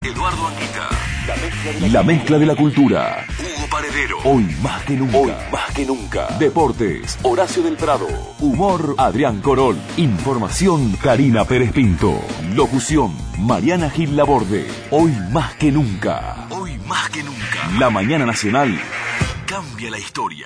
Eduardo Anguita. La mezcla de la cultura. Hugo Paredero. Hoy más que nunca. Hoy más que nunca. Deportes. Horacio del Prado. Humor. Adrián Corol. Información. Karina Pérez Pinto. Locución. Mariana Gil Laborde. Hoy más que nunca. Hoy más que nunca. La mañana nacional cambia la historia.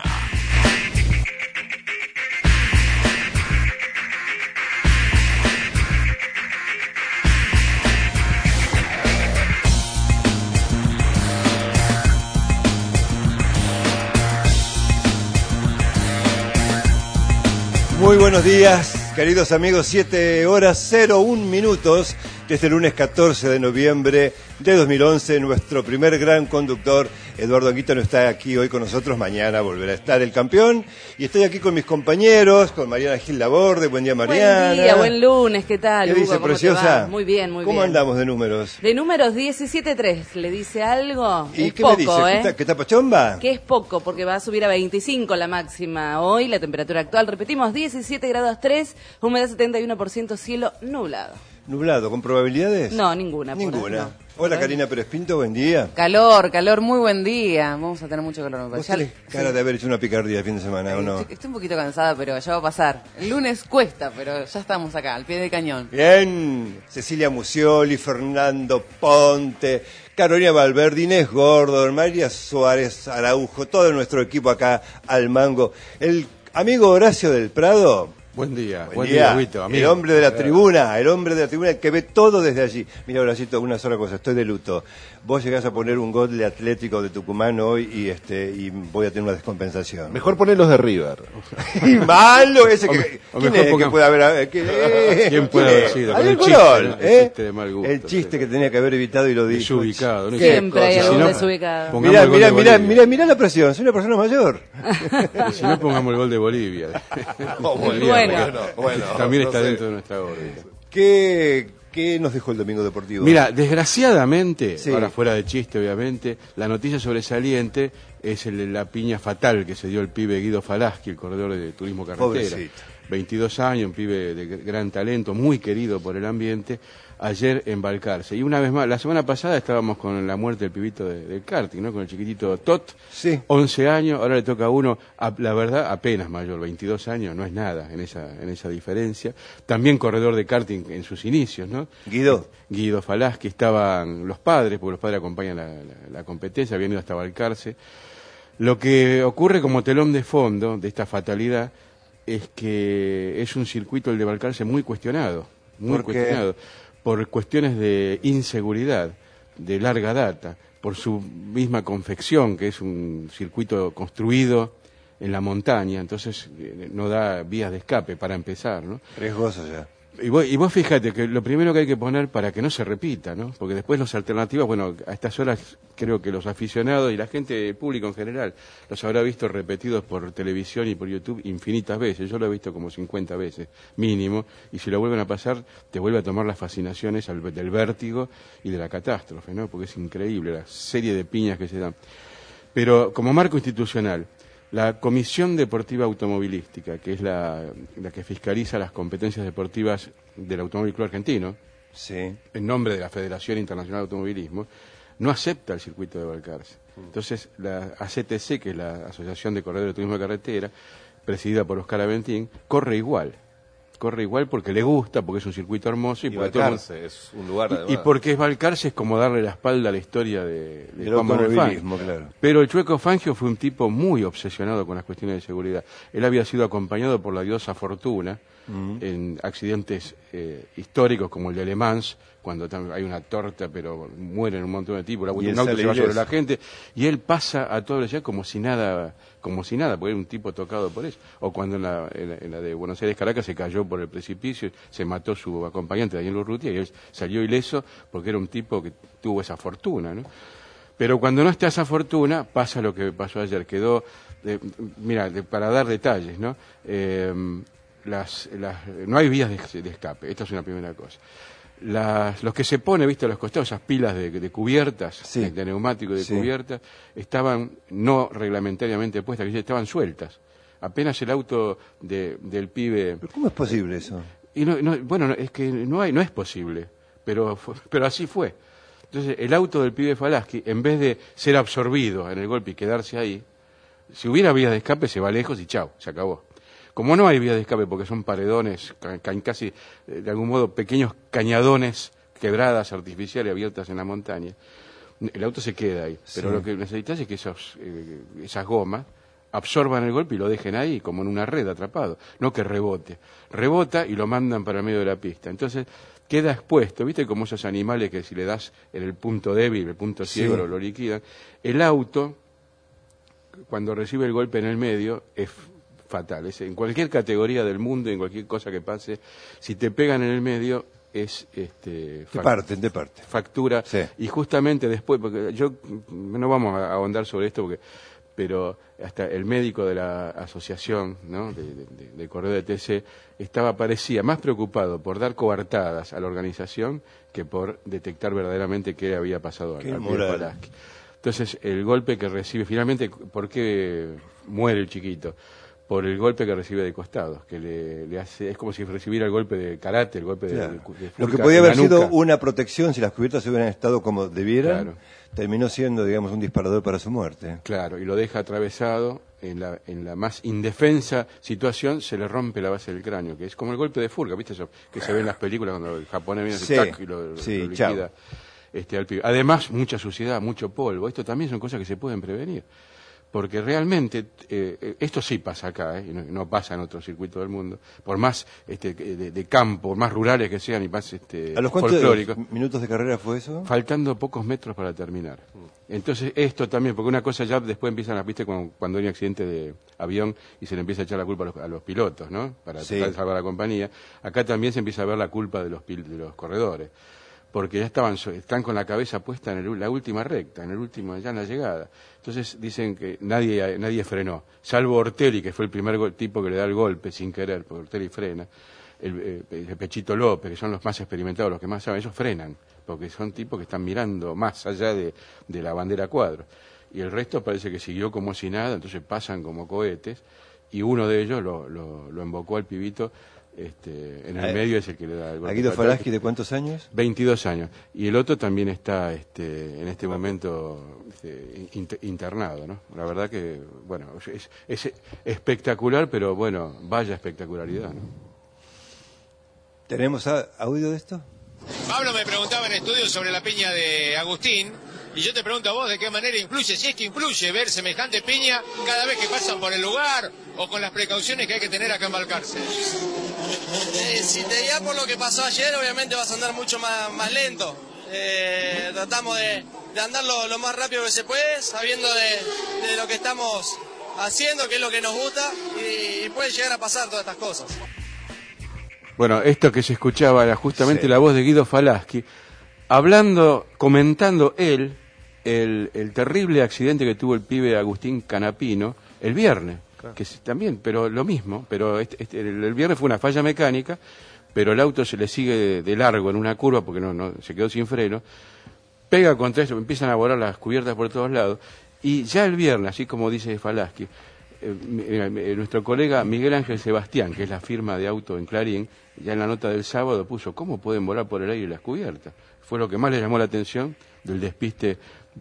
Muy buenos días, queridos amigos, 7:01 de este lunes 14 de noviembre de 2011. Nuestro primer gran conductor, Eduardo Anguita, no está aquí hoy con nosotros. Mañana volverá a estar el campeón. Y estoy aquí con mis compañeros, con Mariana Gil Laborde. Buen día, Mariana. Buen día, buen lunes, ¿qué tal, ¿Qué Hugo? dice, ¿Cómo preciosa? te va? Muy bien, muy bien. ¿Cómo andamos de números? De números 17.3, ¿le dice algo? ¿Y es qué poco, me dice? ¿Que está pachomba? Que es poco, porque va a subir a 25 la máxima hoy, la temperatura actual. Repetimos, 17 grados 3, humedad 71%, cielo nublado. Nublado, ¿con probabilidades? No, ninguna. Ninguna. No. Hola, Karina Pérez Pinto, buen día. Calor, muy buen día. Vamos a tener mucho calor. ¿Vos tenés cara de haber hecho una picardía el fin de semana, o no? Estoy un poquito cansada, pero ya va a pasar. El lunes cuesta, pero ya estamos acá, al pie del cañón. Bien, Cecilia Musioli, Fernando Ponte, Carolina Valverde, Inés Gordon, María Suárez Araujo, todo nuestro equipo acá al mango. El amigo Horacio del Prado. Buen día, Huguito, amigo. El hombre de la tribuna, el que ve todo desde allí. Mira, Horacito, una sola cosa, estoy de luto. Vos llegás a poner un gol de Atlético de Tucumán hoy y voy a tener una descompensación. Mejor ponerlos de River. Y malo ese que... ¿Quién puede haber... ¿Quién puede haber sido? El Corol, el chiste de mal gusto. El chiste que tenía que haber evitado y lo dijo. Desubicado. ¿No? Siempre hay algún desubicado. Mirá la presión, soy una persona mayor. Si no, pongamos el gol de Bolivia. Bueno, también está dentro de nuestra órbita. ¿Qué nos dejó el domingo deportivo? Mira, desgraciadamente, sí. Ahora fuera de chiste obviamente, la noticia sobresaliente es la piña fatal que se dio el pibe Guido Falaschi, el corredor de turismo carretera. Pobrecito. 22 años, un pibe de gran talento, muy querido por el ambiente, ayer en Balcarce. Y una vez más, la semana pasada estábamos con la muerte del pibito del karting, ¿no? Con el chiquitito Tot, sí. 11 años, ahora le toca a uno, la verdad, apenas mayor, 22 años, no es nada en esa diferencia. También corredor de karting en sus inicios, ¿no? Guido Falaschi, estaban los padres, porque los padres acompañan la competencia, habían ido hasta Balcarce. Lo que ocurre como telón de fondo de esta fatalidad es que es un circuito, el de Balcarce, muy cuestionado, por cuestiones de inseguridad, de larga data, por su misma confección, que es un circuito construido en la montaña, entonces no da vías de escape para empezar, ¿no? Riesgoso ya. Y vos fíjate que lo primero que hay que poner para que no se repita, ¿no? Porque después las alternativas, bueno, a estas horas creo que los aficionados y la gente, el público en general, los habrá visto repetidos por televisión y por YouTube infinitas veces. Yo lo he visto como 50 veces, mínimo, y si lo vuelven a pasar, te vuelve a tomar las fascinaciones del vértigo y de la catástrofe, ¿no? Porque es increíble la serie de piñas que se dan. Pero como marco institucional, la Comisión Deportiva Automovilística, que es la que fiscaliza las competencias deportivas del Automóvil Club Argentino, sí, en nombre de la Federación Internacional de Automovilismo, no acepta el circuito de Balcarce. Entonces, la ACTC, que es la Asociación de Corredores de Turismo de Carretera, presidida por Oscar Aventín, corre igual porque le gusta, porque es un circuito hermoso y porque Balcarce es un lugar y porque Balcarce es como darle la espalda a la historia de Juan Manuel Fangio. Claro. Pero el Chueco Fangio fue un tipo muy obsesionado con las cuestiones de seguridad. Él había sido acompañado por la diosa Fortuna en accidentes históricos como el de Le Mans, cuando hay una torta pero mueren un montón de tipos, un auto se va sobre la gente y él pasa a toda velocidad como si nada, porque era un tipo tocado por eso. O cuando en la de Buenos Aires Caracas se cayó por el precipicio, se mató su acompañante Daniel Urrutia y él salió ileso porque era un tipo que tuvo esa fortuna, ¿no? Pero cuando no está esa fortuna, pasa lo que pasó ayer. Quedó, para dar detalles, ¿no? No hay vías de escape, esta es una primera cosa. Los que se pone, viste, a los costados, esas pilas de cubiertas, sí, de neumáticos de sí, cubiertas, estaban no reglamentariamente puestas, estaban sueltas. Apenas el auto del pibe... ¿Pero cómo es posible eso? Y es que no es posible, pero así fue. Entonces, el auto del pibe Falaschi, en vez de ser absorbido en el golpe y quedarse ahí, si hubiera vías de escape, se va lejos y chao, se acabó. Como no hay vías de escape, porque son paredones, casi, de algún modo, pequeños cañadones, quebradas artificiales abiertas en la montaña, el auto se queda ahí. Pero lo que necesitas es que esas gomas absorban el golpe y lo dejen ahí, como en una red atrapado, no que rebote. Rebota y lo mandan para el medio de la pista. Entonces, queda expuesto, ¿viste? Como esos animales que si le das en el punto débil, el punto ciego, lo liquidan. El auto, cuando recibe el golpe en el medio, es fatal. En cualquier categoría del mundo, en cualquier cosa que pase, si te pegan en el medio, es te parte. Factura. Sí. Y justamente después, porque no vamos a ahondar sobre esto, pero hasta el médico de la asociación, ¿no?, de corredor de TC parecía más preocupado por dar coartadas a la organización que por detectar verdaderamente qué había pasado al pibe Falaschi. Entonces, el golpe que recibe, finalmente, ¿por qué muere el chiquito? Por el golpe que recibe de costados, que le hace, es como si recibiera el golpe de karate, el golpe de lo que podía haber sido una protección si las cubiertas hubieran estado como debieran, terminó siendo, digamos, un disparador para su muerte. Claro, y lo deja atravesado en la más indefensa situación, se le rompe la base del cráneo, que es como el golpe de furga, ¿viste eso? Que se ve en las películas cuando el japonés viene ese tac y lo liquida al pibe. Además, mucha suciedad, mucho polvo, esto también son cosas que se pueden prevenir. Porque realmente, esto sí pasa acá, y no pasa en otro circuito del mundo, por más de campo, más rurales que sean y más ¿A los cuántos minutos de carrera fue eso? Faltando pocos metros para terminar. Entonces esto también, porque una cosa ya después empiezan a, viste, cuando hay un accidente de avión y se le empieza a echar la culpa a los pilotos, ¿no? Para tratar de salvar la compañía. Acá también se empieza a ver la culpa de los corredores, porque ya están con la cabeza puesta en la última recta, ya en la llegada. Entonces dicen que nadie frenó, salvo Ortelli, que fue el primer tipo que le da el golpe sin querer, porque Ortelli frena, el Pechito López, que son los más experimentados, los que más saben, ellos frenan, porque son tipos que están mirando más allá de la bandera cuadro. Y el resto parece que siguió como si nada, entonces pasan como cohetes, y uno de ellos lo embocó al pibito. En el medio es el que le da el golpe. ¿Guido Falaschi de cuántos años? 22 años. Y el otro también está en este momento internado, ¿no? La verdad que, bueno, es espectacular, pero bueno, vaya espectacularidad, ¿no? ¿Tenemos audio de esto? Pablo me preguntaba en estudio sobre la piña de Agustín, y yo te pregunto a vos de qué manera influye, si es que influye ver semejante piña cada vez que pasan por el lugar, o con las precauciones que hay que tener acá en Balcarce. Si te guías por lo que pasó ayer, obviamente vas a andar mucho más lento. Tratamos de andar lo más rápido que se puede, sabiendo de lo que estamos haciendo, que es lo que nos gusta, y puede llegar a pasar todas estas cosas. Bueno, esto que se escuchaba era justamente la voz de Guido Falaschi, comentando él el terrible accidente que tuvo el pibe Agustín Canapino el viernes, que también, pero lo mismo, pero el viernes fue una falla mecánica, pero el auto se le sigue de largo en una curva porque no se quedó sin freno, pega contra eso, empiezan a volar las cubiertas por todos lados, y ya el viernes, así como dice Falaschi, nuestro colega Miguel Ángel Sebastián, que es la firma de auto en Clarín, ya en la nota del sábado puso ¿cómo pueden volar por el aire las cubiertas? Fue lo que más le llamó la atención del despiste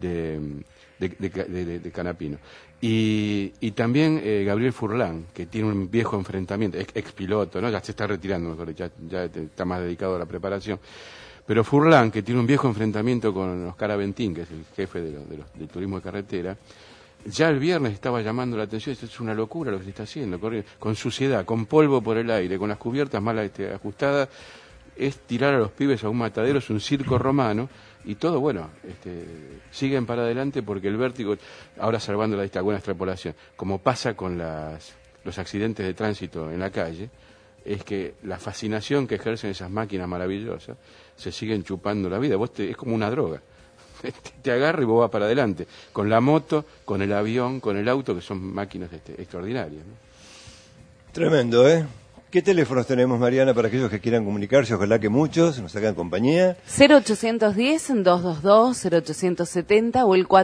de Canapino. Y también Gabriel Furlan, que tiene un viejo enfrentamiento, ex piloto, ¿no? Ya se está retirando, mejor, ya está más dedicado a la preparación. Pero Furlan, que tiene un viejo enfrentamiento con Oscar Aventín, que es el jefe del turismo de carretera, ya el viernes estaba llamando la atención, esto es una locura lo que se está haciendo, con suciedad, con polvo por el aire, con las cubiertas mal ajustadas, es tirar a los pibes a un matadero, es un circo romano, y todo, bueno, siguen para adelante porque el vértigo, ahora salvando esta buena extrapolación, como pasa con los accidentes de tránsito en la calle, es que la fascinación que ejercen esas máquinas maravillosas se siguen chupando la vida, es como una droga. Te agarra y vos vas para adelante, con la moto, con el avión, con el auto, que son máquinas extraordinarias, ¿no? Tremendo, ¿eh? ¿Qué teléfonos tenemos, Mariana, para aquellos que quieran comunicarse? Ojalá que muchos nos hagan compañía. 0810-222-0870 o el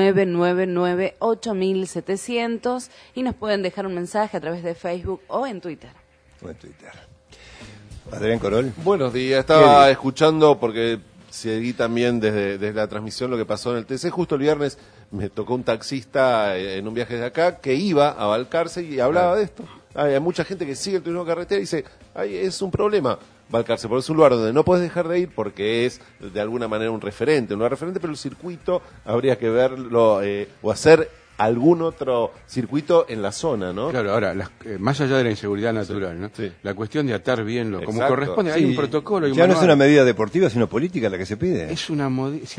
4999-8700, y nos pueden dejar un mensaje a través de Facebook o en Twitter. Adrián Corol. Buenos días, estaba escuchando porque seguí también desde la transmisión lo que pasó en el TC. Justo el viernes me tocó un taxista en un viaje de acá que iba a Balcarce y hablaba de esto. Hay mucha gente que sigue el turismo de carretera y dice, es un problema Balcarce, porque es un lugar donde no puedes dejar de ir porque es de alguna manera un lugar referente, pero el circuito habría que verlo o hacer algún otro circuito en la zona, ¿no? Claro, ahora, más allá de la inseguridad natural, ¿no? Sí. La cuestión de atar bien como Exacto. corresponde, hay un protocolo. Ya no es una medida deportiva, sino política la que se pide. Es una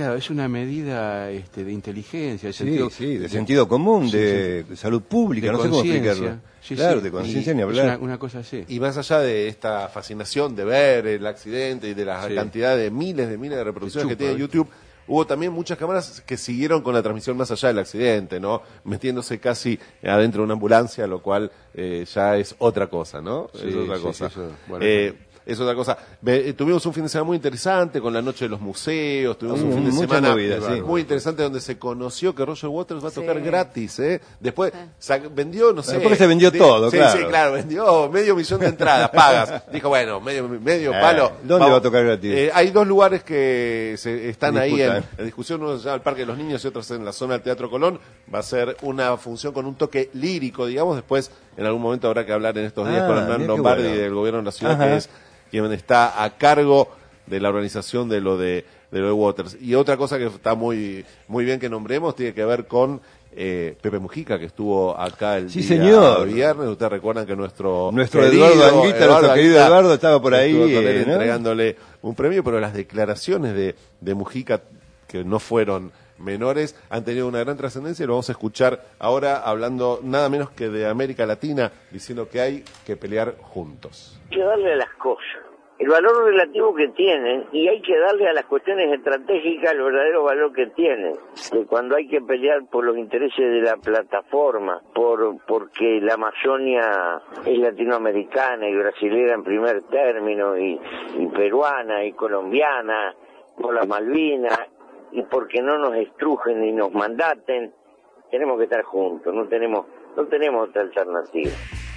medida de inteligencia, de sentido común, de salud pública, no sé cómo explicarlo. Claro, de conciencia ni hablar. Es una cosa así. Y más allá de esta fascinación de ver el accidente y de la cantidad de miles de reproducciones que tiene YouTube, hubo también muchas cámaras que siguieron con la transmisión más allá del accidente, ¿no? Metiéndose casi adentro de una ambulancia, lo cual ya es otra cosa, ¿no? Sí, es otra cosa. Eso, bueno, es otra cosa. Tuvimos un fin de semana muy interesante con la noche de los museos, tuvimos un fin de semana muy interesante donde se conoció que Roger Waters va a tocar gratis, ¿eh? Después vendió, no sé. Después se vendió todo, claro. Sí, claro, vendió 500.000 de entradas pagas. Dijo, bueno, medio palo. ¿Dónde va a tocar gratis? Hay dos lugares que están ahí en discusión, uno se llama el Parque de los Niños y otro en la zona del Teatro Colón. Va a ser una función con un toque lírico, digamos. Después, en algún momento habrá que hablar en estos días con Hernán Lombardi del gobierno de la ciudad, que es quien está a cargo de la organización de lo de Waters. Y otra cosa que está muy bien que nombremos tiene que ver con Pepe Mujica, que estuvo acá el día viernes. Ustedes recuerdan que nuestro Eduardo Anguita, nuestro querido Eduardo, estaba por ahí entregándole un premio, pero las declaraciones de Mujica, que no fueron menores, han tenido una gran trascendencia y lo vamos a escuchar ahora hablando nada menos que de América Latina, diciendo que hay que pelear juntos. Hay que darle a las cosas el valor relativo que tienen y hay que darle a las cuestiones estratégicas el verdadero valor que tienen. Que cuando hay que pelear por los intereses de la plataforma, porque la Amazonia es latinoamericana y brasilera en primer término y peruana y colombiana, por las Malvinas, y porque no nos estrujen ni nos mandaten, tenemos que estar juntos, no tenemos otra alternativa.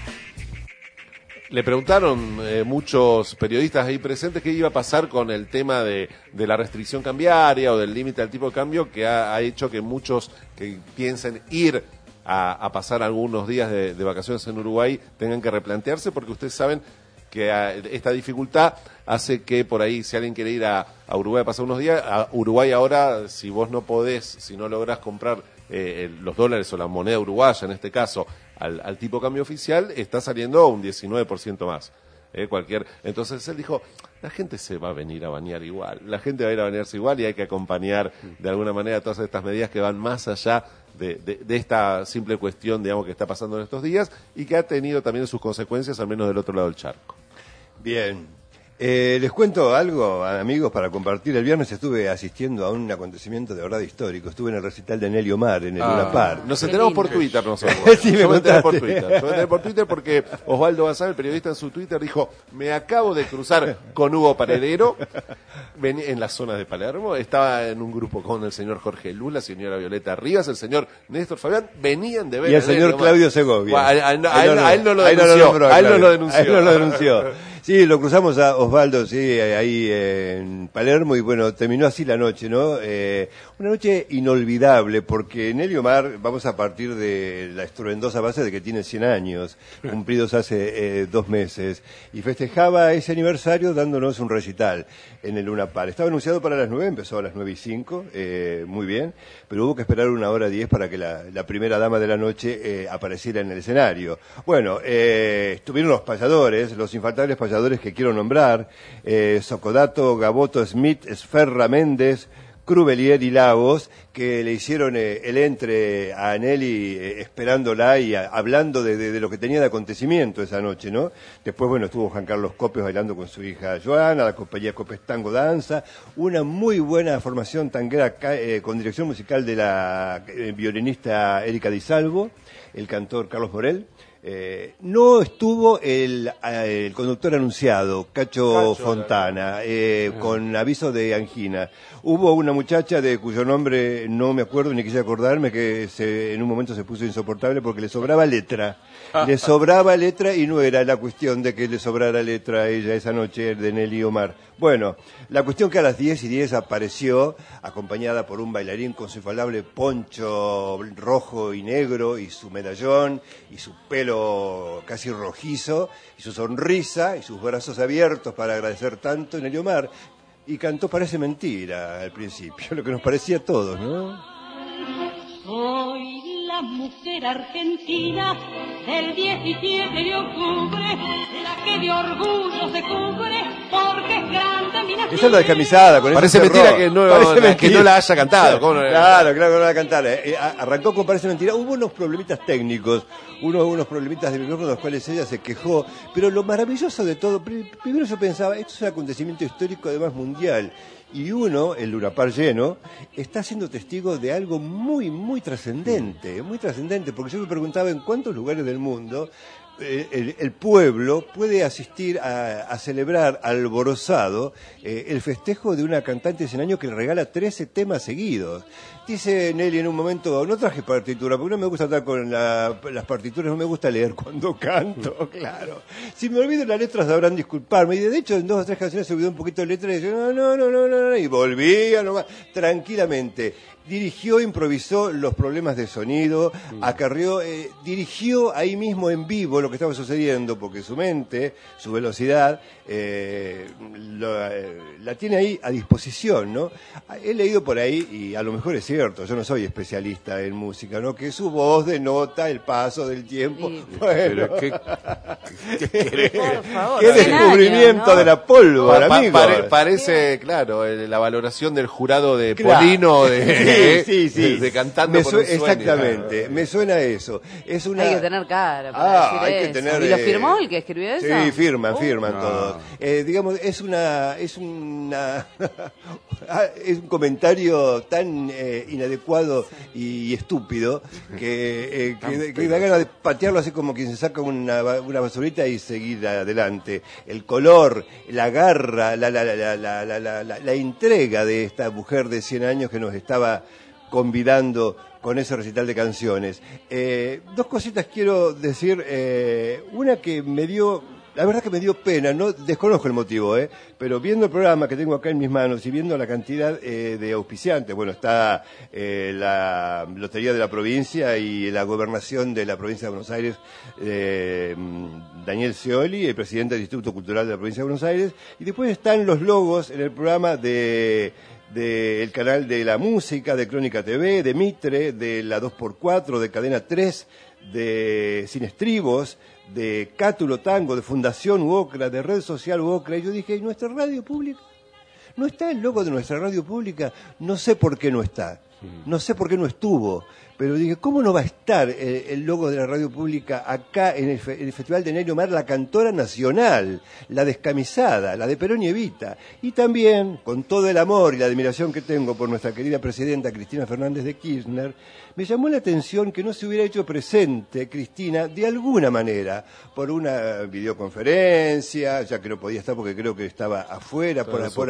Le preguntaron muchos periodistas ahí presentes qué iba a pasar con el tema de la restricción cambiaria o del límite al tipo de cambio que ha hecho que muchos que piensen ir a pasar algunos días de vacaciones en Uruguay tengan que replantearse, porque ustedes saben que esta dificultad hace que por ahí, si alguien quiere ir a Uruguay a pasar unos días, a Uruguay ahora, si vos no podés, si no lográs comprar los dólares o la moneda uruguaya, en este caso, al tipo de cambio oficial, está saliendo un 19% más. Entonces él dijo, la gente se va a venir a bañar igual, la gente va a ir a bañarse igual y hay que acompañar de alguna manera todas estas medidas que van más allá de esta simple cuestión, digamos, que está pasando en estos días y que ha tenido también sus consecuencias, al menos del otro lado del charco. Bien. Les cuento algo, amigos, para compartir. El viernes estuve asistiendo a un acontecimiento de verdad histórico. Estuve en el recital de Nelly Omar, en el Luna Park. Nos enteramos por Twitter nosotros. Sí, Yo me enteré por Twitter porque Osvaldo Bazán, el periodista, en su Twitter dijo, me acabo de cruzar con Hugo Paredero en las zonas de Palermo. Estaba en un grupo con el señor Jorge Luz, la señora Violeta Rivas, el señor Néstor Fabián. Venían de ver y el señor Claudio Segovia. A él no lo denunció. Sí, lo cruzamos a Osvaldo, sí, ahí en Palermo, y bueno, terminó así la noche, ¿no? Una noche inolvidable, porque Nelly Omar, vamos a partir de la estruendosa base de que tiene 100 años, cumplidos hace 2 meses, y festejaba ese aniversario dándonos un recital en el Luna Park. Estaba anunciado para las 9, empezó a las 9:05, muy bien, pero hubo que esperar 1:10 para que la primera dama de la noche apareciera en el escenario. Bueno, estuvieron los payadores, los infaltables payadores que quiero nombrar, Socodato, Gaboto, Smith, Esferra, Méndez, Crubelier y Lagos, que le hicieron el entre a Nelly esperándola y hablando de lo que tenía de acontecimiento esa noche, ¿no? Después, bueno, estuvo Juan Carlos Copes bailando con su hija Joana, la compañía Copes Tango Danza, una muy buena formación tanguera con dirección musical de la violinista Erika Di Salvo, el cantor Carlos Morel, No estuvo el conductor anunciado, Cacho Fontana, con aviso de angina. Hubo una muchacha de cuyo nombre no me acuerdo ni quise acordarme, que en un momento se puso insoportable porque le sobraba letra. Le sobraba letra y no era la cuestión de que le sobrara letra a ella esa noche de Nelly Omar. Bueno, la cuestión que a las 10:10 apareció, acompañada por un bailarín con su infalable poncho rojo y negro y su medallón y su pelo casi rojizo y su sonrisa y sus brazos abiertos para agradecer tanto Nelly Omar. Y cantó Parece Mentira al principio, lo que nos parecía a todos, ¿no? Soy la mujer argentina del 17 de octubre, la que de orgullo se cubre porque es grande mi nación. Esa es la descamisada. Con Parece mentira que no la haya cantado. Claro, que no la cantara. Arrancó con Parece Mentira. Hubo unos problemitas técnicos, unos problemitas de micrófono de los cuales ella se quejó. Pero lo maravilloso de todo, primero yo pensaba, esto es un acontecimiento histórico además mundial. Y uno, el Luna Park lleno, está siendo testigo de algo muy, muy trascendente, porque yo me preguntaba en cuántos lugares del mundo el pueblo puede asistir a celebrar alborozado el festejo de una cantante de 100 años que le regala 13 temas seguidos. Dice Nelly en un momento, no traje partitura, porque no me gusta estar con las partituras, no me gusta leer cuando canto, claro. Si me olvido las letras sabrán disculparme, y de hecho en 2 o 3 canciones se olvidó un poquito de letra y decía, no, y volvía nomás, tranquilamente. Dirigió, improvisó los problemas de sonido, acarreó, dirigió ahí mismo en vivo lo que estaba sucediendo, porque su mente, su velocidad, la tiene ahí a disposición, ¿no? He leído por ahí, y a lo mejor es cierto, yo no soy especialista en música, ¿no? Que su voz denota el paso del tiempo. Sí. Bueno. Pero por favor, qué descubrimiento, ¿no? De la pólvora, amigo. Parece, claro, la valoración del jurado de Polino, sí. de cantando por un sueño. Exactamente, claro. Me suena a eso. Es una... Hay que tener cara para decir eso. Que tener, ¿y lo firmó el que escribió eso? Sí, firman todos. Digamos, es un comentario tan inadecuado y estúpido que da ganas de patearlo así como quien se saca una basurita y seguir adelante. El color, la garra, la entrega de esta mujer de 100 años que nos estaba convidando con ese recital de canciones. 2 cositas quiero decir. Una que la verdad que me dio pena, no desconozco el motivo, pero viendo el programa que tengo acá en mis manos y viendo la cantidad de auspiciantes, bueno, está la Lotería de la Provincia y la Gobernación de la Provincia de Buenos Aires, Daniel Scioli, el presidente del Instituto Cultural de la Provincia de Buenos Aires, y después están los logos en el programa del canal de la música, de Crónica TV, de Mitre, de la 2x4, de Cadena 3, de Sin Estribos, de Cátulo Tango, de Fundación UOCRA, de Red Social UOCRA, y yo dije, ¿y nuestra radio pública? ¿No está el logo de nuestra radio pública? No sé por qué no está, no sé por qué no estuvo, pero dije, ¿cómo no va a estar el logo de la radio pública acá en el Festival de Nelly Omar, la cantora nacional, la descamisada, la de Perón y Evita? Y también, con todo el amor y la admiración que tengo por nuestra querida presidenta Cristina Fernández de Kirchner, me llamó la atención que no se hubiera hecho presente Cristina de alguna manera, por una videoconferencia, ya que no podía estar porque creo que estaba afuera,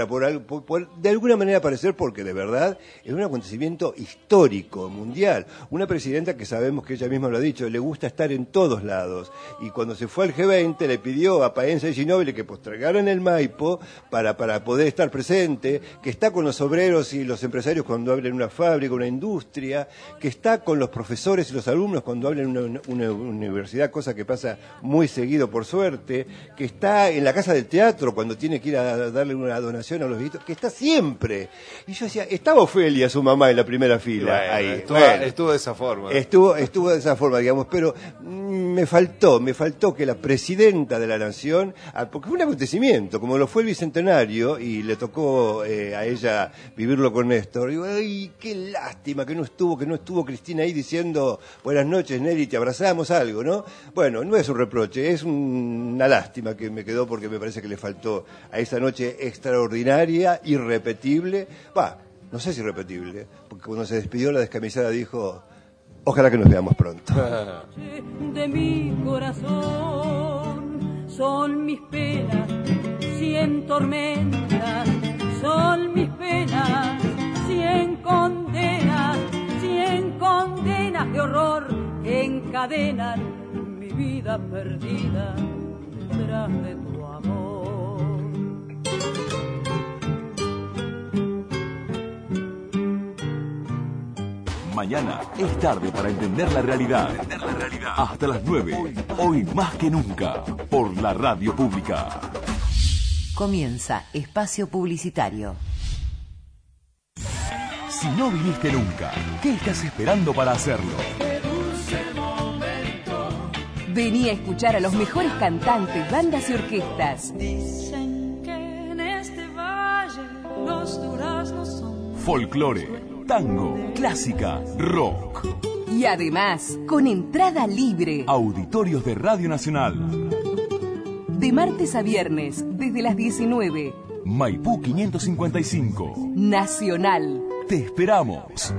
de alguna manera aparecer, porque de verdad es un acontecimiento histórico, mundial. Una presidenta que sabemos que ella misma lo ha dicho, le gusta estar en todos lados, y cuando se fue al G20 le pidió a Paenza y Ginóbili que postergaran el Maipo para poder estar presente, que está con los obreros y los empresarios cuando abren una fábrica, una industria, que está con los profesores y los alumnos cuando hablan en una universidad, cosa que pasa muy seguido por suerte, que está en la Casa del Teatro cuando tiene que ir a darle una donación a los viejitos, que está siempre. Y yo decía, estaba Ofelia, su mamá, en la primera fila. Ahí. Estuvo de esa forma. Estuvo de esa forma, digamos, pero me faltó que la presidenta de la Nación, porque fue un acontecimiento, como lo fue el Bicentenario, y le tocó a ella vivirlo con Néstor. Digo, ay, qué lástima que no estuvo Cristina ahí diciendo, buenas noches, Nelly, te abrazamos, algo, ¿no? Bueno, no es un reproche, es una lástima que me quedó, porque me parece que le faltó a esa noche extraordinaria, irrepetible, no sé si irrepetible, porque cuando se despidió la descamisada dijo, Ojalá que nos veamos pronto. De mi corazón son mis penas, 100 tormentas, son mis penas, 100 condenas, 100 condenas de horror que encadenan mi vida perdida detrás de tu amor. Mañana es tarde para entender la realidad. Hasta las 9, hoy más que nunca, por la radio pública. Comienza Espacio Publicitario. Si no viniste nunca, ¿qué estás esperando para hacerlo? Vení a escuchar a los mejores cantantes, bandas y orquestas. Dicen que en este valle los duraznos son Folclore, tango, clásica, rock. Y además, con entrada libre. Auditorios de Radio Nacional. De martes a viernes, desde las 19. Maipú 555. Nacional. Te esperamos.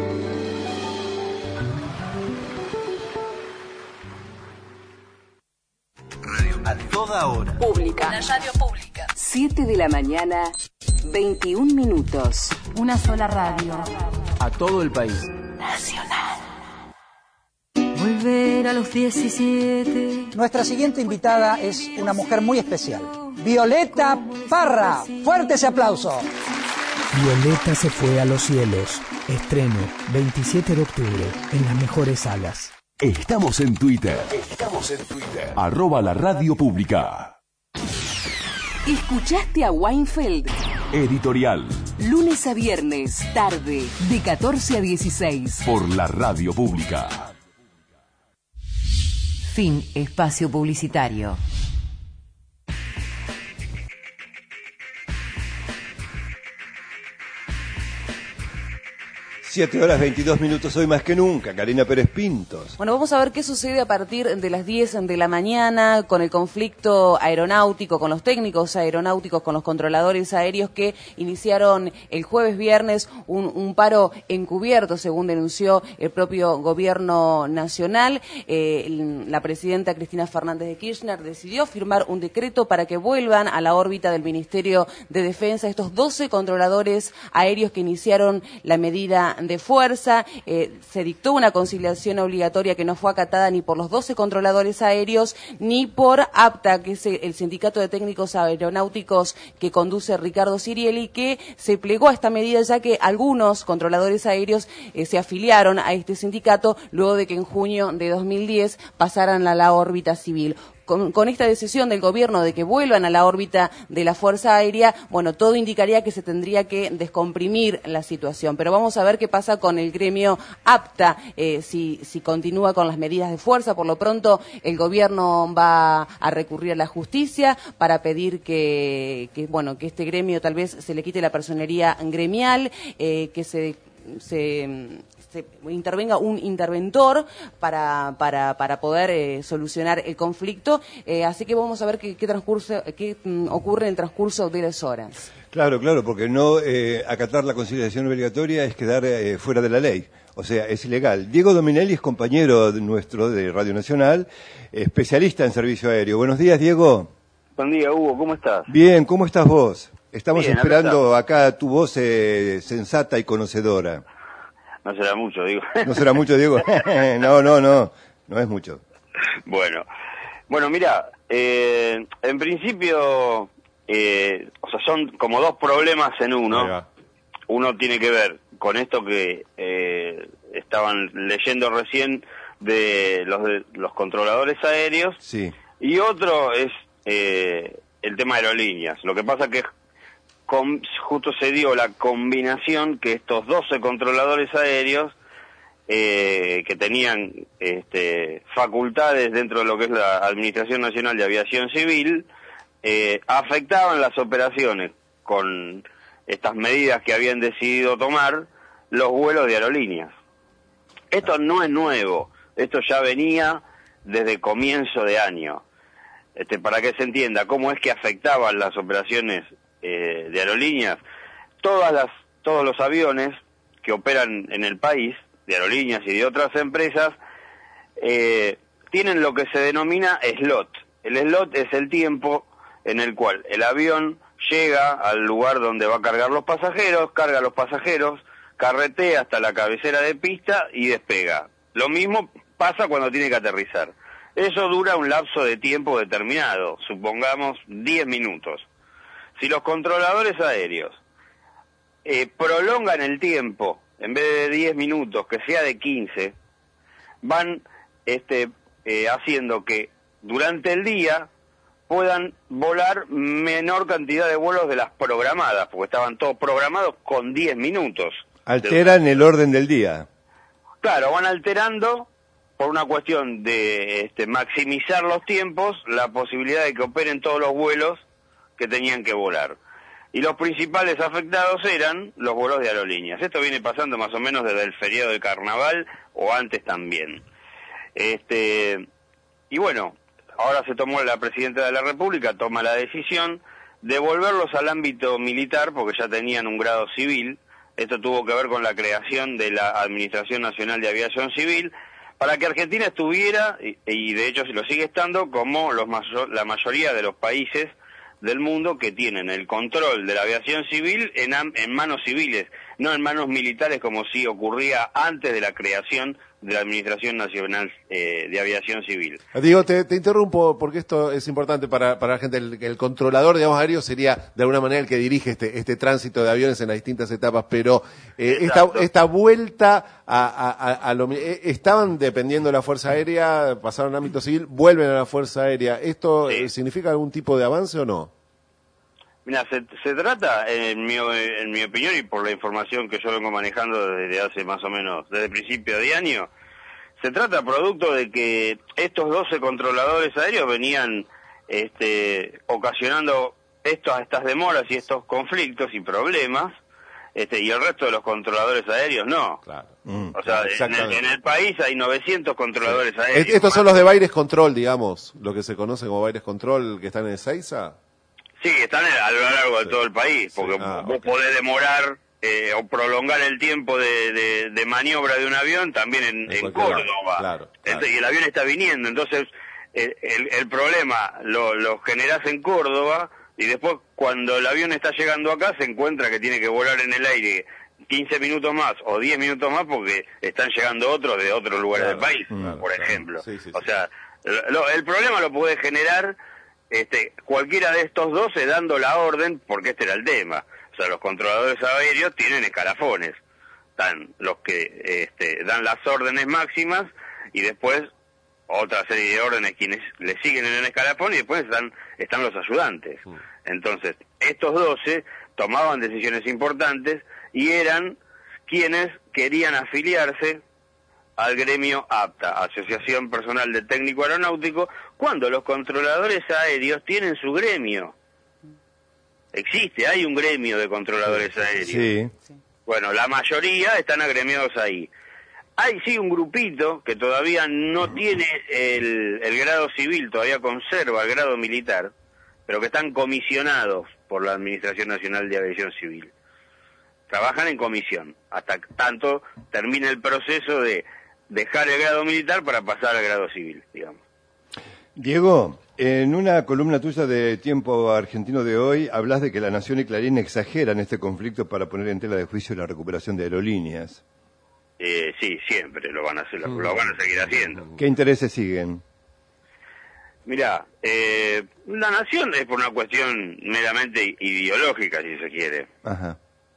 A toda hora. Pública. La radio pública. 7 de la mañana, 21 minutos. Una sola radio. A todo el país. Nacional. Volver a los 17. Nuestra siguiente invitada es una mujer muy especial. Violeta Parra. Fuerte ese aplauso. Violeta se fue a los cielos. Estreno 27 de octubre en las mejores salas. Estamos en Twitter. @la radio pública. ¿Escuchaste a Weinfeld? Editorial. Lunes a viernes, tarde, de 14 a 16. Por la radio pública. Fin espacio publicitario. 7:22, hoy más que nunca. Karina Pérez Pintos. Bueno, vamos a ver qué sucede a partir de las 10 de la mañana con el conflicto aeronáutico, con los técnicos aeronáuticos, con los controladores aéreos que iniciaron el jueves viernes un paro encubierto, según denunció el propio gobierno nacional. La presidenta Cristina Fernández de Kirchner decidió firmar un decreto para que vuelvan a la órbita del Ministerio de Defensa estos 12 controladores aéreos que iniciaron la medida de fuerza. Se dictó una conciliación obligatoria que no fue acatada ni por los 12 controladores aéreos ni por APTA, que es el sindicato de técnicos aeronáuticos que conduce Ricardo Sirieli, que se plegó a esta medida ya que algunos controladores aéreos se afiliaron a este sindicato luego de que en junio de 2010 pasaran a la órbita civil. Con esta decisión del gobierno de que vuelvan a la órbita de la Fuerza Aérea, bueno, todo indicaría que se tendría que descomprimir la situación. Pero vamos a ver qué pasa con el gremio APTA, si continúa con las medidas de fuerza. Por lo pronto, el gobierno va a recurrir a la justicia para pedir que este gremio tal vez se le quite la personería gremial, que se intervenga un interventor para poder solucionar el conflicto, así que vamos a ver qué ocurre en el transcurso de las horas. Claro, porque no acatar la conciliación obligatoria es quedar fuera de la ley, o sea, es ilegal. Diego Dominelli es compañero nuestro de Radio Nacional, especialista en servicio aéreo. Buenos días, Diego. Buen día, Hugo, ¿cómo estás? Bien, ¿cómo estás vos? Estamos bien, esperando acá tu voz sensata y conocedora. No será mucho, digo. ¿No será mucho, Diego? No es mucho. Bueno, mira, en principio, son como dos problemas en uno. Uno tiene que ver con esto que estaban leyendo recién de los controladores aéreos. Sí. Y otro es el tema de aerolíneas. Lo que pasa que justo se dio la combinación que estos 12 controladores aéreos que tenían facultades dentro de lo que es la Administración Nacional de Aviación Civil afectaban las operaciones con estas medidas que habían decidido tomar los vuelos de aerolíneas. Esto no es nuevo, esto ya venía desde comienzo de año. Para que se entienda cómo es que afectaban las operaciones de aerolíneas, todos los aviones que operan en el país de aerolíneas y de otras empresas, tienen lo que se denomina slot. El slot es el tiempo en el cual el avión llega al lugar donde va a carga a los pasajeros, carretea hasta la cabecera de pista y despega. Lo mismo pasa cuando tiene que aterrizar. Eso dura un lapso de tiempo determinado, supongamos 10 minutos. Si los controladores aéreos prolongan el tiempo, en vez de 10 minutos, que sea de 15, van haciendo que durante el día puedan volar menor cantidad de vuelos de las programadas, porque estaban todos programados con 10 minutos. Alteran el orden del día. Claro, van alterando por una cuestión de maximizar los tiempos, la posibilidad de que operen todos los vuelos que tenían que volar. Y los principales afectados eran los vuelos de aerolíneas. Esto viene pasando más o menos desde el feriado de Carnaval o antes también. Y bueno, ahora la Presidenta de la República toma la decisión de volverlos al ámbito militar porque ya tenían un grado civil. Esto tuvo que ver con la creación de la Administración Nacional de Aviación Civil, para que Argentina estuviera, y de hecho lo sigue estando, como la mayoría de los países del mundo que tienen el control de la aviación civil en manos civiles, no en manos militares como sí ocurría antes de la creación de la Administración Nacional de Aviación Civil. Diego, te interrumpo porque esto es importante para la gente. El controlador, digamos, aéreo sería de alguna manera el que dirige este tránsito de aviones en las distintas etapas, pero esta vuelta a lo... estaban dependiendo de la Fuerza Aérea, pasaron al ámbito civil, vuelven a la Fuerza Aérea. ¿Esto significa algún tipo de avance o no? Mira, se trata, en mi opinión y por la información que yo vengo manejando desde hace más o menos, desde principio de año, se trata producto de que estos 12 controladores aéreos venían ocasionando estas demoras y estos conflictos y problemas, y el resto de los controladores aéreos no. Claro. O sea, en el país hay 900 controladores aéreos. Estos son los de Baires Control, digamos, lo que se conoce como Baires Control, que están en Ezeiza. Sí, están a lo largo de todo el país, porque vos podés demorar o prolongar el tiempo de maniobra de un avión también en Córdoba. Claro. Y el avión está viniendo, entonces el problema lo generás en Córdoba y después cuando el avión está llegando acá se encuentra que tiene que volar en el aire 15 minutos más o 10 minutos más porque están llegando otros de otros lugares del país, por ejemplo. Sí, sí, o sea, el problema lo puede generar cualquiera de estos 12 dando la orden, porque este era el tema. O sea, los controladores aéreos tienen escalafones. Están los que dan las órdenes máximas y después otra serie de órdenes quienes le siguen en el escalafón y después están los ayudantes. Entonces, estos 12 tomaban decisiones importantes y eran quienes querían afiliarse al gremio APTA, Asociación Personal de Técnico Aeronáutico, cuando los controladores aéreos tienen su gremio. Hay un gremio de controladores aéreos. Sí. Bueno, la mayoría están agremiados ahí. Hay sí un grupito que todavía no tiene el grado civil, todavía conserva el grado militar, pero que están comisionados por la Administración Nacional de Aviación Civil. Trabajan en comisión, hasta tanto termine el proceso de dejar el grado militar para pasar al grado civil, digamos. Diego, en una columna tuya de Tiempo Argentino de hoy, hablas de que La Nación y Clarín exageran este conflicto para poner en tela de juicio la recuperación de aerolíneas. Sí, siempre lo van a hacer, lo van a seguir haciendo. ¿Qué intereses siguen? Mirá, La Nación es por una cuestión meramente ideológica, si se quiere. Ajá.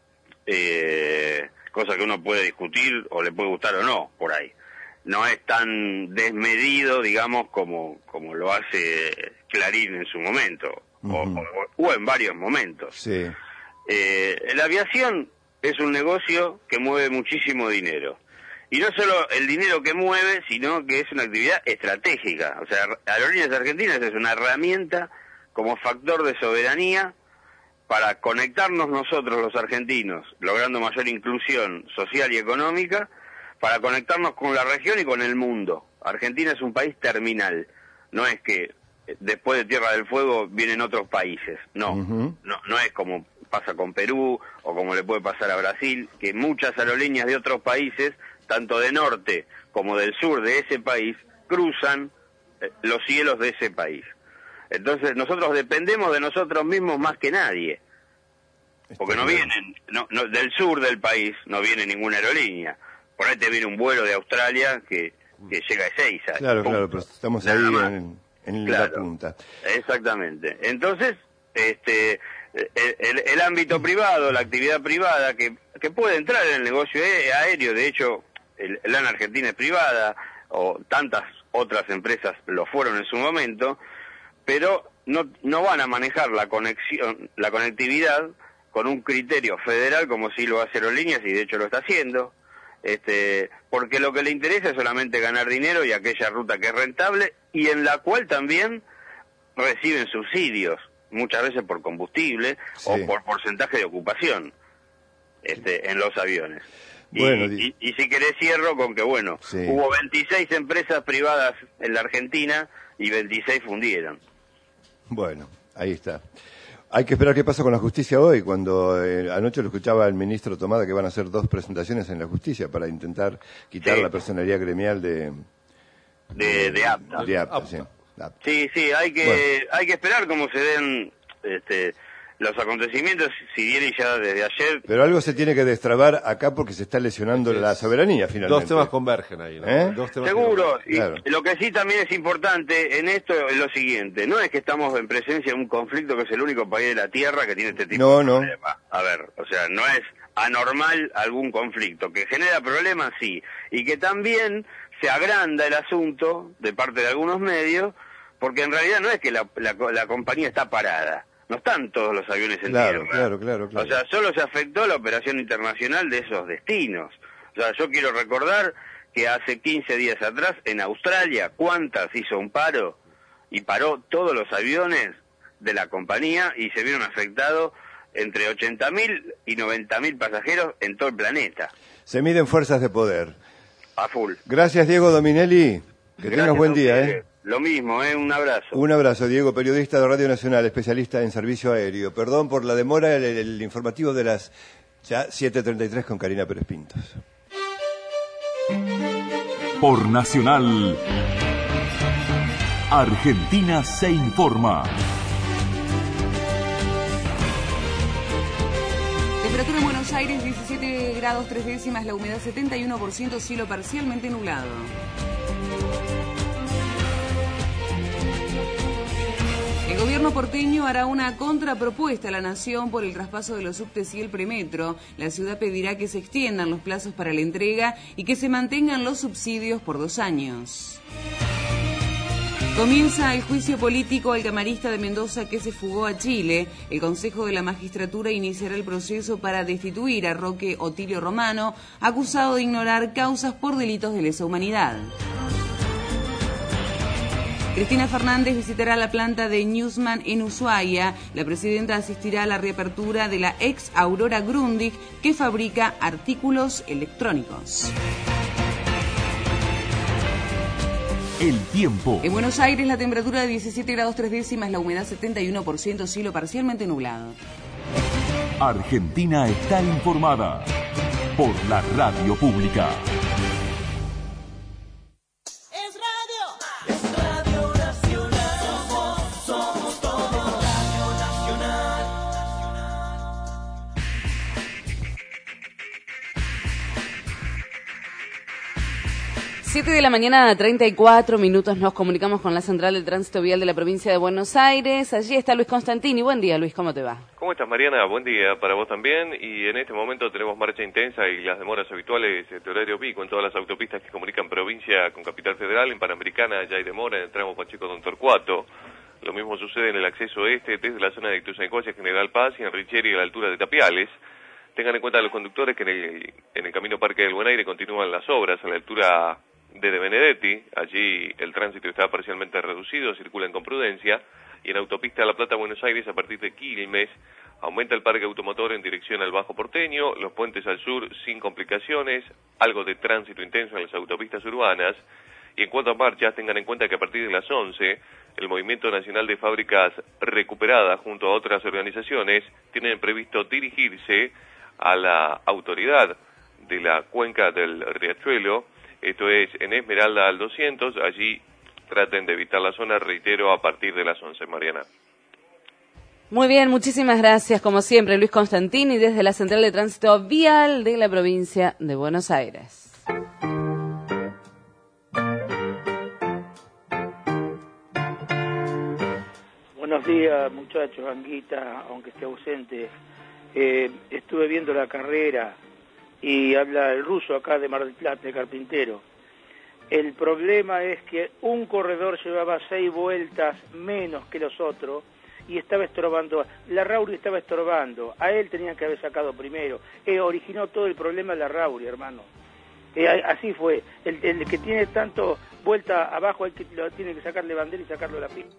Cosa que uno puede discutir o le puede gustar o no, por ahí. No es tan desmedido, digamos, como lo hace Clarín en su momento, o en varios momentos. Sí. La aviación es un negocio que mueve muchísimo dinero. Y no solo el dinero que mueve, sino que es una actividad estratégica. O sea, Aerolíneas Argentinas es una herramienta como factor de soberanía para conectarnos nosotros los argentinos, logrando mayor inclusión social y económica, para conectarnos con la región y con el mundo. Argentina es un país terminal, no es que después de Tierra del Fuego vienen otros países, no es como pasa con Perú o como le puede pasar a Brasil, que muchas aerolíneas de otros países tanto de norte como del sur de ese país, cruzan los cielos de ese país. Entonces nosotros dependemos de nosotros mismos más que nadie, porque no vienen, del sur del país no viene ninguna aerolínea. Por ahí te viene un vuelo de Australia que llega a Ezeiza. Claro, pero estamos ahí en la punta. Exactamente. Entonces, el ámbito privado, la actividad privada que puede entrar en el negocio aéreo, de hecho, la ANA Argentina es privada, o tantas otras empresas lo fueron en su momento, pero no van a manejar la conectividad con un criterio federal como si lo hace Aerolíneas, y de hecho lo está haciendo, porque lo que le interesa es solamente ganar dinero y aquella ruta que es rentable y en la cual también reciben subsidios, muchas veces por combustible o por porcentaje de ocupación en los aviones. Bueno, y si querés cierro con que, hubo 26 empresas privadas en la Argentina y 26 fundieron. Bueno, ahí está. Hay que esperar qué pasa con la justicia hoy, cuando anoche lo escuchaba el ministro Tomada que van a hacer 2 presentaciones en la justicia para intentar quitar la personería gremial de APTA. Sí, hay que esperar cómo se den los acontecimientos, si viene ya desde ayer. Pero algo se tiene que destrabar acá porque se está lesionando la soberanía finalmente. 2 temas convergen ahí, ¿no? Seguro, y lo que sí también es importante en esto es lo siguiente, no es que estamos en presencia de un conflicto que es el único país de la Tierra que tiene este tipo de problemas. A ver, o sea, no es anormal algún conflicto, que genera problemas sí, y que también se agranda el asunto de parte de algunos medios, porque en realidad no es que la compañía está parada. No están todos los aviones en tierra. Claro. O sea, solo se afectó la operación internacional de esos destinos. O sea, yo quiero recordar que hace 15 días atrás, en Australia, Qantas hizo un paro y paró todos los aviones de la compañía y se vieron afectados entre 80.000 y 90.000 pasajeros en todo el planeta. Se miden fuerzas de poder. A full. Gracias, Diego Dominelli. Que tengas buen día, Lo mismo, un abrazo. Un abrazo, Diego, periodista de Radio Nacional, especialista en servicio aéreo. Perdón por la demora, el informativo de las ya 7:33 con Karina Pérez Pintos. Por Nacional, Argentina se informa. Temperatura en Buenos Aires 17 grados 3 décimas, la humedad 71%, cielo parcialmente nublado. El gobierno porteño hará una contrapropuesta a la Nación por el traspaso de los subtes y el premetro. La ciudad pedirá que se extiendan los plazos para la entrega y que se mantengan los subsidios por 2 años. Comienza el juicio político al camarista de Mendoza que se fugó a Chile. El Consejo de la Magistratura iniciará el proceso para destituir a Roque Otilio Romano, acusado de ignorar causas por delitos de lesa humanidad. Cristina Fernández visitará la planta de Newsman en Ushuaia. La presidenta asistirá a la reapertura de la ex Aurora Grundig, que fabrica artículos electrónicos. El tiempo. En Buenos Aires la temperatura de 17 grados 3 décimas, la humedad 71%, cielo parcialmente nublado. Argentina está informada por la radio pública. Siete de la mañana, 34 minutos, nos comunicamos con la Central del Tránsito Vial de la provincia de Buenos Aires. Allí está Luis Constantini. Buen día, Luis, ¿cómo te va? ¿Cómo estás, Mariana? Buen día para vos también. Y en este momento tenemos marcha intensa y las demoras habituales de horario pico en todas las autopistas que comunican provincia con Capital Federal. En Panamericana ya hay demora en el tramo Pacheco Don Torcuato. Lo mismo sucede en el acceso este desde la zona de Ituzaingó hacia General Paz y en Richeri a la altura de Tapiales. Tengan en cuenta los conductores que en el camino Parque del Buen Aire continúan las obras a la altura de Benedetti. Allí el tránsito está parcialmente reducido, circulan con prudencia, y en autopista La Plata Buenos Aires a partir de Quilmes aumenta el parque automotor en dirección al Bajo Porteño, los puentes al sur sin complicaciones, algo de tránsito intenso en las autopistas urbanas, y en cuanto a marchas tengan en cuenta que a partir de las 11 el Movimiento Nacional de Fábricas Recuperadas junto a otras organizaciones tienen previsto dirigirse a la autoridad de la cuenca del Riachuelo, esto es en Esmeralda al 200, allí traten de evitar la zona, reitero, a partir de las 11, Mariana. Muy bien, muchísimas gracias, como siempre, Luis Constantini, desde la Central de Tránsito Vial de la provincia de Buenos Aires. Buenos días, muchachos, Anguita, aunque esté ausente. Estuve viendo la carrera y habla el ruso acá de Mar del Plata, el carpintero. El problema es que un corredor llevaba 6 vueltas menos que los otros y estaba estorbando. Larrauri estaba estorbando, a él tenían que haber sacado primero. Originó todo el problema Larrauri, hermano. Así fue. El que tiene tanto vuelta abajo, el que lo tiene que sacarle bandera y sacarlo de la pista.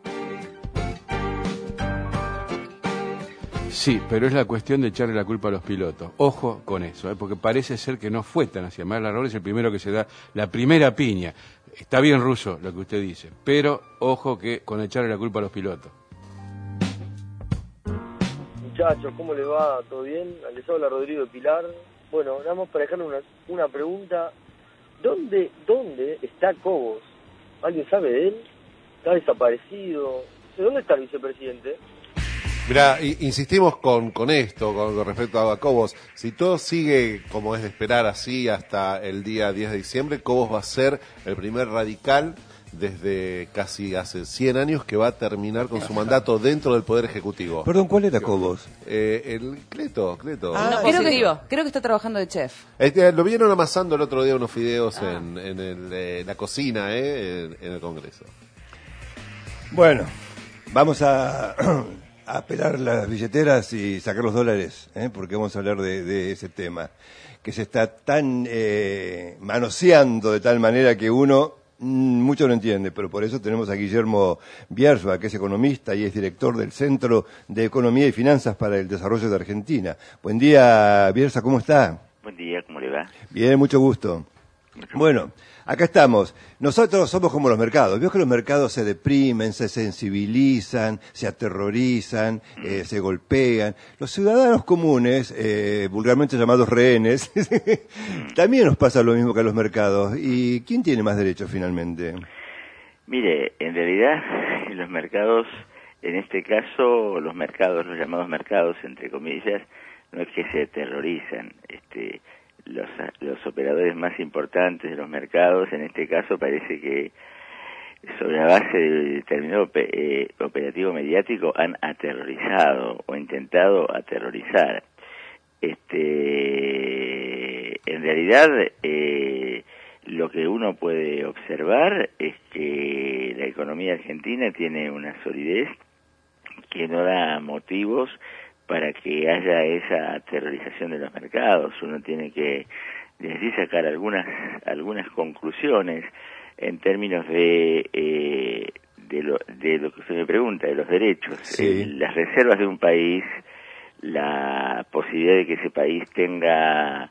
Sí, pero es la cuestión de echarle la culpa a los pilotos. Ojo con eso, porque parece ser que no fue tan así. Además, Larrauri es el primero que se da la primera piña. Está bien, Russo, lo que usted dice, pero ojo que con echarle la culpa a los pilotos. Muchachos, ¿cómo le va? ¿Todo bien? Les habla Rodrigo de Pilar. Bueno, nada más para dejarle una pregunta. ¿Dónde está Cobos? ¿Alguien sabe de él? ¿Está desaparecido? ¿De dónde está el vicepresidente? Mirá, insistimos con esto, con respecto a Cobos. Si todo sigue como es de esperar así hasta el día 10 de diciembre, Cobos va a ser el primer radical desde casi hace 100 años que va a terminar con su mandato dentro del Poder Ejecutivo. Perdón, ¿cuál era Cobos? El Cleto. No, creo que está trabajando de chef. Lo vieron amasando el otro día unos fideos en la cocina, en el Congreso. Bueno, vamos a pelar las billeteras y sacar los dólares, porque vamos a hablar de ese tema, que se está tan manoseando de tal manera que uno mucho no entiende, pero por eso tenemos a Guillermo Biersma, que es economista y es director del Centro de Economía y Finanzas para el Desarrollo de Argentina. Buen día, Biersma, ¿cómo está? Buen día, ¿cómo le va? Bien, mucho gusto. Bueno, acá estamos. Nosotros somos como los mercados. Veo que los mercados se deprimen, se sensibilizan, se aterrorizan, se golpean. Los ciudadanos comunes, vulgarmente llamados rehenes, también nos pasa lo mismo que a los mercados. ¿Y quién tiene más derechos finalmente? Mire, en realidad los mercados, en este caso, los llamados mercados, entre comillas, no es que se aterrorizan. Los operadores más importantes de los mercados, en este caso, parece que sobre la base de determinado operativo mediático han aterrorizado o intentado aterrorizar. En realidad, lo que uno puede observar es que la economía argentina tiene una solidez que no da motivos para que haya esa aterrorización de los mercados. Uno tiene que desde allí sacar algunas conclusiones en términos de lo que usted me pregunta, de los derechos. Sí. Las reservas de un país, la posibilidad de que ese país tenga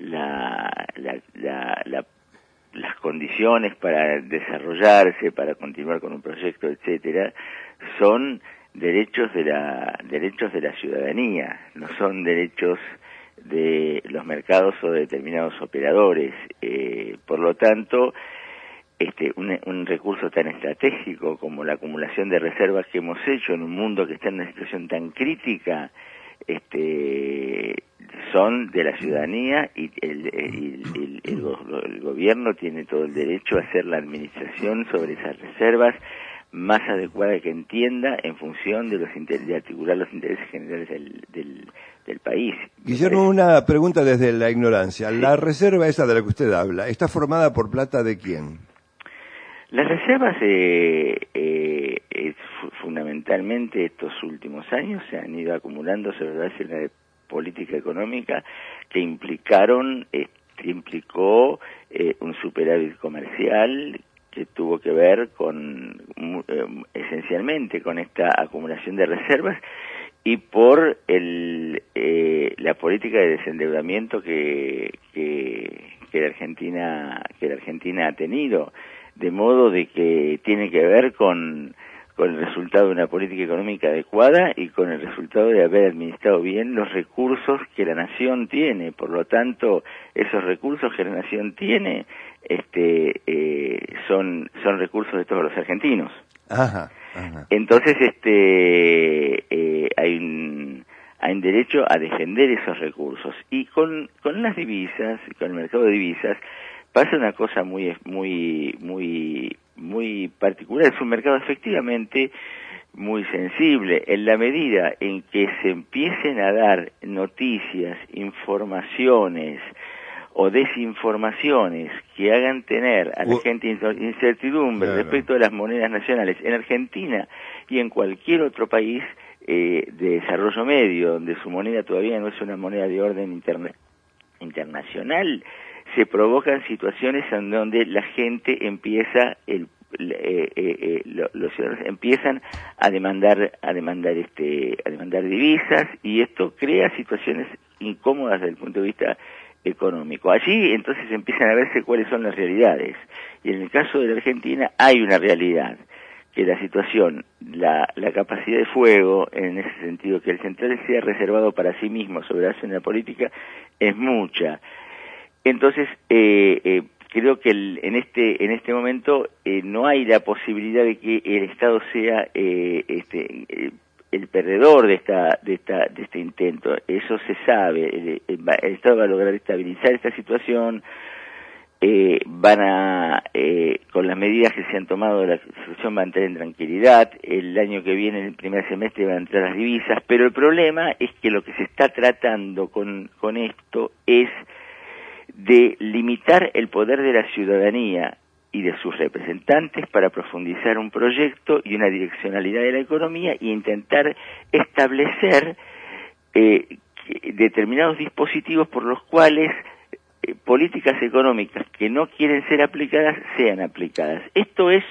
las condiciones para desarrollarse, para continuar con un proyecto, etcétera, son derechos de la ciudadanía, no son derechos de los mercados o de determinados operadores. Por lo tanto, un recurso tan estratégico como la acumulación de reservas que hemos hecho en un mundo que está en una situación tan crítica, son de la ciudadanía y el gobierno tiene todo el derecho a hacer la administración sobre esas reservas más adecuada que entienda en función de articular los intereses generales del país. Guillermo, una pregunta desde la ignorancia. Sí. La reserva esa de la que usted habla, ¿está formada por plata de quién? Las reservas fundamentalmente estos últimos años se han ido acumulando sobre la base de una política económica que implicó un superávit comercial que tuvo que ver esencialmente con esta acumulación de reservas y por la política de desendeudamiento que la Argentina ha tenido, de modo de que tiene que ver con con el resultado de una política económica adecuada y con el resultado de haber administrado bien los recursos que la nación tiene. Por lo tanto, esos recursos que la nación tiene son recursos de todos los argentinos. Ajá. Entonces hay un derecho a defender esos recursos. Y con las divisas, con el mercado de divisas, pasa una cosa muy particular. Es un mercado efectivamente muy sensible. En la medida en que se empiecen a dar noticias, informaciones o desinformaciones que hagan tener a la gente incertidumbre respecto de las monedas nacionales en Argentina y en cualquier otro país de desarrollo medio, donde su moneda todavía no es una moneda de orden internacional, se provocan situaciones en donde la gente empieza, los ciudadanos empiezan a demandar divisas, y esto crea situaciones incómodas desde el punto de vista económico. Allí entonces empiezan a verse cuáles son las realidades, y en el caso de la Argentina hay una realidad, que la situación, la capacidad de fuego, en ese sentido, que el central sea reservado para sí mismo sobre la acción de la política, es mucha. Entonces, creo que en este momento no hay la posibilidad de que el Estado sea el perdedor de este intento. Eso se sabe. El Estado va a lograr estabilizar esta situación. Con las medidas que se han tomado, la situación va a entrar en tranquilidad. El año que viene, en el primer semestre, van a entrar las divisas, pero el problema es que lo que se está tratando con esto es de limitar el poder de la ciudadanía y de sus representantes para profundizar un proyecto y una direccionalidad de la economía, y intentar establecer determinados dispositivos por los cuales políticas económicas que no quieren ser aplicadas sean aplicadas. Esto es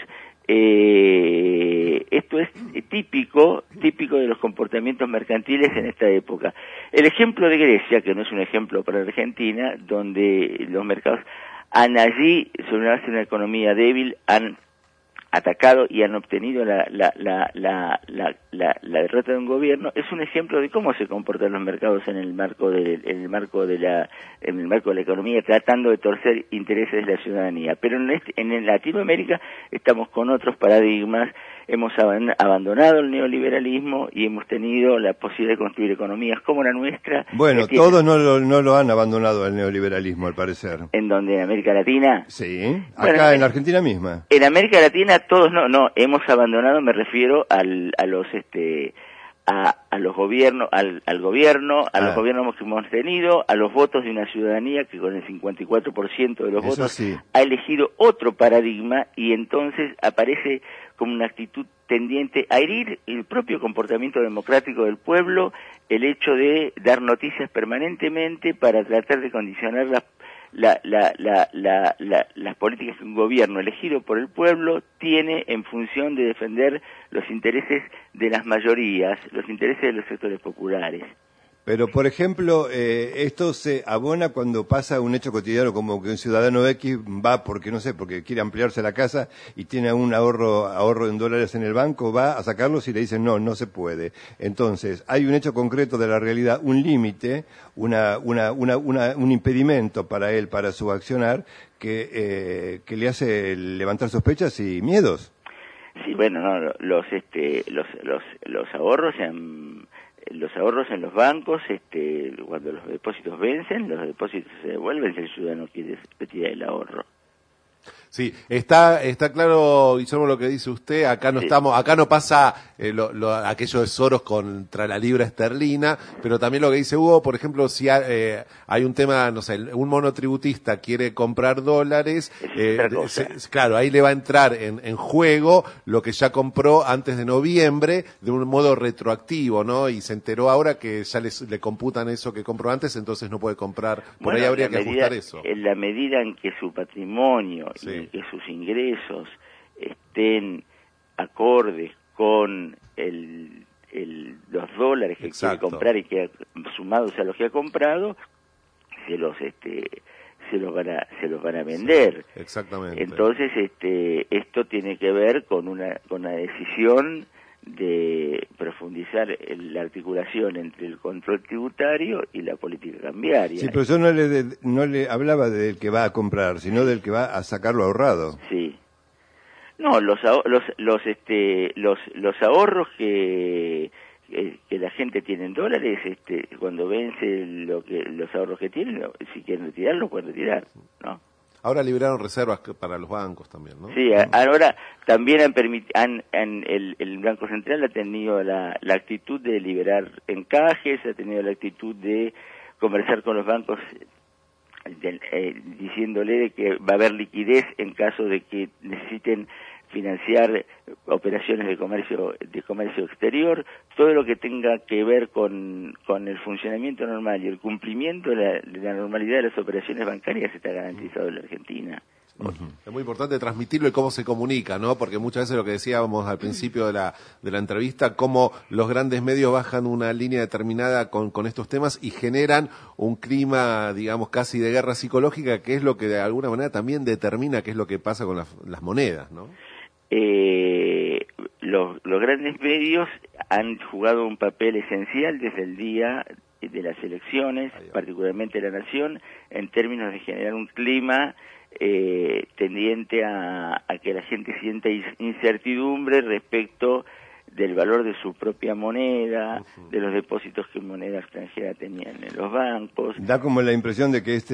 típico de los comportamientos mercantiles en esta época. El ejemplo de Grecia, que no es un ejemplo para Argentina, donde los mercados han allí, sobre una base de una economía débil, han atacado y han obtenido la derrota de un gobierno, es un ejemplo de cómo se comportan los mercados en el marco de la economía, tratando de torcer intereses de la ciudadanía. Pero en Latinoamérica estamos con otros paradigmas. Hemos abandonado el neoliberalismo y hemos tenido la posibilidad de construir economías como la nuestra. Bueno, todos no lo han abandonado el neoliberalismo, al parecer. ¿En donde? ¿En América Latina? Sí, acá en la Argentina misma. En América Latina todos no, hemos abandonado, me refiero a los gobiernos, al gobierno, a los gobiernos que hemos tenido, a los votos de una ciudadanía que con el 54% de los votos ha elegido otro paradigma, y entonces aparece como una actitud tendiente a herir el propio comportamiento democrático del pueblo, el hecho de dar noticias permanentemente para tratar de condicionar las políticas que un gobierno elegido por el pueblo tiene en función de defender los intereses de las mayorías, los intereses de los sectores populares. Pero, por ejemplo, esto se abona cuando pasa un hecho cotidiano, como que un ciudadano X va porque quiere ampliarse la casa y tiene un ahorro en dólares en el banco, va a sacarlos y le dicen no se puede. Entonces, hay un hecho concreto de la realidad, un límite, un impedimento para él, para su accionar, que le hace levantar sospechas y miedos. Sí, bueno, los ahorros en los bancos, cuando los depósitos vencen, los depósitos se devuelven si el ciudadano quiere retirar el ahorro. Sí, está claro, Guillermo, lo que dice usted. Acá no pasa aquello de Soros contra la libra esterlina, pero también lo que dice Hugo, por ejemplo, si hay un tema, no sé, un monotributista quiere comprar dólares, claro, ahí le va a entrar en juego lo que ya compró antes de noviembre de un modo retroactivo, ¿no? Y se enteró ahora que ya le computan eso que compró antes, entonces no puede comprar. Por ahí habría que ajustar eso. En la medida en que su patrimonio y que sus ingresos estén acordes con los dólares que quiere comprar y que sumados a los que ha comprado, se se los van a vender. Sí, exactamente. Entonces, esto tiene que ver con una decisión de profundizar la articulación entre el control tributario y la política cambiaria. Sí, pero yo no le hablaba del que va a comprar, sino del que va a sacarlo ahorrado. Sí. No, los ahorros que la gente tiene en dólares, cuando vence los ahorros que tienen, si quieren retirarlos, pueden retirar, ¿no? Ahora liberaron reservas para los bancos también, ¿no? Sí, ahora también el Banco Central ha tenido la actitud de liberar encajes, ha tenido la actitud de conversar con los bancos diciéndole de que va a haber liquidez en caso de que necesiten financiar operaciones de comercio exterior. Todo lo que tenga que ver con el funcionamiento normal y el cumplimiento de la normalidad de las operaciones bancarias está garantizado en la Argentina. Es muy importante transmitirlo y cómo se comunica, ¿no? Porque muchas veces lo que decíamos al principio de la entrevista, cómo los grandes medios bajan una línea determinada con estos temas y generan un clima, digamos, casi de guerra psicológica, que es lo que de alguna manera también determina qué es lo que pasa con las monedas, ¿no? Los grandes medios han jugado un papel esencial desde el día de las elecciones, particularmente La Nación, en términos de generar un clima tendiente a que la gente sienta incertidumbre respecto del valor de su propia moneda, de los depósitos que moneda extranjera tenían en los bancos. Da como la impresión de que este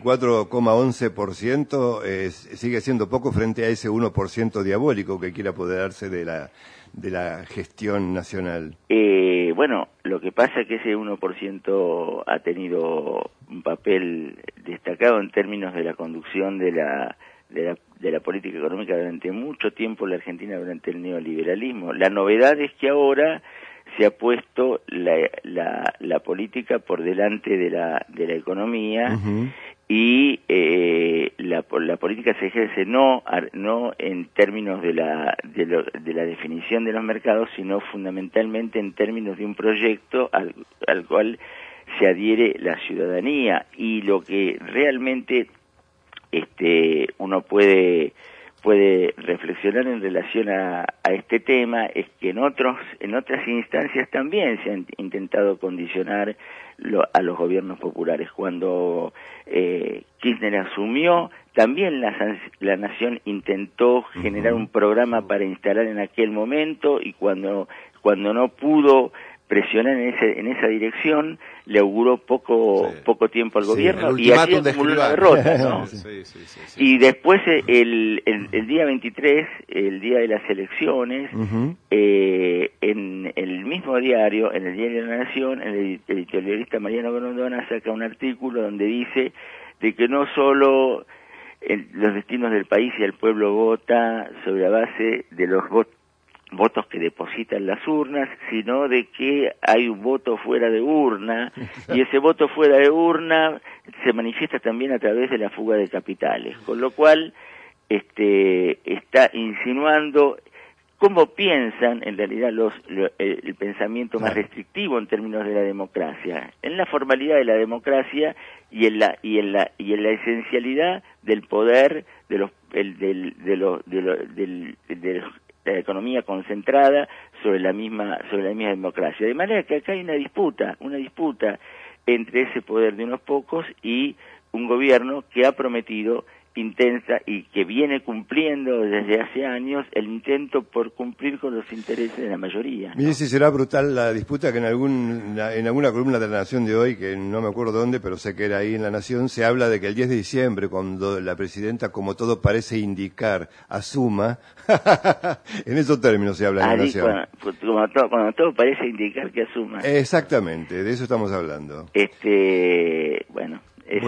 54,11% sigue siendo poco frente a ese 1% diabólico que quiere apoderarse de la gestión nacional. Bueno, lo que pasa es que ese 1% ha tenido un papel destacado en términos de la conducción de la política económica durante mucho tiempo en la Argentina, durante el neoliberalismo. La novedad es que ahora se ha puesto la política por delante de la economía. Y la política se ejerce no en términos de la definición de los mercados, sino fundamentalmente en términos de un proyecto al cual se adhiere la ciudadanía. Y lo que realmente uno puede reflexionar en relación a este tema es que en otras instancias también se han intentado condicionar a los gobiernos populares. Cuando Kirchner asumió, también la Nación intentó generar un programa para instalar en aquel momento, y cuando no pudo presionar en esa dirección, le auguró poco tiempo al gobierno, y así acumuló una derrota, ¿no? Sí. Y después el día 23, el día de las elecciones, en el mismo diario, en el Diario de la Nación, el editorialista Mariano Grondona saca un artículo donde dice de que no solo los destinos del país y el pueblo vota sobre la base de los votos que depositan las urnas, sino de que hay un voto fuera de urna, y ese voto fuera de urna se manifiesta también a través de la fuga de capitales, con lo cual está insinuando cómo piensan en realidad el pensamiento más restrictivo en términos de la democracia, en la formalidad de la democracia y en la esencialidad del poder de la economía concentrada sobre la misma democracia. De manera que acá hay una disputa entre ese poder de unos pocos y un gobierno que ha prometido intensa y que viene cumpliendo desde hace años el intento por cumplir con los intereses de la mayoría. Mire si será brutal la disputa que en alguna columna de La Nación de hoy, que no me acuerdo dónde, pero sé que era ahí en La Nación, se habla de que el 10 de diciembre, cuando la presidenta, como todo parece indicar, asuma, en esos términos se habla en La Nación. Cuando todo parece indicar que asuma. Exactamente, de eso estamos hablando. Bueno. Es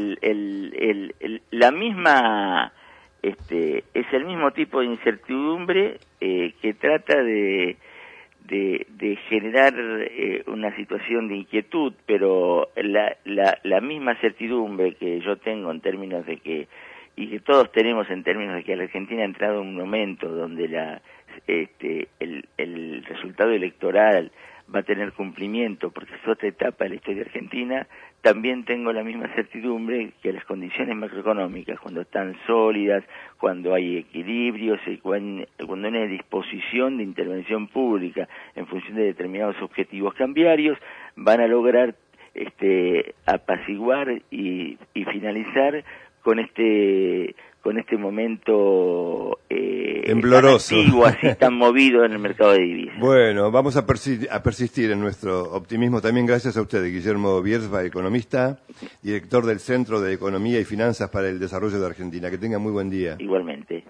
la misma, es el mismo tipo de incertidumbre que trata de generar una situación de inquietud, pero la misma certidumbre que yo tengo en términos de que, y que todos tenemos en términos de que la Argentina ha entrado en un momento donde el resultado electoral va a tener cumplimiento, porque es otra etapa de la historia argentina. También tengo la misma certidumbre que las condiciones macroeconómicas, cuando están sólidas, cuando hay equilibrios y cuando hay disposición de intervención pública en función de determinados objetivos cambiarios, van a lograr apaciguar y finalizar con este momento tembloroso, tan antiguo, así tan movido en el mercado de divisas. Bueno, vamos a persistir en nuestro optimismo también gracias a usted, Guillermo Biersba, economista, director del Centro de Economía y Finanzas para el Desarrollo de Argentina. Que tenga muy buen día. Igualmente.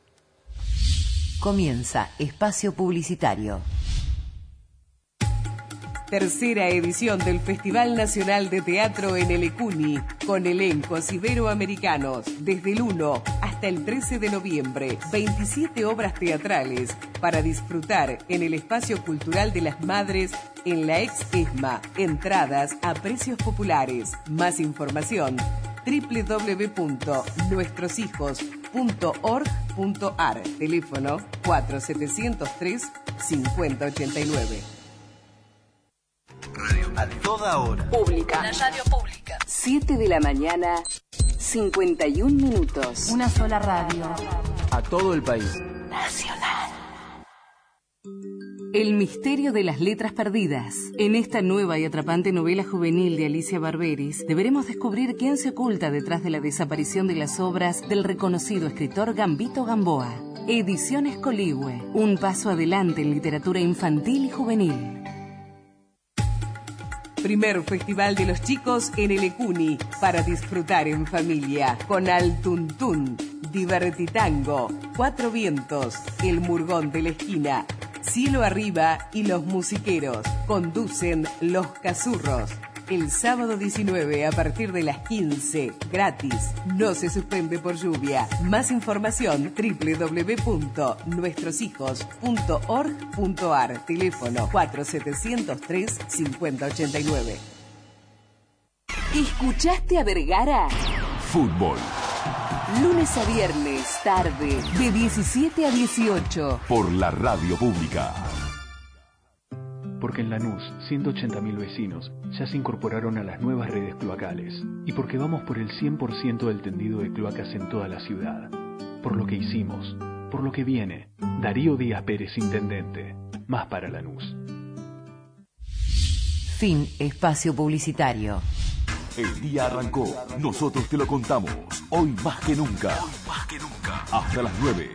Comienza Espacio Publicitario. Tercera edición del Festival Nacional de Teatro en el Ecuni, con elencos iberoamericanos, desde el 1 hasta el 13 de noviembre. 27 obras teatrales para disfrutar en el Espacio Cultural de las Madres en la ex ESMA. Entradas a precios populares. Más información www.nuestroshijos.org.ar. Teléfono 4703-5089. A toda hora. Pública. La radio pública. 7 de la mañana, 51 minutos. Una sola radio. A todo el país. Nacional. El misterio de las letras perdidas. En esta nueva y atrapante novela juvenil de Alicia Barberis, deberemos descubrir quién se oculta detrás de la desaparición de las obras del reconocido escritor Gambito Gamboa. Ediciones Coligüe. Un paso adelante en literatura infantil y juvenil. Primer Festival de los Chicos en el Ecuni, para disfrutar en familia, con Al Tuntún, Divertitango, Cuatro Vientos, El Murgón de la Esquina, Cielo Arriba y Los Musiqueros. Conducen Los Cazurros. El sábado 19 a partir de las 15, gratis, no se suspende por lluvia. Más información www.nuestroshijos.org.ar. Teléfono 4703-5089. ¿Escuchaste a Vergara? Fútbol. Lunes a viernes, tarde, de 17 a 18. Por la radio pública. Porque en Lanús, 180.000 vecinos ya se incorporaron a las nuevas redes cloacales. Y porque vamos por el 100% del tendido de cloacas en toda la ciudad. Por lo que hicimos, por lo que viene. Darío Díaz Pérez, intendente. Más para Lanús. Fin espacio publicitario. El día arrancó. Nosotros te lo contamos. Hoy más que nunca. Hoy más que nunca. Hasta las 9.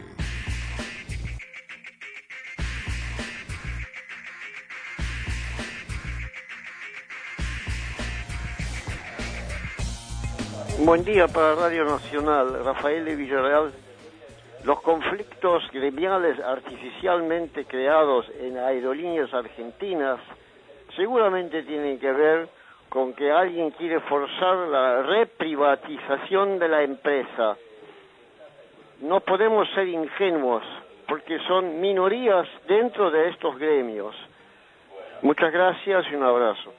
Buen día para Radio Nacional, Rafael de Villarreal. Los conflictos gremiales artificialmente creados en aerolíneas argentinas seguramente tienen que ver con que alguien quiere forzar la reprivatización de la empresa. No podemos ser ingenuos, porque son minorías dentro de estos gremios. Muchas gracias y un abrazo.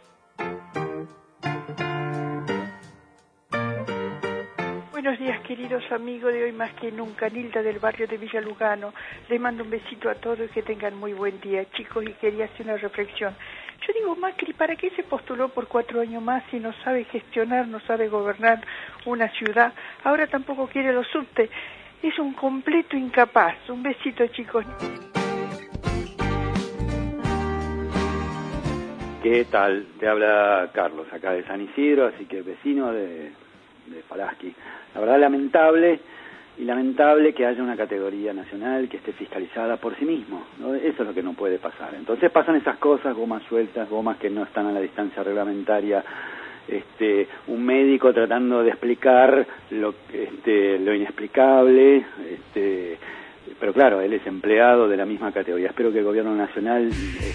Buenos días, queridos amigos de Hoy Más que Nunca, Nilda del barrio de Villa Lugano. Les mando un besito a todos y que tengan muy buen día, chicos, y quería hacer una reflexión. Yo digo, Macri, ¿para qué se postuló por 4 años más si no sabe gestionar, no sabe gobernar una ciudad? Ahora tampoco quiere los subtes. Es un completo incapaz. Un besito, chicos. ¿Qué tal? Te habla Carlos, acá de San Isidro, así que vecino de Falaschi. La verdad, lamentable que haya una categoría nacional que esté fiscalizada por sí mismo, ¿no? Eso es lo que no puede pasar. Entonces pasan esas cosas, gomas sueltas, gomas que no están a la distancia reglamentaria, un médico tratando de explicar lo inexplicable, pero claro, él es empleado de la misma categoría. Espero que el gobierno nacional...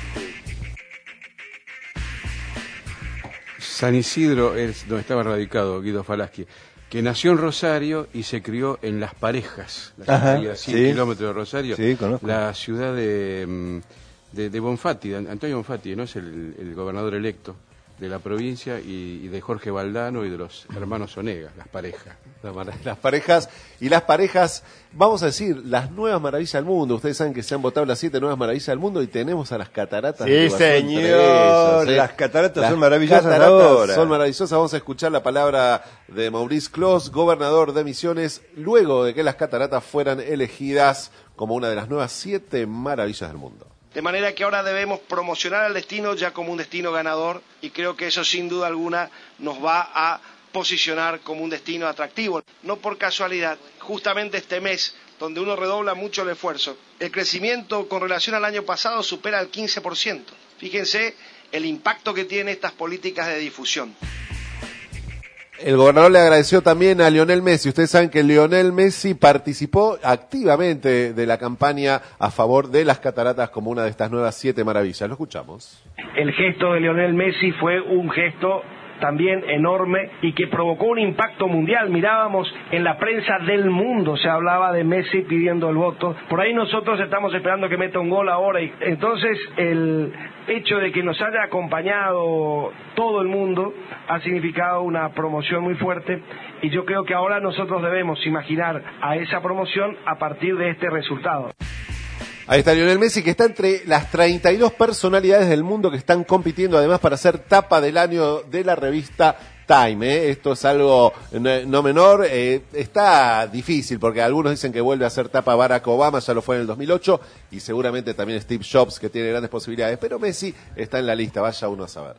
San Isidro es donde estaba radicado Guido Falaschi, que nació en Rosario y se crió en Las Parejas, a 100 kilómetros de Rosario, la ciudad de Bonfatti, de Antonio Bonfatti, ¿no? Es el gobernador electo de la provincia y de Jorge Valdano y de los hermanos Onegas, las parejas. Las parejas, vamos a decir, las nuevas maravillas del mundo. Ustedes saben que se han votado las 7 nuevas maravillas del mundo y tenemos a las cataratas. Sí, señor, las cataratas son maravillosas ahora. Son maravillosas. Vamos a escuchar la palabra de Maurice Clos, gobernador de Misiones, luego de que las cataratas fueran elegidas como una de las nuevas 7 maravillas del mundo. De manera que ahora debemos promocionar al destino ya como un destino ganador y creo que eso sin duda alguna nos va a posicionar como un destino atractivo. No por casualidad, justamente este mes donde uno redobla mucho el esfuerzo, el crecimiento con relación al año pasado supera el 15%. Fíjense el impacto que tienen estas políticas de difusión. El gobernador le agradeció también a Lionel Messi. Ustedes saben que Lionel Messi participó activamente de la campaña a favor de las cataratas como una de estas nuevas 7 maravillas. Lo escuchamos. El gesto de Lionel Messi fue un gesto también enorme y que provocó un impacto mundial. Mirábamos en la prensa del mundo, se hablaba de Messi pidiendo el voto. Por ahí nosotros estamos esperando que meta un gol ahora. Y entonces el hecho de que nos haya acompañado todo el mundo ha significado una promoción muy fuerte y yo creo que ahora nosotros debemos imaginar a esa promoción a partir de este resultado. Ahí está Lionel Messi, que está entre las 32 personalidades del mundo que están compitiendo además para ser tapa del año de la revista Time. Esto es algo no menor. Está difícil porque algunos dicen que vuelve a ser tapa Barack Obama, ya lo fue en el 2008, y seguramente también Steve Jobs, que tiene grandes posibilidades, pero Messi está en la lista, vaya uno a saber.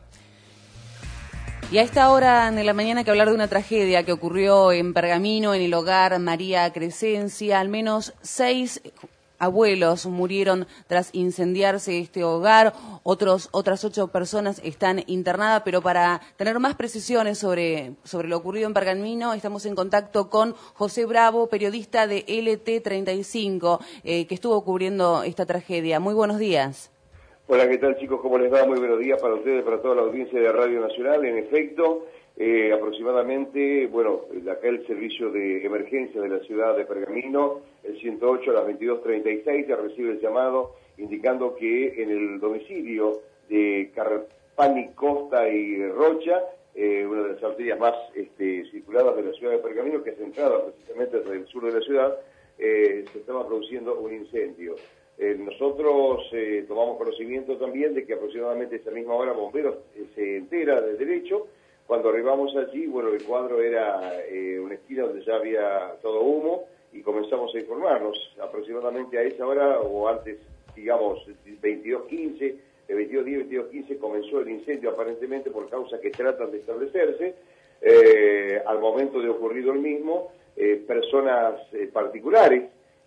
Y a esta hora de la mañana hay que hablar de una tragedia que ocurrió en Pergamino, en el hogar María Crescencia. Al menos 6 abuelos murieron tras incendiarse este hogar, otras 8 personas están internadas, pero para tener más precisiones sobre lo ocurrido en Pergamino, estamos en contacto con José Bravo, periodista de LT35, que estuvo cubriendo esta tragedia. Muy buenos días. Hola, ¿qué tal, chicos? ¿Cómo les va? Muy buenos días para ustedes, para toda la audiencia de Radio Nacional. En efecto, aproximadamente, acá el servicio de emergencia de la ciudad de Pergamino, el 108 a las 22:36, ya recibe el llamado indicando que en el domicilio de Carpani, Costa y Rocha, una de las arterias más circuladas de la ciudad de Pergamino, que es entrada precisamente desde el sur de la ciudad, se estaba produciendo un incendio. Nosotros tomamos conocimiento también de que aproximadamente a esa misma hora Bomberos se entera del derecho. Cuando arribamos allí, el cuadro era una esquina donde ya había todo humo y comenzamos a informarnos. Aproximadamente a esa hora, o antes, digamos, 22:15, de 22:10, 22:15 comenzó el incendio aparentemente por causas que tratan de establecerse. Al momento de ocurrido el mismo, personas particulares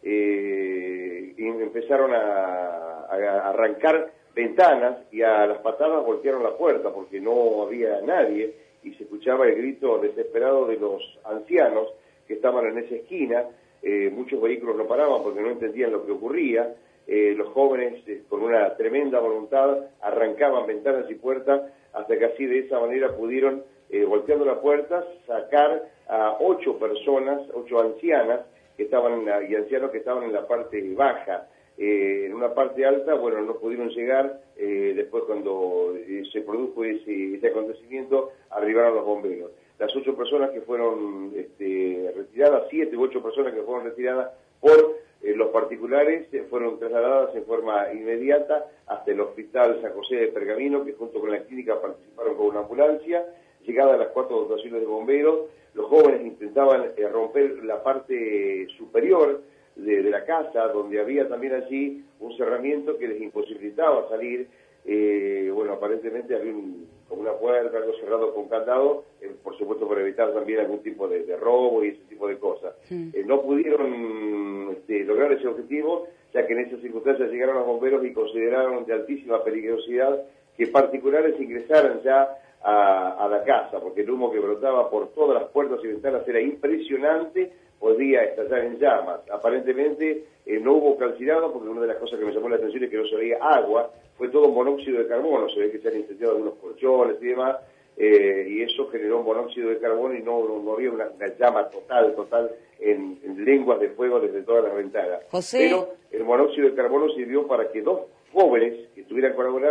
empezaron a arrancar ventanas y a las patadas voltearon la puerta porque no había nadie y se escuchaba el grito desesperado de los ancianos que estaban en esa esquina. Muchos vehículos no paraban porque no entendían lo que ocurría. Los jóvenes con una tremenda voluntad arrancaban ventanas y puertas hasta que así de esa manera pudieron, volteando la puerta, sacar a 8 personas, 8 ancianas que estaban y ancianos que estaban en la parte baja. En una parte alta, no pudieron llegar. Después, cuando se produjo ese acontecimiento, arribaron los bomberos. Las 8 personas que fueron retiradas, 7 u 8 personas que fueron retiradas por los particulares, fueron trasladadas en forma inmediata hasta el hospital San José de Pergamino, que junto con la clínica participaron con una ambulancia. Llegada a las 4 dotaciones de bomberos, los jóvenes intentaban romper la parte superior de la casa, donde había también allí un cerramiento que les imposibilitaba salir. Aparentemente había como una puerta, algo cerrado con candado, por supuesto para evitar también algún tipo de robo y ese tipo de cosas. No pudieron lograr ese objetivo, ya que en esas circunstancias llegaron los bomberos y consideraron de altísima peligrosidad que particulares ingresaran ya a la casa, porque el humo que brotaba por todas las puertas y ventanas era impresionante, podía estallar en llamas. Aparentemente no hubo calcinado, porque una de las cosas que me llamó la atención es que no se veía agua, fue todo monóxido de carbono, se ve que se han incendiado algunos colchones y demás, y eso generó un monóxido de carbono y no había una llama total en lenguas de fuego desde todas las ventanas. José. Pero el monóxido de carbono sirvió para que 2 jóvenes que estuvieran colaborando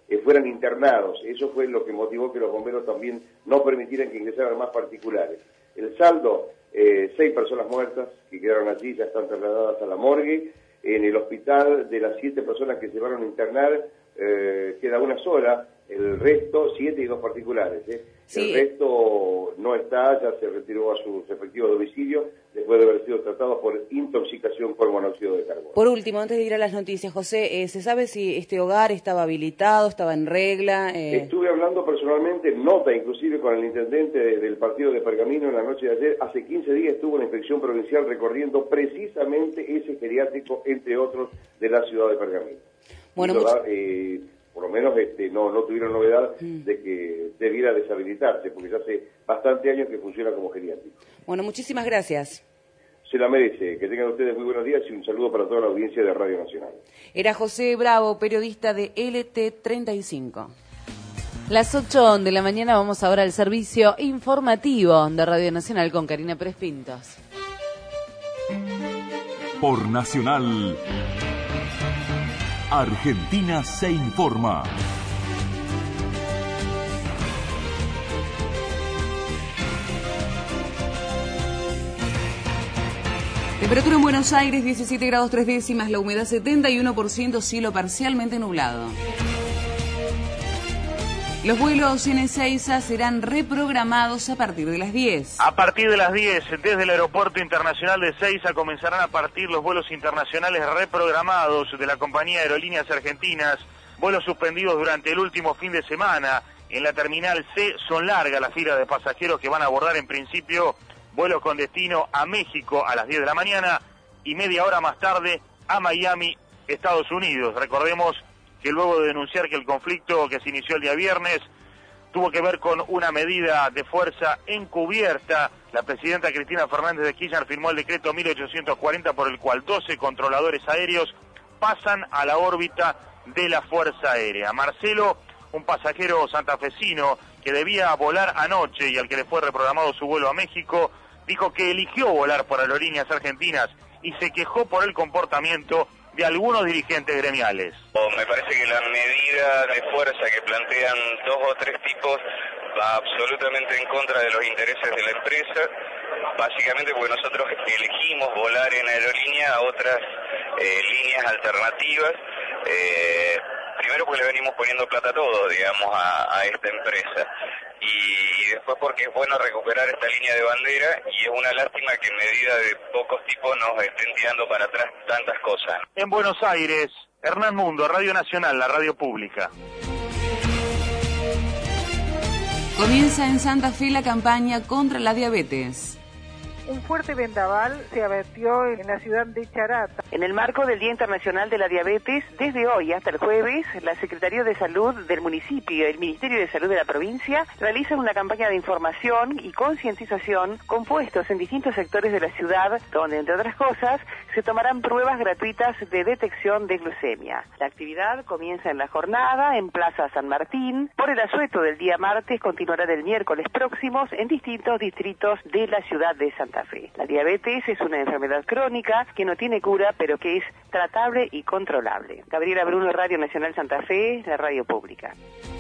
fueran internados. Eso fue lo que motivó que los bomberos también no permitieran que ingresaran más particulares. El saldo, 6 personas muertas que quedaron allí, ya están trasladadas a la morgue. En el hospital, de las 7 personas que se llevaron a internar, queda una sola, el resto, 7 y 2 particulares. Sí. El resto no está, ya se retiró a sus respectivos domicilios después de haber sido tratados por intoxicación por monóxido de carbono. Por último, antes de ir a las noticias, José, ¿se sabe si este hogar estaba habilitado, estaba en regla? Estuve hablando personalmente, nota inclusive con el intendente del partido de Pergamino en la noche de ayer. Hace 15 días estuvo la inspección provincial recorriendo precisamente ese geriátrico, entre otros, de la ciudad de Pergamino. Bueno, por lo menos no tuvieron novedad de que debiera deshabilitarse, porque ya hace bastante años que funciona como geriátrico. Bueno, muchísimas gracias. Se la merece. Que tengan ustedes muy buenos días y un saludo para toda la audiencia de Radio Nacional. Era José Bravo, periodista de LT35. Las 8 de la mañana vamos ahora al servicio informativo de Radio Nacional con Karina Pérez Pintos. Por Nacional, Argentina se informa. Temperatura en Buenos Aires, 17 grados 3 décimas, la humedad 71%, cielo parcialmente nublado. Los vuelos en Ezeiza serán reprogramados a partir de las 10. A partir de las 10, desde el Aeropuerto Internacional de Ezeiza comenzarán a partir los vuelos internacionales reprogramados de la compañía Aerolíneas Argentinas, vuelos suspendidos durante el último fin de semana. En la Terminal C son largas las filas de pasajeros que van a abordar en principio vuelos con destino a México a las 10 de la mañana y media hora más tarde a Miami, Estados Unidos. Recordemos que luego de denunciar que el conflicto que se inició el día viernes tuvo que ver con una medida de fuerza encubierta, la presidenta Cristina Fernández de Kirchner firmó el decreto 1840 por el cual 12 controladores aéreos pasan a la órbita de la Fuerza Aérea. Marcelo, un pasajero santafesino que debía volar anoche y al que le fue reprogramado su vuelo a México, dijo que eligió volar por Aerolíneas Argentinas y se quejó por el comportamiento de algunos dirigentes gremiales. Me parece que la medida de fuerza que plantean 2 o 3 tipos va absolutamente en contra de los intereses de la empresa, básicamente porque nosotros elegimos volar en aerolínea a otras líneas alternativas, primero porque le venimos poniendo plata a todos, digamos, a esta empresa. Y después porque es bueno recuperar esta línea de bandera y es una lástima que en medida de pocos tipos nos estén tirando para atrás tantas cosas. En Buenos Aires, Hernán Mundo, Radio Nacional, la radio pública. Comienza en Santa Fe la campaña contra la diabetes. Un fuerte vendaval se abatió en la ciudad de Charata. En el marco del Día Internacional de la Diabetes, desde hoy hasta el jueves, la Secretaría de Salud del municipio y el Ministerio de Salud de la provincia realizan una campaña de información y concientización compuestos en distintos sectores de la ciudad, donde, entre otras cosas, se tomarán pruebas gratuitas de detección de glucemia. La actividad comienza en la jornada en Plaza San Martín. Por el asueto del día martes continuará del miércoles próximos en distintos distritos de la ciudad de Santa Fe. La diabetes es una enfermedad crónica que no tiene cura, pero que es tratable y controlable. Gabriela Bruno, Radio Nacional Santa Fe, la radio pública.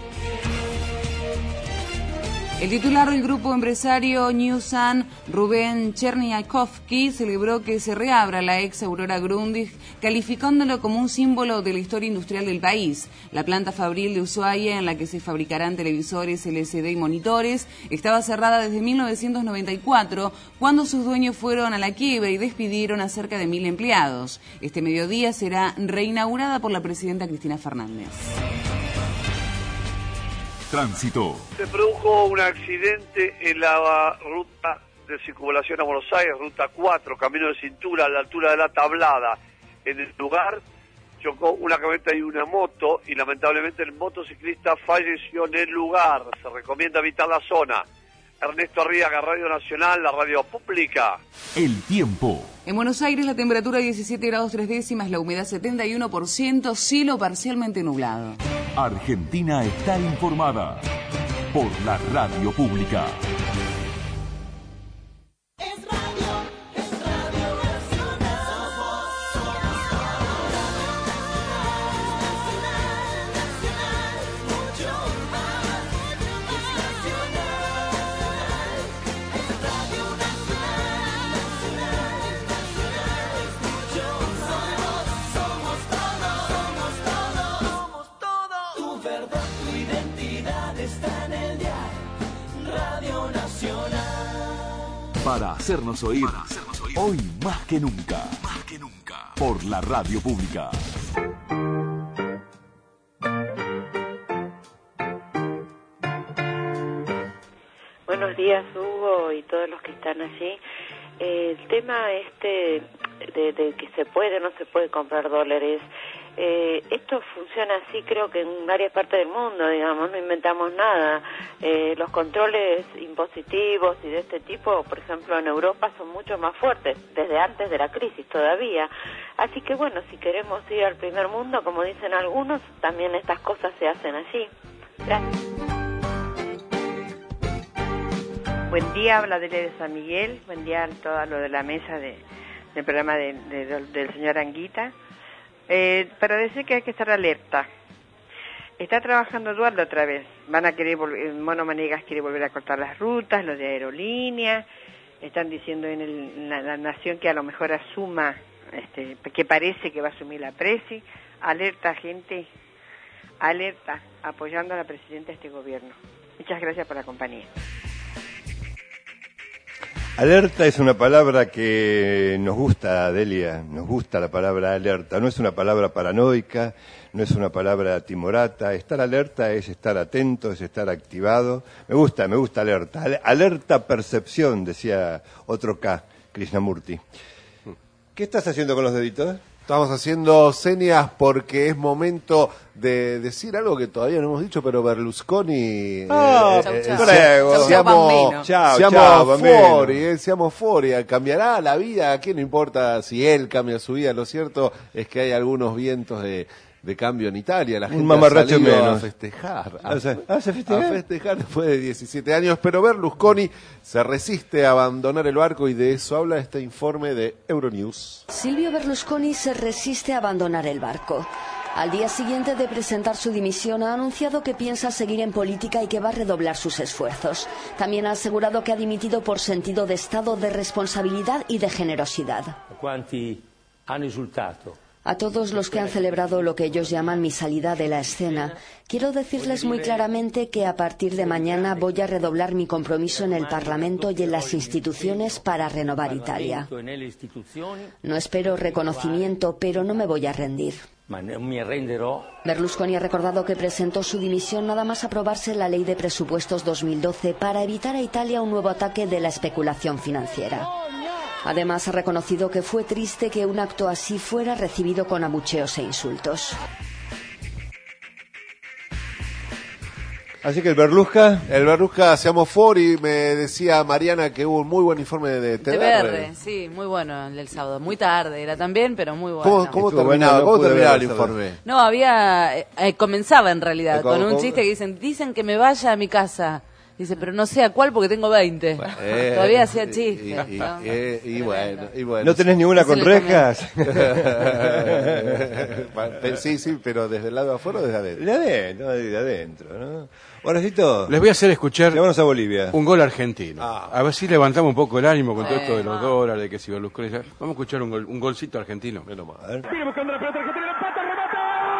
El titular del grupo empresario New Sun, Rubén Cherniakovsky, celebró que se reabra la ex Aurora Grundig, calificándolo como un símbolo de la historia industrial del país. La planta fabril de Ushuaia, en la que se fabricarán televisores, LCD y monitores, estaba cerrada desde 1994, cuando sus dueños fueron a la quiebra y despidieron a cerca de 1.000 empleados. Este mediodía será reinaugurada por la presidenta Cristina Fernández. Tránsito. Se produjo un accidente en la ruta de circunvalación a Buenos Aires, ruta 4, camino de cintura a la altura de la Tablada. En el lugar chocó una camioneta y una moto y lamentablemente el motociclista falleció en el lugar. Se recomienda evitar la zona. Ernesto Arriaga, Radio Nacional, la radio pública. El tiempo. En Buenos Aires la temperatura 17 grados 3 décimas, la humedad 71%, cielo parcialmente nublado. Argentina está informada por la radio pública. Para hacernos oír. Hoy más que nunca. Por la radio pública. Buenos días, Hugo, y todos los que están allí. El tema de que se puede o no se puede comprar dólares, esto funciona así creo que en varias partes del mundo, digamos, no inventamos nada. Los controles impositivos y de este tipo, por ejemplo, en Europa son mucho más fuertes, desde antes de la crisis todavía. Así que bueno, si queremos ir al primer mundo, como dicen algunos, también estas cosas se hacen allí. Gracias. Buen día, habla de San Miguel. Buen día a todo lo de la mesa del programa del señor Anguita. Para decir que hay que estar alerta. Está trabajando Eduardo otra vez. Van a querer Mono Manegas quiere volver a cortar las rutas, los de aerolíneas. Están diciendo en la Nación que a lo mejor asuma, que parece que va a asumir la presi. Alerta, gente. Alerta, apoyando a la presidenta de este gobierno. Muchas gracias por la compañía. Alerta es una palabra que nos gusta, Delia, nos gusta la palabra alerta. No es una palabra paranoica, no es una palabra timorata. Estar alerta es estar atento, es estar activado. Me gusta alerta. Alerta percepción, decía otro K, Krishnamurti. ¿Qué estás haciendo con los deditos? Estamos haciendo señas porque es momento de decir algo que todavía no hemos dicho, pero Berlusconi... Siamo fuori, cambiará la vida, ¿a quién no importa si él cambia su vida? Lo cierto es que hay algunos vientos de cambio en Italia, la gente ha salido a festejar, a festejar después de 17 años, pero Berlusconi se resiste a abandonar el barco y de eso habla este informe de Euronews. Silvio Berlusconi se resiste a abandonar el barco. Al día siguiente de presentar su dimisión ha anunciado que piensa seguir en política y que va a redoblar sus esfuerzos. También ha asegurado que ha dimitido por sentido de estado de responsabilidad y de generosidad. ¿Cuántos han insultado? A todos los que han celebrado lo que ellos llaman mi salida de la escena, quiero decirles muy claramente que a partir de mañana voy a redoblar mi compromiso en el Parlamento y en las instituciones para renovar Italia. No espero reconocimiento, pero no me voy a rendir. Berlusconi ha recordado que presentó su dimisión nada más aprobarse la Ley de Presupuestos 2012 para evitar a Italia un nuevo ataque de la especulación financiera. Además, ha reconocido que fue triste que un acto así fuera recibido con abucheos e insultos. Así que el Berlusca Siamo fuori, me decía Mariana que hubo un muy buen informe de TVR. Sí, muy bueno el del sábado. Muy tarde era también, pero muy bueno. ¿Cómo terminaba el informe? No, comenzaba en realidad con un chiste que dicen que me vaya a mi casa. Dice, pero no sé a cuál porque tengo 20. Todavía hacía chistes. Y bueno. ¿No tenés ninguna con rejas? Sí, pero ¿desde el lado de afuera o desde adentro? Desde adentro, ¿no? Horacito, les voy a hacer escuchar a Bolivia. Un gol argentino. A ver si levantamos un poco el ánimo con todo esto de los dólares, de que si Berlusconi... Vamos a escuchar un golcito argentino. Menos mal. Sigue buscando la pelota argentina, el empate, remata.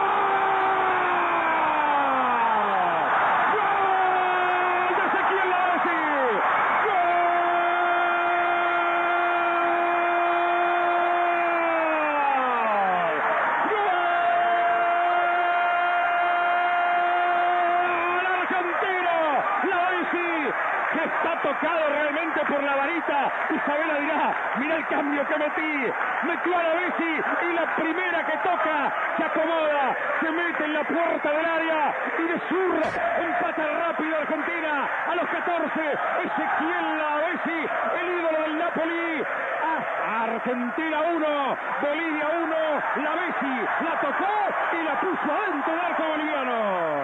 Tocado realmente por la varita. Isabela dirá, mira el cambio que metió a la Bessi y la primera que toca se acomoda, se mete en la puerta del área y de zurda empata rápido Argentina a los 14. Ezequiel la Bessi, el ídolo del Napoli. Argentina 1, Bolivia 1, la Bessi la tocó y la puso adentro del arco boliviano.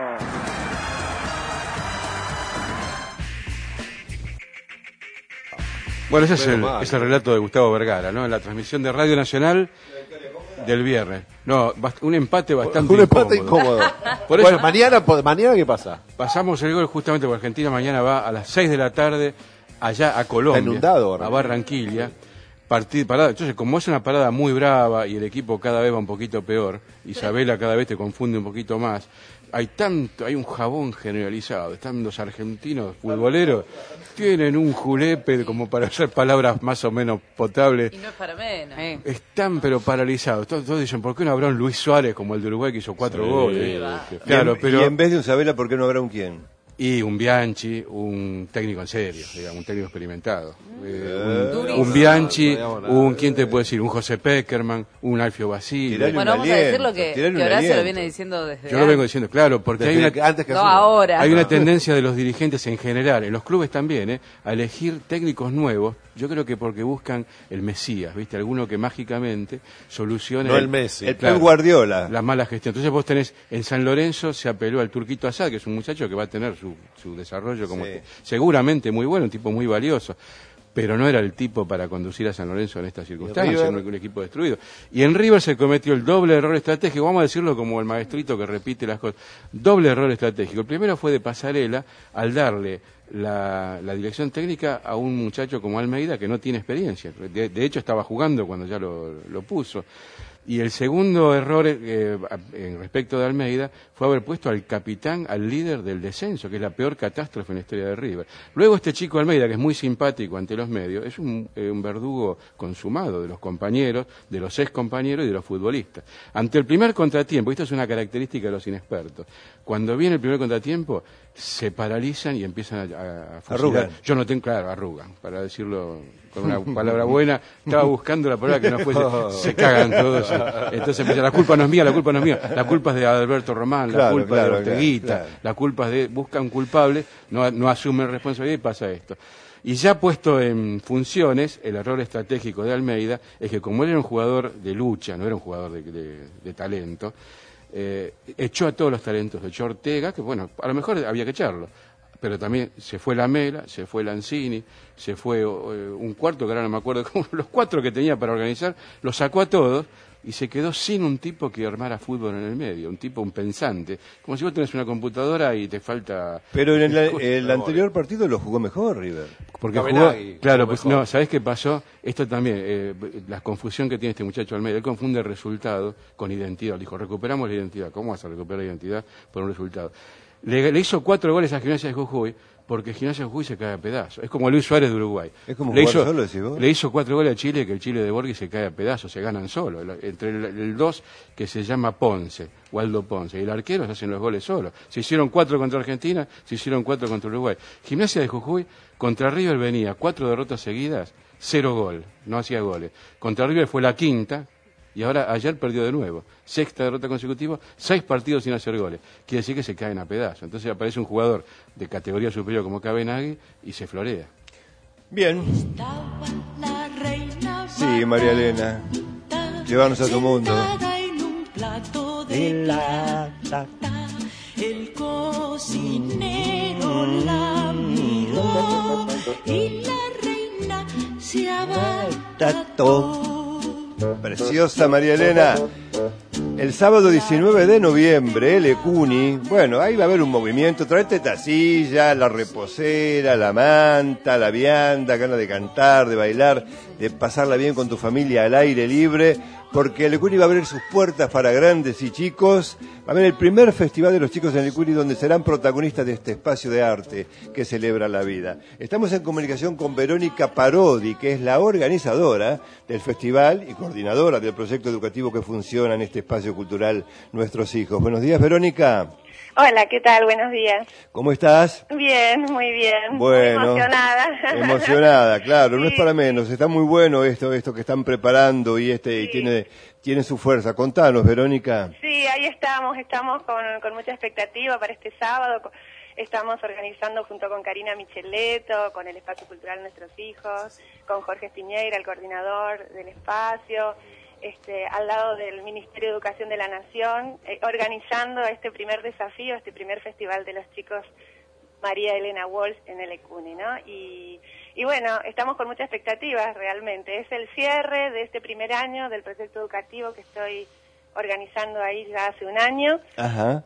Bueno, ese es el relato de Gustavo Vergara, ¿no? En la transmisión de Radio Nacional del viernes. No, un empate bastante incómodo. Por eso, mañana ¿qué pasa? Pasamos el gol justamente porque Argentina mañana va a las 6 de la tarde allá a Colombia, inundado, a Barranquilla. parada. Entonces, como es una parada muy brava y el equipo cada vez va un poquito peor, Isabela cada vez te confunde un poquito más, hay un jabón generalizado, están los argentinos futboleros, tienen un julepe como para usar palabras más o menos potables. Y no es para menos. Están pero paralizados. Todos dicen, ¿por qué no habrá un Luis Suárez como el de Uruguay que hizo 4 goles? Claro, pero... Y en vez de un Sabela, ¿por qué no habrá un quién? Y un Bianchi, un técnico en serio, digamos, un técnico experimentado. Un Bianchi, ¿quién te puede decir? Un José Peckerman, un Alfio Basile. Bueno, vamos a decir lo que Horacio lo viene diciendo desde Yo lo vengo diciendo, claro, porque hay una tendencia de los dirigentes en general, en los clubes también, a elegir técnicos nuevos. Yo creo que porque buscan el Mesías, ¿viste? Alguno que mágicamente solucione... No el Messi. El Pep Guardiola. La mala gestión. Entonces vos tenés, en San Lorenzo se apeló al Turquito Asad, que es un muchacho que va a tener su desarrollo como seguramente muy bueno, un tipo muy valioso. Pero no era el tipo para conducir a San Lorenzo en estas circunstancias, un equipo destruido. Y en River se cometió el doble error estratégico, vamos a decirlo como el maestrito que repite las cosas. Doble error estratégico. El primero fue de Pasarela, al darle la dirección técnica a un muchacho como Almeida que no tiene experiencia. De hecho estaba jugando cuando ya lo puso. Y el segundo error en respecto de Almeida fue haber puesto al capitán, al líder del descenso, que es la peor catástrofe en la historia de River. Luego este chico Almeida, que es muy simpático ante los medios, es un verdugo consumado de los compañeros, de los ex compañeros y de los futbolistas. Ante el primer contratiempo, esto es una característica de los inexpertos, cuando viene el primer contratiempo se paralizan y empiezan a fusilar. Arrugan. Yo no tengo, claro, arrugan, para decirlo con una palabra buena, estaba buscando la palabra que no fuese, se cagan todos. Entonces empieza, la culpa no es mía, la culpa no es mía, la culpa es de Alberto Román, la culpa de Orteguita, la culpa es de, buscan culpable, no asumen responsabilidad y pasa esto. Y ya puesto en funciones, el error estratégico de Almeida es que como él era un jugador de lucha, no era un jugador de talento, echó a todos los talentos, echó a Ortega, que bueno, a lo mejor había que echarlo, pero también se fue Lamela, se fue Lanzini, se fue un cuarto, que ahora no me acuerdo, como los 4 que tenía para organizar, los sacó a todos y se quedó sin un tipo que armara fútbol en el medio, un pensante, como si vos tenés una computadora y te falta... Pero en el anterior partido lo jugó mejor River. Porque jugó, claro, pues no, ¿sabés qué pasó? Esto también, la confusión que tiene este muchacho Almeida, él confunde resultado con identidad, dijo, recuperamos la identidad, ¿cómo vas a recuperar la identidad por un resultado? Le hizo 4 goles a Gimnasia de Jujuy, porque Gimnasia de Jujuy se cae a pedazos. Es como Luis Suárez de Uruguay. Es como solo, decís vos. Le hizo 4 goles a Chile, que el Chile de Borghi se cae a pedazos, se ganan solo. Entre el 2, que se llama Ponce, Waldo Ponce, y el arquero se hacen los goles solos. Se hicieron 4 contra Argentina, se hicieron 4 contra Uruguay. Gimnasia de Jujuy, contra River venía 4 derrotas seguidas, 0 gol, no hacía goles. Contra River fue la quinta, y ahora ayer perdió de nuevo. 6ª derrota consecutiva, 6 partidos sin hacer goles. Quiere decir que se caen a pedazos. Entonces aparece un jugador de categoría superior como Cabenagui y se florea. Bien. Sí, María Elena. Llévanos a tu mundo. El cocinero la miró y la reina se abatató. Preciosa María Elena. El sábado 19 de noviembre, Lecuni, bueno, ahí va a haber un movimiento, traete tacilla, la reposera, la manta, la vianda, ganas de cantar, de bailar, de pasarla bien con tu familia al aire libre, porque Lecuni va a abrir sus puertas para grandes y chicos. Va a haber el primer festival de los chicos en Lecuni, donde serán protagonistas de este espacio de arte que celebra la vida. Estamos en comunicación con Verónica Parodi, que es la organizadora del festival y coordinadora del proyecto educativo que funciona en este espacio cultural Nuestros Hijos. Buenos días, Verónica. Hola, ¿qué tal? Buenos días. ¿Cómo estás? Bien, muy bien. Bueno, muy emocionada. Emocionada, claro, Sí. no es para menos. Está muy bueno esto que están preparando y tiene su fuerza. Contanos, Verónica. Sí, ahí estamos con mucha expectativa para este sábado. Estamos organizando junto con Karina Micheletto, con el Espacio Cultural Nuestros Hijos, con Jorge Piñeira, el coordinador del espacio, al lado del Ministerio de Educación de la Nación, organizando este primer desafío, este primer festival de los chicos María Elena Walsh en el Lecuni, ¿no? Y bueno, estamos con muchas expectativas realmente. Es el cierre de este primer año del proyecto educativo que estoy organizando ahí ya hace un año. Ajá.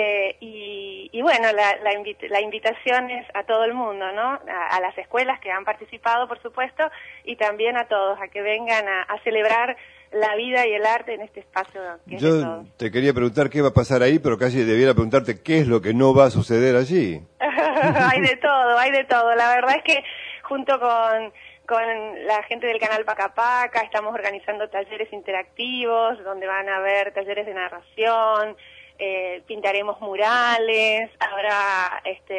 Y bueno, la invitación es a todo el mundo, ¿no? A las escuelas que han participado, por supuesto, y también a todos, a que vengan a celebrar la vida y el arte en este espacio que es de Yo todos. te quería preguntar qué va a pasar ahí, pero casi debiera preguntarte qué es lo que no va a suceder allí. Hay de todo, hay de todo. La verdad es que junto con la gente del canal Paca Paca estamos organizando talleres interactivos donde van a haber talleres de narración, pintaremos murales, habrá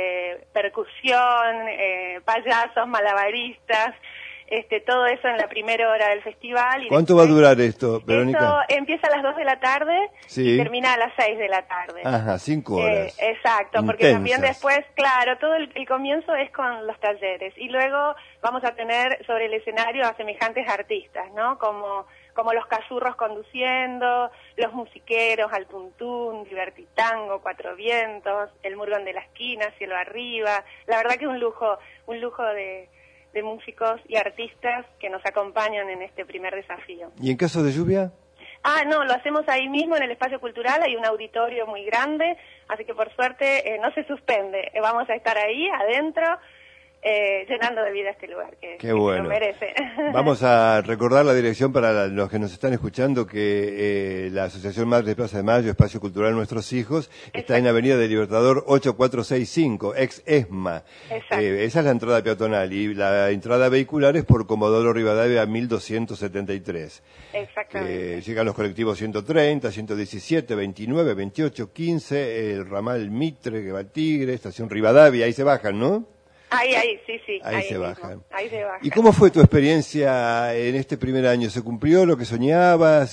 percusión, payasos, malabaristas, todo eso en la primera hora del festival. Y ¿Cuánto va a durar esto, Verónica? Esto empieza a las 2 de la tarde Sí. y termina a las 6 de la tarde. Ajá, 5 horas. Exacto, porque Intensas. también después, claro, todo el comienzo es con los talleres y luego vamos a tener sobre el escenario a semejantes artistas, ¿no? Como los cazurros conduciendo, los musiqueros, al tuntún, divertitango, Cuatro Vientos, el murgón de la esquina, cielo arriba. La verdad que es un lujo de músicos y artistas que nos acompañan en este primer desafío. ¿Y en caso de lluvia? No, lo hacemos ahí mismo en el espacio cultural, hay un auditorio muy grande, así que por suerte no se suspende. Vamos a estar ahí adentro llenando de vida este lugar que Qué bueno. lo merece. Vamos a recordar la dirección para los que nos están escuchando, que la Asociación Madres de Plaza de Mayo, Espacio Cultural Nuestros Hijos, está en Avenida del Libertador 8465, ex ESMA. Esa es la entrada peatonal y la entrada vehicular es por Comodoro Rivadavia 1273. Exactamente. Llegan los colectivos 130, 117, 29, 28, 15, el ramal Mitre que va al Tigre, estación Rivadavia, ahí se bajan, ¿no? Ahí, sí. Ahí se mismo. bajan. Ahí se bajan. ¿Y cómo fue tu experiencia en este primer año? ¿Se cumplió lo que soñabas?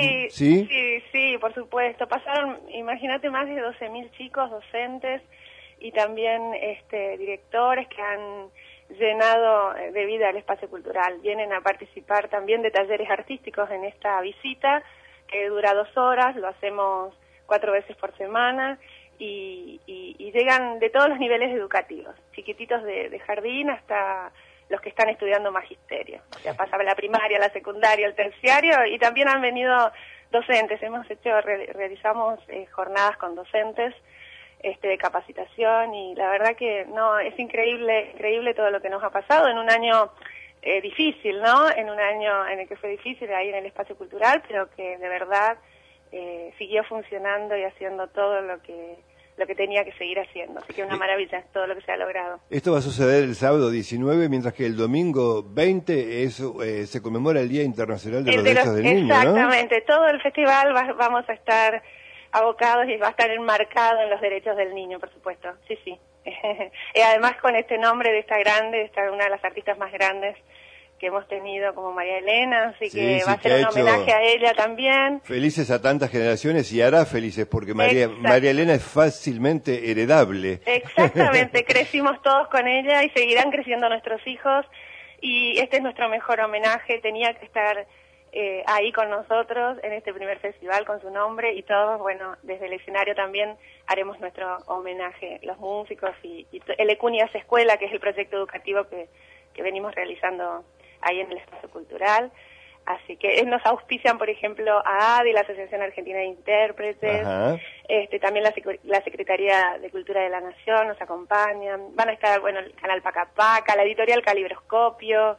Sí, por supuesto. Pasaron, imagínate, más de 12.000 chicos, docentes y también directores que han llenado de vida el espacio cultural. Vienen a participar también de talleres artísticos en esta visita, que dura 2 horas, lo hacemos 4 veces por semana. Y llegan de todos los niveles educativos, chiquititos de jardín hasta los que están estudiando magisterio. Ya pasaba la primaria, la secundaria, el terciario, y también han venido docentes. Realizamos jornadas con docentes de capacitación, y la verdad que no, es increíble todo lo que nos ha pasado en un año difícil, ¿no? En un año en el que fue difícil ahí en el espacio cultural, pero que de verdad siguió funcionando y haciendo todo lo que tenía que seguir haciendo. Así que una maravilla todo lo que se ha logrado. Esto va a suceder el sábado 19, mientras que el domingo 20 se conmemora el Día Internacional de los Derechos del Niño, ¿no? Exactamente, todo el festival vamos a estar abocados y va a estar enmarcado en los derechos del niño, por supuesto. Sí. Y además con este nombre de una de las artistas más grandes que hemos tenido como María Elena, así que va a ser un homenaje a ella también. Felices a tantas generaciones y hará felices, porque María Elena es fácilmente heredable. Exactamente, crecimos todos con ella y seguirán creciendo nuestros hijos, y este es nuestro mejor homenaje. Tenía que estar ahí con nosotros en este primer festival con su nombre, y todos, bueno, desde el escenario también haremos nuestro homenaje, los músicos y el Ecunias Escuela, que es el proyecto educativo que venimos realizando ahí en el espacio cultural. Así que nos auspician, por ejemplo, a ADI, la Asociación Argentina de Intérpretes, también la Secretaría de Cultura de la Nación nos acompañan, van a estar, bueno, el canal Paca Paca, la editorial Calibroscopio,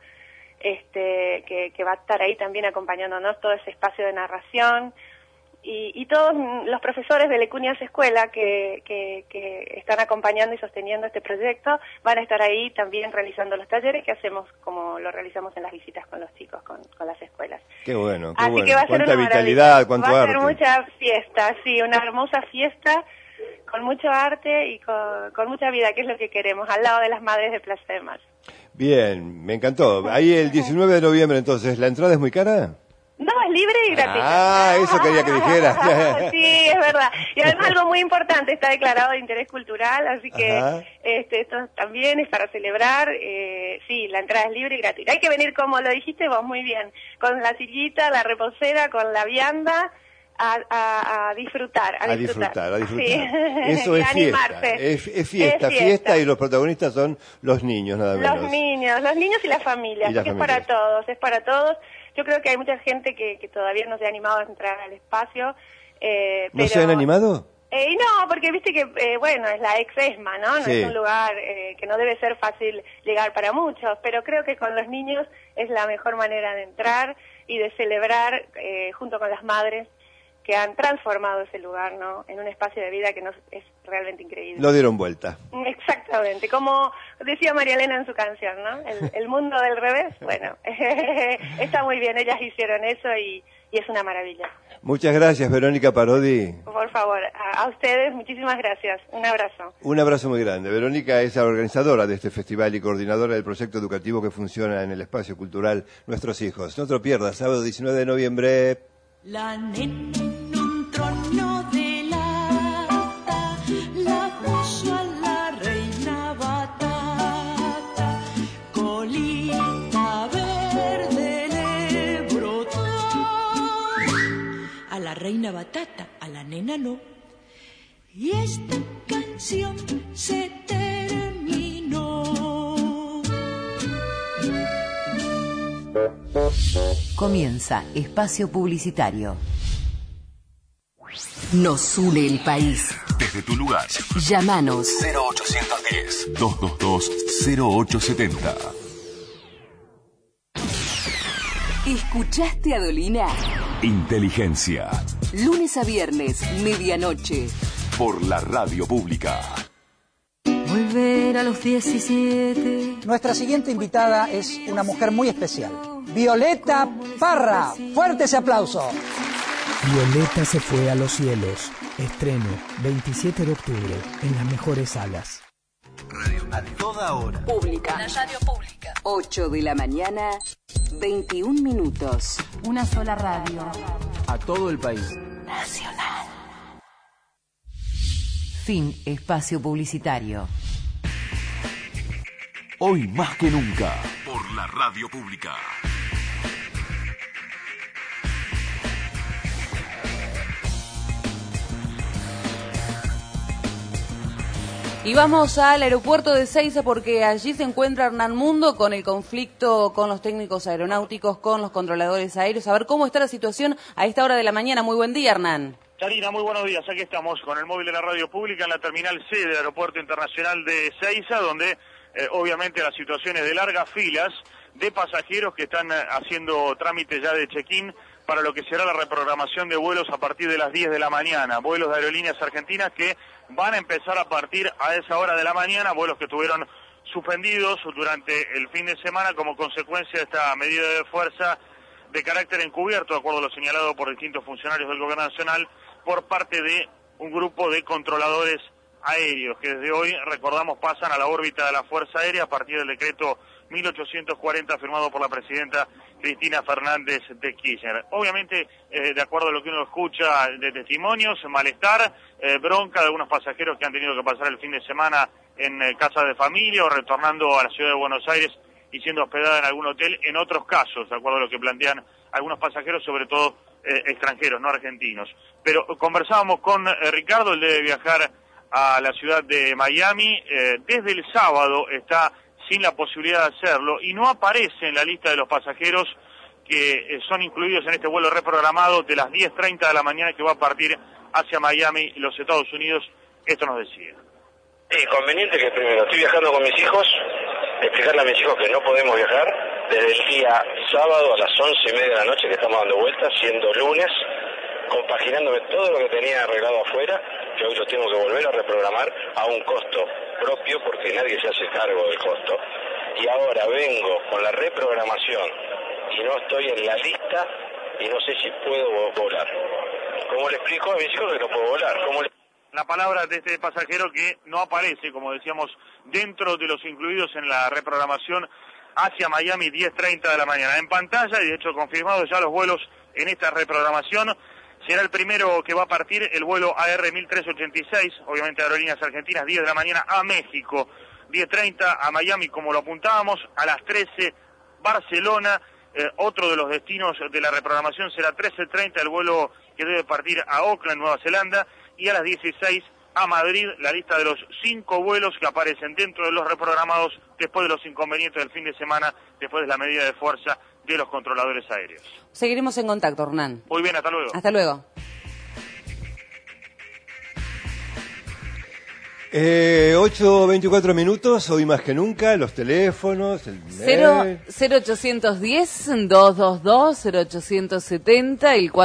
que va a estar ahí también acompañándonos todo ese espacio de narración, y todos los profesores de Ecunias Escuela que están acompañando y sosteniendo este proyecto van a estar ahí también realizando los talleres que hacemos como lo realizamos en las visitas con los chicos, con las escuelas. Qué bueno, Así que va a ser cuánta una vitalidad, cuánto arte. Va a ser mucha fiesta, sí, una hermosa fiesta con mucho arte y con mucha vida, que es lo que queremos, al lado de las Madres de Plaza de Mayo. Bien, me encantó. Ahí el 19 de noviembre, entonces, ¿la entrada es muy cara? No, es libre y gratuita. Eso quería que dijera. Sí, es verdad. Y además algo muy importante, está declarado de interés cultural, así que esto también es para celebrar. Sí, la entrada es libre y gratuita. Hay que venir, como lo dijiste vos muy bien, con la sillita, la reposera, con la vianda, a disfrutar. A disfrutar. Sí. Eso es fiesta. Es fiesta, y los protagonistas son los niños, nada menos. Los niños y las familias, porque es para todos. Yo creo que hay mucha gente que todavía no se ha animado a entrar al espacio. ¿No se han animado? No, porque viste que, bueno, es la ex-ESMA, ¿no? No es un lugar que no debe ser fácil llegar para muchos, pero creo que con los niños es la mejor manera de entrar y de celebrar junto con las madres que han transformado ese lugar, ¿no? En un espacio de vida que es realmente increíble. Lo dieron vuelta. Exactamente, como decía María Elena en su canción, ¿no? El mundo del revés, bueno, está muy bien, ellas hicieron eso y es una maravilla. Muchas gracias, Verónica Parodi. Por favor, a ustedes, muchísimas gracias. Un abrazo. Un abrazo muy grande. Verónica es la organizadora de este festival y coordinadora del proyecto educativo que funciona en el espacio cultural Nuestros Hijos. No te lo pierdas, sábado 19 de noviembre. La nena en un trono de lata, la puso a la reina batata, colita verde le brotó. A la reina batata, a la nena no. Y esta canción se terminó. Comienza Espacio Publicitario. Nos une el país. Desde tu lugar. Llámanos 0810-222-0870. ¿Escuchaste a Dolina? Inteligencia. Lunes a viernes, medianoche. Por la radio pública. Volver a los 17. Nuestra siguiente invitada es una mujer muy especial. Violeta Parra. Fuerte ese aplauso. Violeta se fue a los cielos. Estreno 27 de octubre en las mejores salas. Radio a toda hora. Pública. La radio pública. 8 de la mañana, 21 minutos. Una sola radio. A todo el país. Nacional. Fin espacio publicitario. Hoy más que nunca, por la radio pública. Y vamos al aeropuerto de Ezeiza porque allí se encuentra Hernán Mundo con el conflicto con los técnicos aeronáuticos, con los controladores aéreos. A ver cómo está la situación a esta hora de la mañana. Muy buen día, Hernán. Karina, muy buenos días. Aquí estamos con el móvil de la radio pública en la terminal C del Aeropuerto Internacional de Ezeiza, donde obviamente la situación es de largas filas de pasajeros que están haciendo trámites ya de check-in para lo que será la reprogramación de vuelos a partir de las 10 de la mañana. Vuelos de Aerolíneas Argentinas que van a empezar a partir a esa hora de la mañana, vuelos que estuvieron suspendidos durante el fin de semana como consecuencia de esta medida de fuerza de carácter encubierto, de acuerdo a lo señalado por distintos funcionarios del Gobierno Nacional, por parte de un grupo de controladores aéreos, que desde hoy, recordamos, pasan a la órbita de la Fuerza Aérea a partir del decreto 1840 firmado por la presidenta Cristina Fernández de Kirchner. Obviamente, de acuerdo a lo que uno escucha de testimonios, malestar, bronca de algunos pasajeros que han tenido que pasar el fin de semana en casa de familia o retornando a la ciudad de Buenos Aires y siendo hospedada en algún hotel, en otros casos, de acuerdo a lo que plantean algunos pasajeros, sobre todo extranjeros, no argentinos. Pero conversábamos con Ricardo, él debe viajar a la ciudad de Miami, desde el sábado está sin la posibilidad de hacerlo y no aparece en la lista de los pasajeros que son incluidos en este vuelo reprogramado de las 10:30 de la mañana que va a partir hacia Miami, los Estados Unidos. Esto nos decía. Conveniente que primero estoy viajando con mis hijos, explicarle a mis hijos que no podemos viajar desde el día sábado a las 11:30 de la noche que estamos dando vueltas, siendo lunes, compaginándome todo lo que tenía arreglado afuera, que hoy lo tengo que volver a reprogramar a un costo propio porque nadie se hace cargo del costo. Y ahora vengo con la reprogramación y no estoy en la lista y no sé si puedo volar. ¿Cómo le explico a mis hijos que no puedo volar? La palabra de este pasajero que no aparece, como decíamos, dentro de los incluidos en la reprogramación hacia Miami 10:30 de la mañana. En pantalla, y de hecho confirmados ya los vuelos en esta reprogramación, será el primero que va a partir el vuelo AR 1386, obviamente Aerolíneas Argentinas, 10 de la mañana a México, 10:30 a Miami, como lo apuntábamos, a las 13 Barcelona, otro de los destinos de la reprogramación será 13:30 el vuelo que debe partir a Auckland, Nueva Zelanda, y a las 16 a Madrid, la lista de los 5 vuelos que aparecen dentro de los reprogramados después de los inconvenientes del fin de semana, después de la medida de fuerza de los controladores aéreos. Seguiremos en contacto, Hernán. Muy bien, hasta luego. Hasta luego. 8:24 minutos, hoy más que nunca, los teléfonos, el mail. 0810-222-0870, el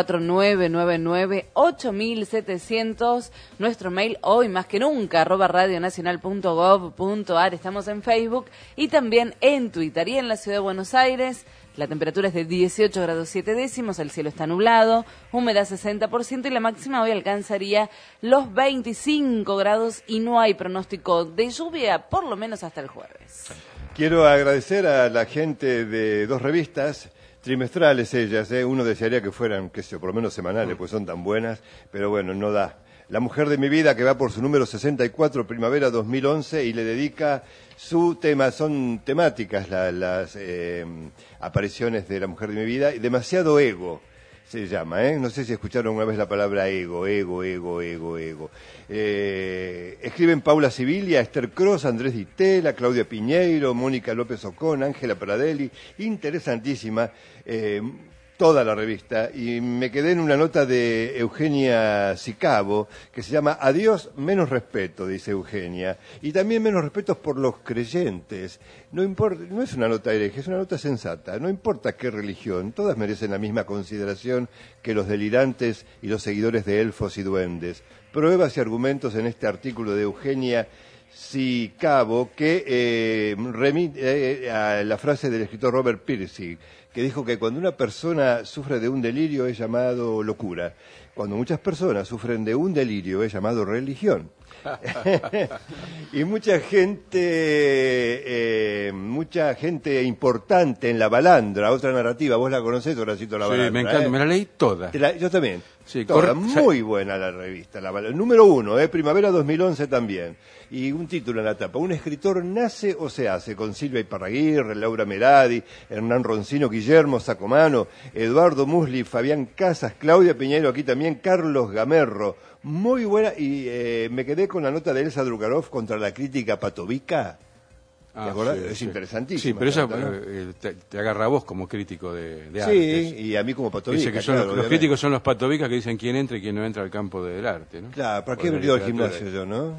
4999-8700, nuestro mail hoy más que nunca, @radionacional.gov.ar, estamos en Facebook y también en Twitter. Y en la Ciudad de Buenos Aires, la temperatura es de 18 grados 7 décimos, el cielo está nublado, humedad 60% y la máxima hoy alcanzaría los 25 grados y no hay pronóstico de lluvia, por lo menos hasta el jueves. Quiero agradecer a la gente de 2 revistas, trimestrales ellas, uno desearía que fueran, qué sé yo, por lo menos semanales, pues son tan buenas, pero bueno, no da. La mujer de mi vida, que va por su número 64, primavera 2011, y le dedica su tema, son temáticas las apariciones de la mujer de mi vida, y demasiado ego se llama, no sé si escucharon una vez la palabra ego. Escriben Paula Sibilia, Esther Cross, Andrés Di Tella, Claudia Piñeiro, Mónica López Ocón, Ángela Pradelli, interesantísima, toda la revista, y me quedé en una nota de Eugenia Sicabo, que se llama Adiós, menos respeto, dice Eugenia, y también menos respeto por los creyentes. No importa, no es una nota hereje, es una nota sensata, no importa qué religión, todas merecen la misma consideración que los delirantes y los seguidores de elfos y duendes. Pruebas y argumentos en este artículo de Eugenia Sicabo, que remite a la frase del escritor Robert Pirsig, que dijo que cuando una persona sufre de un delirio es llamado locura. Cuando muchas personas sufren de un delirio es llamado religión. Y mucha gente importante en La Balandra, otra narrativa, vos la conocés, Horacito La Balandra. Sí, me encanta, me la leí toda. Yo también. Sí, toda, muy buena la revista, La Balandra. Número 1, primavera 2011 también. Y un título en la tapa, Un escritor nace o se hace, con Silvia Iparraguirre, Laura Meradi, Hernán Roncino, Guillermo Sacomano, Eduardo Musli, Fabián Casas, Claudia Piñero, aquí también Carlos Gamerro. Muy buena, y me quedé con la nota de Elsa Drukarov contra la crítica patovica. ¿Te acordás? Sí, es interesantísimo. Sí, pero eso te agarra a vos como crítico de arte. Sí, y a mí como patovica. Dice que son los críticos son los patovicas que dicen quién entra y quién no entra al campo del arte, ¿no? Claro, ¿para qué he venido al gimnasio yo, no?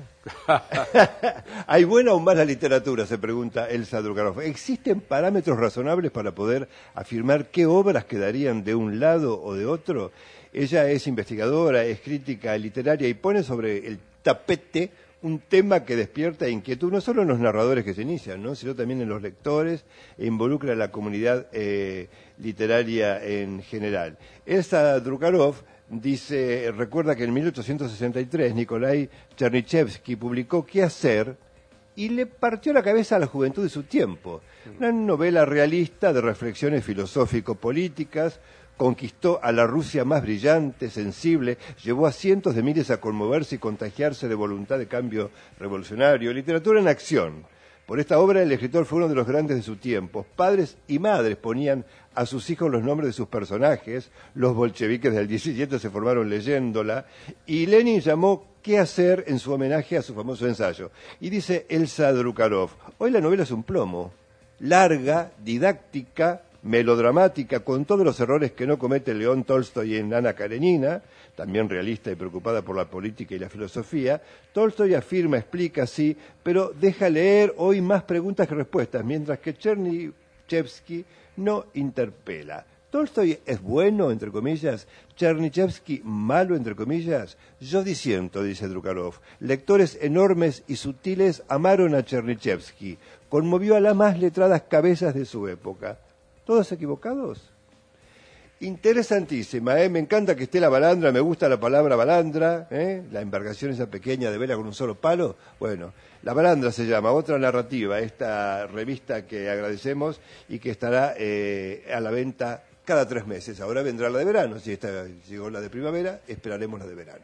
¿Hay buena o mala literatura?, se pregunta Elsa Drukarov. ¿Existen parámetros razonables para poder afirmar qué obras quedarían de un lado o de otro? Ella es investigadora, es crítica literaria y pone sobre el tapete un tema que despierta inquietud no solo en los narradores que se inician, ¿no?, sino también en los lectores, e involucra a la comunidad literaria en general. Elsa Drukarov dice, recuerda que en 1863 Nikolai Chernyshevsky publicó ¿Qué hacer? Y le partió la cabeza a la juventud de su tiempo. Una novela realista de reflexiones filosófico-políticas, conquistó a la Rusia más brillante, sensible, llevó a cientos de miles a conmoverse y contagiarse de voluntad de cambio revolucionario. Literatura en acción. Por esta obra el escritor fue uno de los grandes de su tiempo. Padres y madres ponían a sus hijos los nombres de sus personajes, los bolcheviques del 17 se formaron leyéndola, y Lenin llamó ¿Qué hacer? En su homenaje a su famoso ensayo. Y dice Elsa Drukarov, hoy la novela es un plomo, larga, didáctica, melodramática, con todos los errores que no comete León Tolstoy en Ana Karenina, también realista y preocupada por la política y la filosofía. Tolstoy afirma, explica, sí, pero deja leer hoy más preguntas que respuestas, mientras que Chernyshevsky no interpela. ¿Tolstoy es bueno, entre comillas? ¿Chernyshevsky malo, entre comillas? Yo disiento, dice Drukarov. Lectores enormes y sutiles amaron a Chernyshevsky. Conmovió a las más letradas cabezas de su época. ¿Todos equivocados? Interesantísima, me encanta que esté La Balandra, me gusta la palabra balandra, la embarcación esa pequeña de vela con un solo palo. Bueno, La Balandra se llama, otra narrativa, esta revista que agradecemos y que estará a la venta cada 3 meses. Ahora vendrá la de verano, si esta llegó la de primavera, esperaremos la de verano.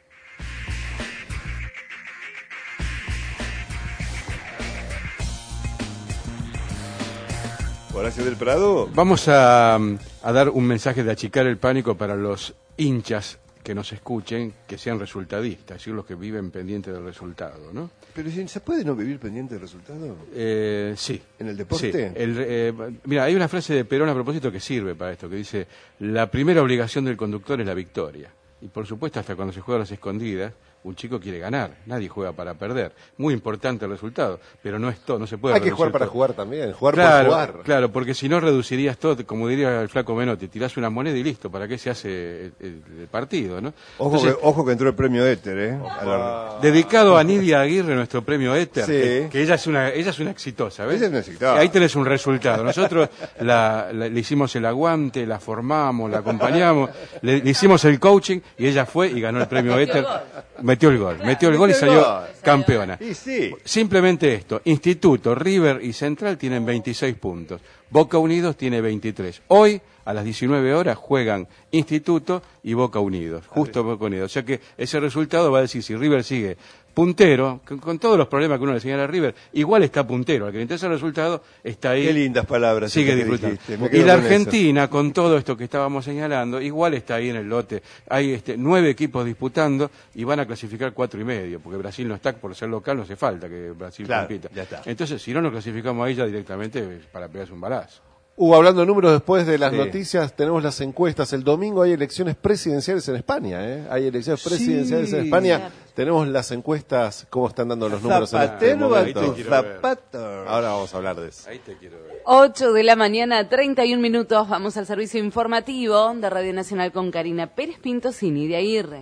Horacio del Prado. Vamos a dar un mensaje de achicar el pánico para los hinchas que nos escuchen, que sean resultadistas, es decir, los que viven pendientes del resultado, ¿no? Pero ¿se puede no vivir pendiente del resultado? Sí. ¿En el deporte? Sí. Mira, hay una frase de Perón a propósito que sirve para esto, que dice, la primera obligación del conductor es la victoria. Y por supuesto, hasta cuando se juega a las escondidas, un chico quiere ganar, nadie juega para perder. Muy importante el resultado, pero no es todo, no se puede. Hay que jugar para todo. jugar también, jugar claro, por jugar. Claro, porque si no reducirías todo, como diría el flaco Menotti, tirás una moneda y listo, ¿para qué se hace el partido, no? Ojo que entró el premio Éter, Dedicado a Nidia Aguirre, nuestro premio Éter, sí. que ella es una exitosa, ¿ves? Ella es una exitosa. Ahí tenés un resultado. Nosotros le hicimos el aguante, la formamos, la acompañamos, le hicimos el coaching y ella fue y ganó el premio Éter. Metió el gol y salió campeona. Sí. Simplemente esto, Instituto, River y Central tienen 26 puntos, Boca Unidos tiene 23. Hoy, a las 19 horas, juegan Instituto y Boca Unidos, justo Boca Unidos. O sea que ese resultado va a decir si River sigue puntero, con todos los problemas que uno le señala a River, igual está puntero. Al que le interesa el resultado, está ahí. Qué lindas palabras. Sigue disfrutando. Y la Argentina, con todo esto que estábamos señalando, igual está ahí en el lote. Hay 9 equipos disputando y van a clasificar 4 y medio, porque Brasil no está, por ser local no hace falta que Brasil compita. Ya está. Entonces, si no nos clasificamos ahí ya directamente, para pegarse un balazo. Hablando de números después de las noticias, tenemos las encuestas. El domingo hay elecciones presidenciales en España, ¿eh? Hay elecciones presidenciales en España. Tenemos las encuestas, cómo están dando los números en este momento. Ahora vamos a hablar de eso. Ahí te quiero ver. 8 de la mañana, 31 minutos. Vamos al servicio informativo de Radio Nacional con Karina Pérez Pintos y Nidia Aguirre.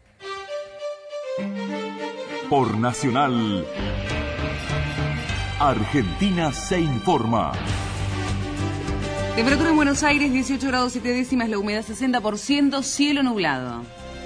Por Nacional, Argentina se informa. Temperatura en Buenos Aires, 18 grados 7 décimas, la humedad 60%, cielo nublado.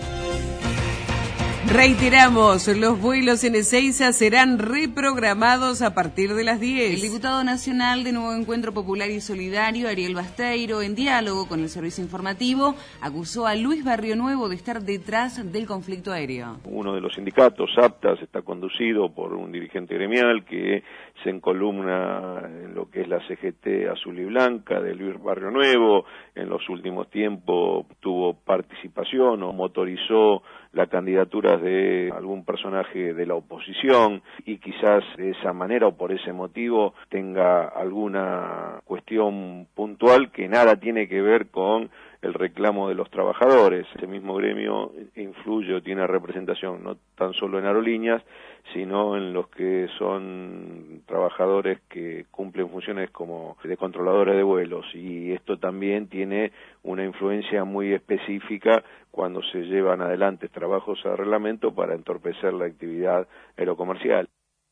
Reiteramos, los vuelos en Ezeiza serán reprogramados a partir de las 10. El diputado nacional de Nuevo Encuentro Popular y Solidario, Ariel Basteiro, en diálogo con el servicio informativo, acusó a Luis Barrio Nuevo de estar detrás del conflicto aéreo. Uno de los sindicatos, APTAS, está conducido por un dirigente gremial que se encolumna en lo que es la CGT azul y blanca de Luis Barrio Nuevo. En los últimos tiempos tuvo participación o motorizó la candidatura de algún personaje de la oposición y quizás de esa manera o por ese motivo tenga alguna cuestión puntual que nada tiene que ver con el reclamo de los trabajadores. Ese mismo gremio influye o tiene representación no tan solo en aerolíneas, sino en los que son trabajadores que cumplen funciones como de controladores de vuelos, y esto también tiene una influencia muy específica cuando se llevan adelante trabajos a reglamento para entorpecer la actividad aerocomercial.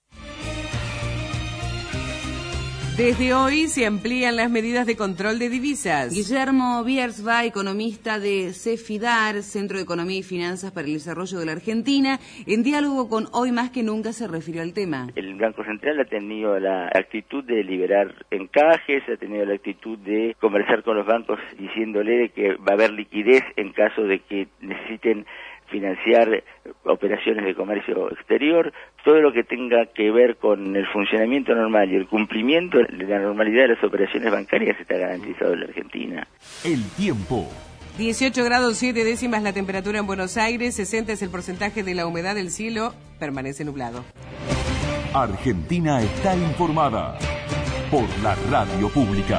Desde hoy se amplían las medidas de control de divisas. Guillermo Biersba, economista de CEFIDAR, Centro de Economía y Finanzas para el Desarrollo de la Argentina, en diálogo con Hoy Más que Nunca se refirió al tema. El Banco Central ha tenido la actitud de liberar encajes, ha tenido la actitud de conversar con los bancos diciéndole que va a haber liquidez en caso de que necesiten financiar operaciones de comercio exterior. Todo lo que tenga que ver con el funcionamiento normal y el cumplimiento de la normalidad de las operaciones bancarias está garantizado en la Argentina. El tiempo. 18 grados 7 décimas la temperatura en Buenos Aires, 60 es el porcentaje de la humedad del cielo, permanece nublado. Argentina está informada por la radio pública.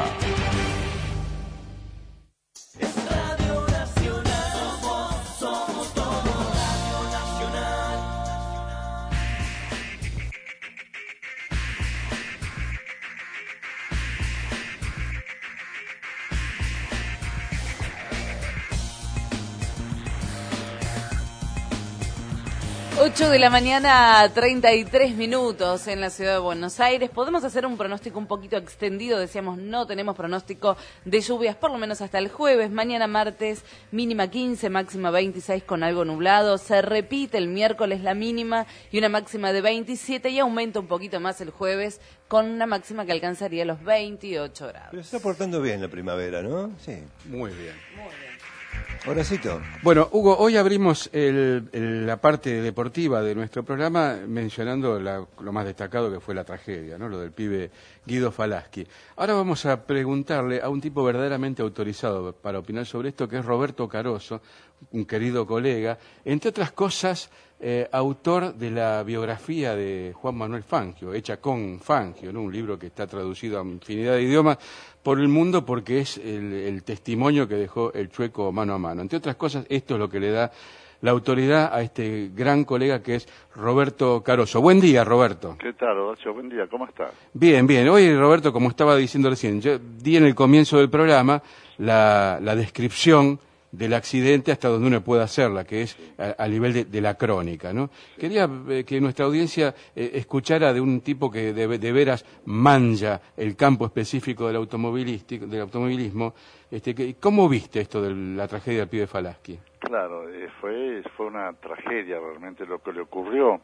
Ocho de la mañana, 33 minutos en la ciudad de Buenos Aires. Podemos hacer un pronóstico un poquito extendido. Decíamos, no tenemos pronóstico de lluvias, por lo menos hasta el jueves. Mañana martes, mínima 15, máxima 26 con algo nublado. Se repite el miércoles la mínima y una máxima de 27 y aumenta un poquito más el jueves con una máxima que alcanzaría los 28 grados. Pero se está portando bien la primavera, ¿no? Sí. Muy bien. Muy bien. Horacito. Bueno, Hugo, hoy abrimos la parte deportiva de nuestro programa mencionando lo más destacado que fue la tragedia, ¿no? Lo del pibe Guido Falaschi. Ahora vamos a preguntarle a un tipo verdaderamente autorizado para opinar sobre esto, que es Roberto Caroso, un querido colega, entre otras cosas, autor de la biografía de Juan Manuel Fangio, hecha con Fangio, ¿no? Un libro que está traducido a infinidad de idiomas por el mundo porque es el testimonio que dejó el Chueco mano a mano. Entre otras cosas, esto es lo que le da la autoridad a este gran colega que es Roberto Caroso. Buen día, Roberto. ¿Qué tal, Horacio? Buen día, ¿cómo estás? Bien, bien. Hoy, Roberto, como estaba diciendo recién, yo di en el comienzo del programa la descripción del accidente hasta donde uno puede hacerla, que es a nivel de la crónica, ¿no? Quería que nuestra audiencia escuchara de un tipo que de veras manja el campo específico del automovilismo. ¿Cómo viste esto de la tragedia del pibe Falaschi? Claro, fue una tragedia realmente lo que le ocurrió.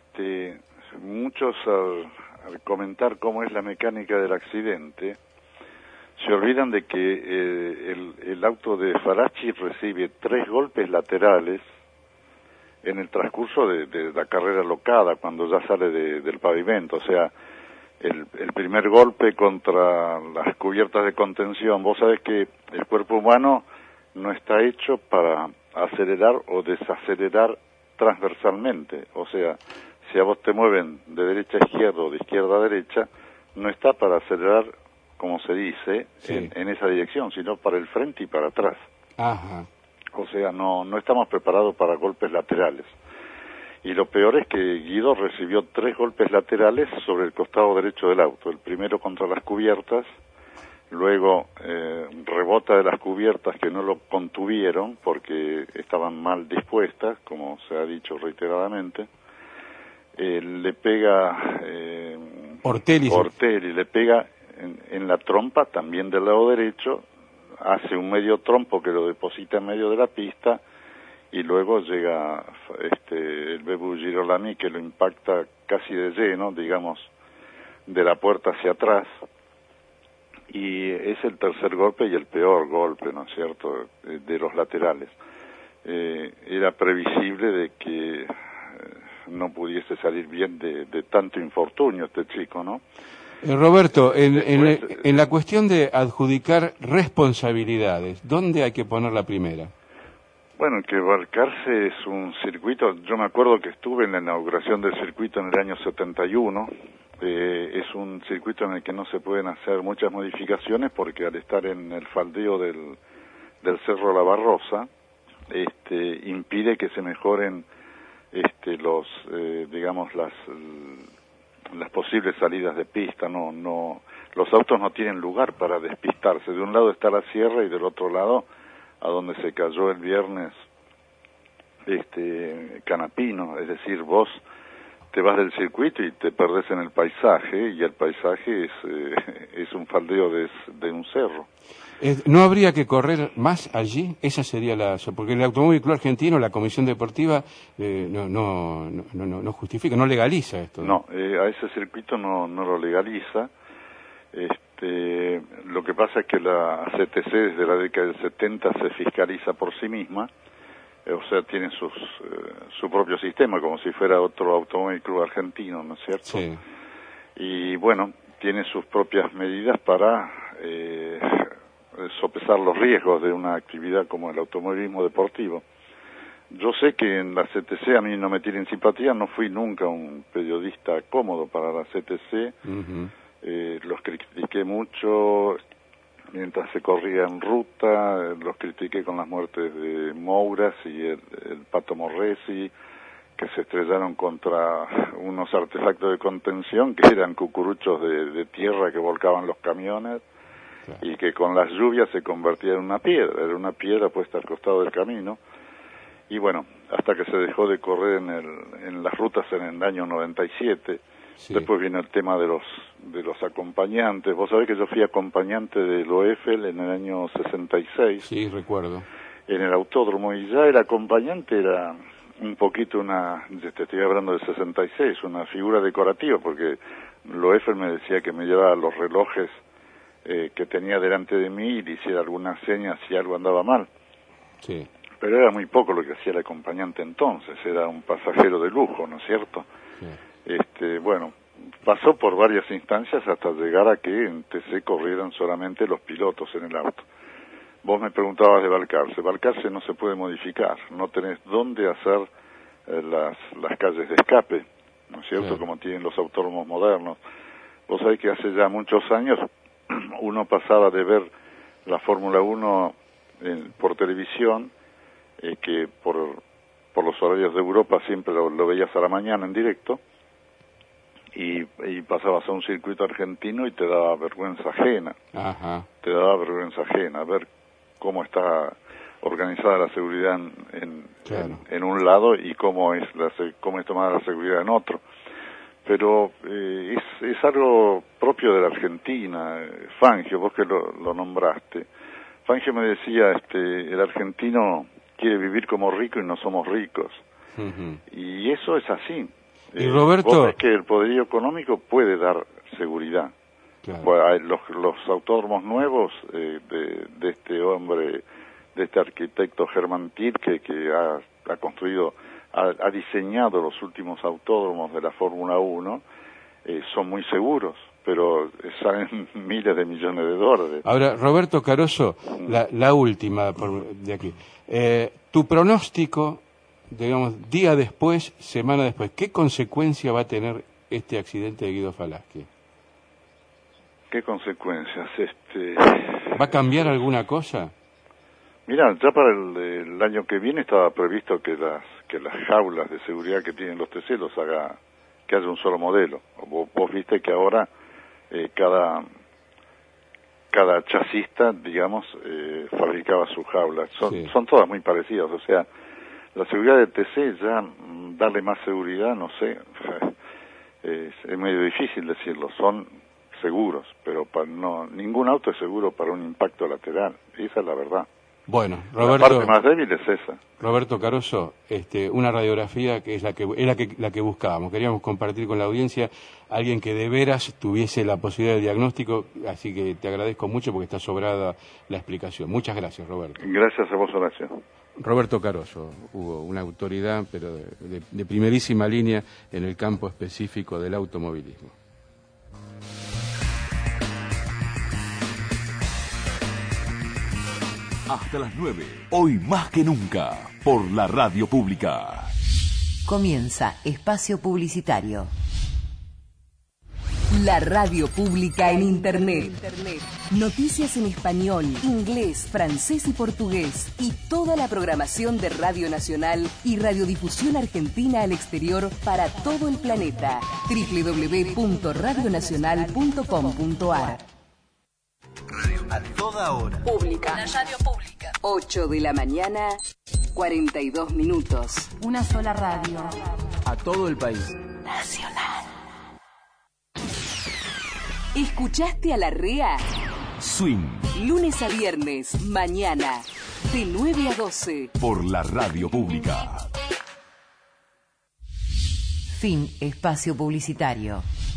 Muchos al comentar cómo es la mecánica del accidente, se olvidan de que el auto de Falaschi recibe 3 golpes laterales en el transcurso de la carrera locada, cuando ya sale del pavimento. O sea, el primer golpe contra las cubiertas de contención. Vos sabés que el cuerpo humano no está hecho para acelerar o desacelerar transversalmente. O sea, si a vos te mueven de derecha a izquierda o de izquierda a derecha, no está para acelerar, como se dice, sí, en esa dirección, sino para el frente y para atrás. Ajá. O sea, no estamos preparados para golpes laterales. Y lo peor es que Guido recibió 3 golpes laterales sobre el costado derecho del auto. El primero contra las cubiertas, luego rebota de las cubiertas que no lo contuvieron porque estaban mal dispuestas, como se ha dicho reiteradamente. Le pega Ortelli, le pega en la trompa, también del lado derecho, hace un medio trompo que lo deposita en medio de la pista y luego llega el Bebu Girolami que lo impacta casi de lleno, digamos, de la puerta hacia atrás, y es el tercer golpe y el peor golpe, ¿no es cierto?, de los laterales. Era previsible de que no pudiese salir bien de tanto infortunio este chico, ¿no? Roberto, en la cuestión de adjudicar responsabilidades, ¿dónde hay que poner la primera? Bueno, que Balcarce es un circuito, yo me acuerdo que estuve en la inauguración del circuito en el año 71, es un circuito en el que no se pueden hacer muchas modificaciones porque al estar en el faldeo del Cerro La Barrosa, impide que se mejoren las posibles salidas de pista. Los autos no tienen lugar para despistarse. De un lado está la sierra y del otro lado, a donde se cayó el viernes Canapino, es decir, vos te vas del circuito y te perdés en el paisaje, y el paisaje es un faldeo de un cerro. ¿No habría que correr más allí? Esa sería porque el Automóvil Club Argentino, la Comisión Deportiva, no justifica, no legaliza esto. No, a ese circuito no lo legaliza. Lo que pasa es que la CTC desde la década del 70 se fiscaliza por sí misma, o sea, tiene su propio sistema, como si fuera otro Automóvil Club Argentino, ¿no es cierto? Sí. Y bueno, tiene sus propias medidas para sopesar los riesgos de una actividad como el automovilismo deportivo. Yo sé que en la CTC a mí no me tienen simpatía, no fui nunca un periodista cómodo para la CTC, los critiqué mucho mientras se corría en ruta, los critiqué con las muertes de Mouras y el Pato Morresi, que se estrellaron contra unos artefactos de contención que eran cucuruchos de tierra que volcaban los camiones, y que con las lluvias se convertía en una piedra, era una piedra puesta al costado del camino. Y bueno, hasta que se dejó de correr en las rutas en el año 97, sí. Después vino el tema de los acompañantes. Vos sabés que yo fui acompañante del OEFEL en el año 66. Sí, recuerdo. En el autódromo, y ya el acompañante era un poquito te estoy hablando del 66, una figura decorativa, porque el OEFEL me decía que me llevaba los relojes que tenía delante de mí y le hiciera alguna seña si algo andaba mal. Sí. Pero era muy poco lo que hacía el acompañante entonces, era un pasajero de lujo, ¿no es cierto? Sí. Bueno, pasó por varias instancias hasta llegar a que en TC corrieran solamente los pilotos en el auto. Vos me preguntabas de Balcarce. Balcarce no se puede modificar, no tenés dónde hacer las calles de escape, ¿no es cierto? Sí. Como tienen los autódromos modernos. Vos sabés que hace ya muchos años uno pasaba de ver la Fórmula 1 por televisión, que por los horarios de Europa siempre lo veías a la mañana en directo, y pasabas a un circuito argentino y te daba vergüenza ajena. Ajá. Te daba vergüenza ajena ver cómo está organizada la seguridad en un lado y cómo es tomada la seguridad en otro. Pero es algo propio de la Argentina. Fangio, vos que lo nombraste, Fangio me decía, el argentino quiere vivir como rico y no somos ricos. Uh-huh. Y eso es así. Y Roberto, vos ves que el poderío económico puede dar seguridad. Claro. Los autódromos nuevos de este hombre, de este arquitecto Hermann Tilke, que ha construido, ha diseñado los últimos autódromos de la Fórmula 1, son muy seguros, pero salen miles de millones de dólares. Ahora, Roberto Caroso, la última de aquí. Tu pronóstico, digamos, día después, semana después, ¿qué consecuencia va a tener este accidente de Guido Falaschi? ¿Qué consecuencias? ¿Va a cambiar alguna cosa? Mira, ya para el año que viene estaba previsto que las jaulas de seguridad que tienen los TC que haya un solo modelo. Vos viste que ahora cada chasista, digamos, fabricaba sus jaulas. Son todas muy parecidas, o sea, la seguridad de TC ya darle más seguridad, no sé, es medio difícil decirlo. Son seguros, pero ningún auto es seguro para un impacto lateral. Esa es la verdad. Bueno, Roberto, la parte más débil es esa. Roberto Caroso, una radiografía que es la que buscábamos. Queríamos compartir con la audiencia alguien que de veras tuviese la posibilidad de diagnóstico, así que te agradezco mucho porque está sobrada la explicación. Muchas gracias, Roberto. Gracias a vos, Horacio. Roberto Caroso, Hugo, una autoridad, pero de primerísima línea en el campo específico del automovilismo. Hasta las 9, hoy más que nunca, por la radio pública. Comienza Espacio Publicitario. La radio pública en Internet. Noticias en español, inglés, francés y portugués. Y toda la programación de Radio Nacional y Radiodifusión Argentina al exterior para todo el planeta. www.radionacional.com.ar. A toda hora. Pública. La radio pública. 8 de la mañana, 42 minutos. Una sola radio. A todo el país. Nacional. ¿Escuchaste a la REA? Swing. Lunes a viernes, mañana, de 9 a 12. Por la radio pública. Fin espacio publicitario.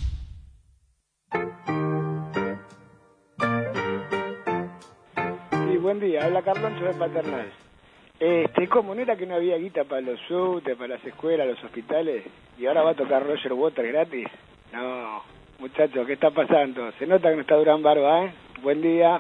Buen día, habla Carloncho de Paternal. ¿Cómo no era que no había guita para los subtes, para las escuelas, los hospitales? ¿Y ahora va a tocar Roger Waters gratis? No, muchachos, ¿qué está pasando? Se nota que no está Durán Barba, ¿eh? Buen día.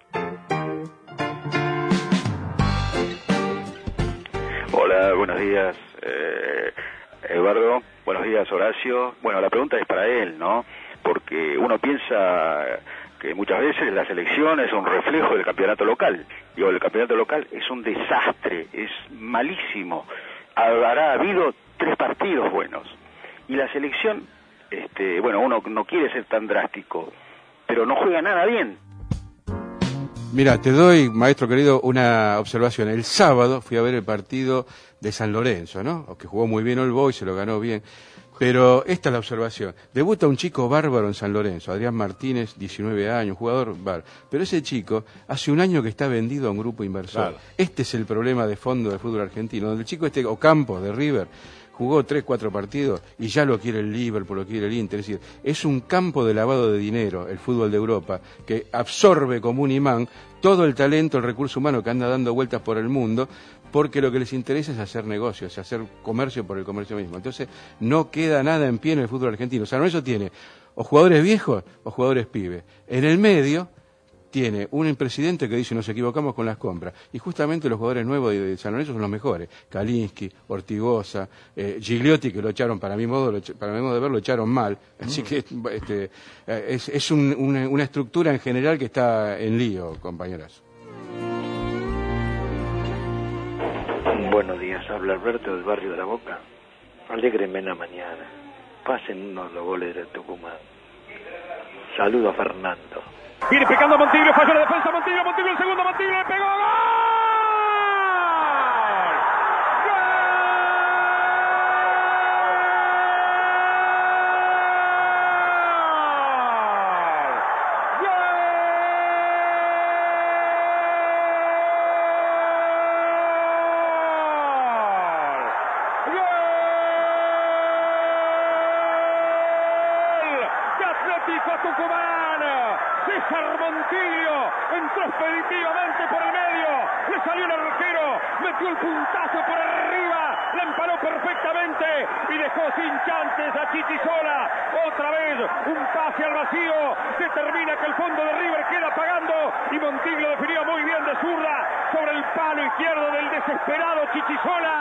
Hola, buenos días, Eduardo. Buenos días, Horacio. Bueno, la pregunta es para él, ¿no? Porque uno piensa que muchas veces la selección es un reflejo del campeonato local. Digo, el campeonato local es un desastre, es malísimo. Habrá habido 3 partidos buenos. Y la selección, bueno, uno no quiere ser tan drástico, pero no juega nada bien. Mira, te doy, maestro querido, una observación. El sábado fui a ver el partido de San Lorenzo, ¿no? Que jugó muy bien All Boys, se lo ganó bien. Pero esta es la observación. Debuta un chico bárbaro en San Lorenzo, Adrián Martínez, 19 años, jugador bárbaro. Pero ese chico hace un año que está vendido a un grupo inversor. Claro. Este es el problema de fondo del fútbol argentino, donde el chico Ocampos de River jugó 3-4 partidos y ya lo quiere el Liverpool, lo quiere el Inter. Es decir, es un campo de lavado de dinero el fútbol de Europa, que absorbe como un imán todo el talento, el recurso humano que anda dando vueltas por el mundo, porque lo que les interesa es hacer negocios, hacer comercio por el comercio mismo. Entonces no queda nada en pie en el fútbol argentino. San Lorenzo tiene o jugadores viejos o jugadores pibes. En el medio tiene un presidente que dice nos equivocamos con las compras, y justamente los jugadores nuevos de San Lorenzo son los mejores: Kalinski, Ortigosa, Gigliotti, que lo echaron, para mi modo de ver, lo echaron mal, así que es una estructura en general que está en lío, compañeras. Buenos días, habla Alberto del barrio de La Boca. Alégrenme la mañana, pásennos los goles de Tucumán. Saludo a Fernando. Viene pegando Montiglio, falló la defensa, Montiglio, el segundo, Montiglio le pegó, ¡gol! Entró expeditivamente por el medio, le salió el arquero, metió el puntazo por arriba, la emparó perfectamente y dejó sin chances a Chichisola. Otra vez un pase al vacío, determina que el fondo de River queda pagando y Montiglio definió muy bien de zurda sobre el palo izquierdo del desesperado Chichisola.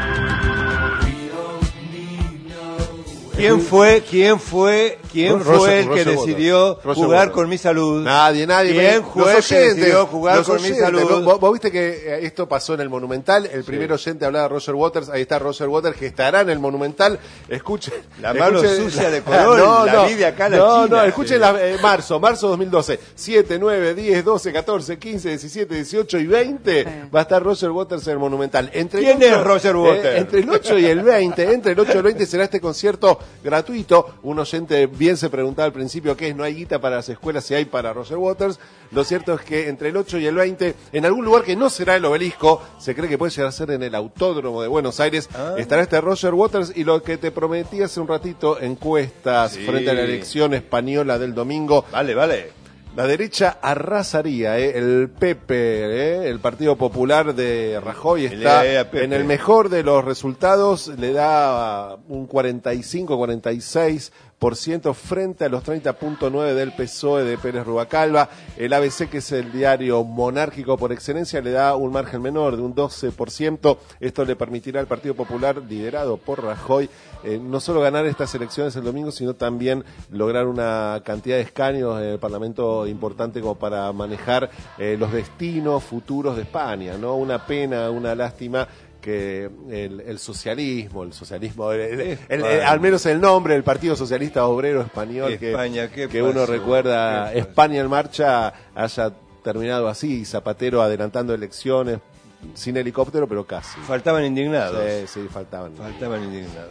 ¿Quién fue el que decidió jugar con mi salud? Nadie. ¿Quién fue el que decidió jugar con mi salud? Vos viste que esto pasó en el Monumental. El primer oyente hablaba de Roger Waters. Ahí está Roger Waters, que estará en el Monumental. Escuchen. La mano sucia de color. La vi de acá a la China. Escuchen marzo 2012. 7, 9, 10, 12, 14, 15, 17, 18 y 20. Va a estar Roger Waters en el Monumental. ¿Quién es Roger Waters? Entre el 8 y el 20 será este concierto gratuito. Un oyente bien se preguntaba al principio qué es, no hay guita para las escuelas, si hay para Roger Waters. Lo cierto es que entre el 8 y el 20, en algún lugar que no será el Obelisco, se cree que puede llegar a ser en el Autódromo de Buenos Aires, estará este Roger Waters. Y lo que te prometí hace un ratito, encuestas frente a la elección española del domingo. Vale. La derecha arrasaría, el PP, el Partido Popular de Rajoy está en el mejor de los resultados, le da un 45-46% frente a los 30.9% del PSOE de Pérez Rubalcaba. El ABC, que es el diario monárquico por excelencia, le da un margen menor de un 12%. Esto le permitirá al Partido Popular, liderado por Rajoy, no solo ganar estas elecciones el domingo, sino también lograr una cantidad de escaños en el Parlamento importante como para manejar los destinos futuros de España, ¿no? Una pena, una lástima que el socialismo, al menos el nombre, el Partido Socialista Obrero Español, España, que uno recuerda, España en Marcha, haya terminado así, Zapatero adelantando elecciones, sin helicóptero, pero casi. Faltaban indignados. Sí, faltaban indignados.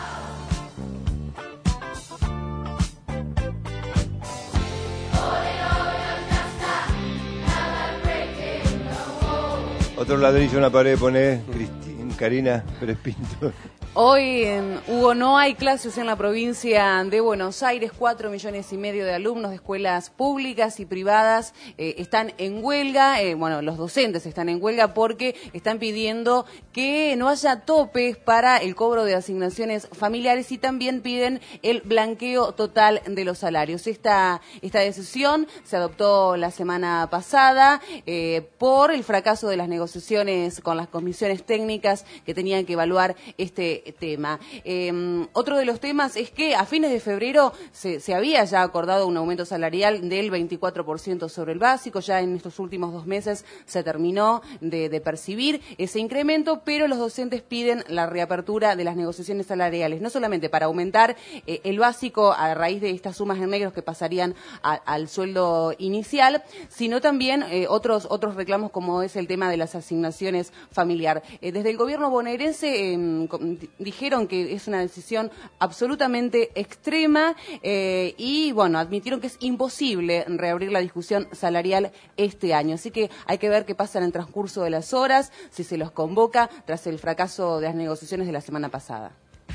Otro ladrillo en la pared pone Karina Pérez Pinto. Hoy, Hugo, no hay clases en la provincia de Buenos Aires. 4,5 millones de alumnos de escuelas públicas y privadas están en huelga. Los docentes están en huelga porque están pidiendo que no haya topes para el cobro de asignaciones familiares y también piden el blanqueo total de los salarios. Esta decisión se adoptó la semana pasada por el fracaso de las negociaciones con las comisiones técnicas que tenían que evaluar este tema. Otro de los temas es que a fines de febrero se había ya acordado un aumento salarial del 24% sobre el básico. Ya en estos últimos 2 meses se terminó de percibir ese incremento, pero los docentes piden la reapertura de las negociaciones salariales, no solamente para aumentar el básico a raíz de estas sumas en negros que pasarían al sueldo inicial, sino también otros reclamos, como es el tema de las asignaciones familiar. Desde el gobierno bonaerense dijeron que es una decisión absolutamente extrema y admitieron que es imposible reabrir la discusión salarial este año. Así que hay que ver qué pasa en el transcurso de las horas, si se los convoca tras el fracaso de las negociaciones de la semana pasada.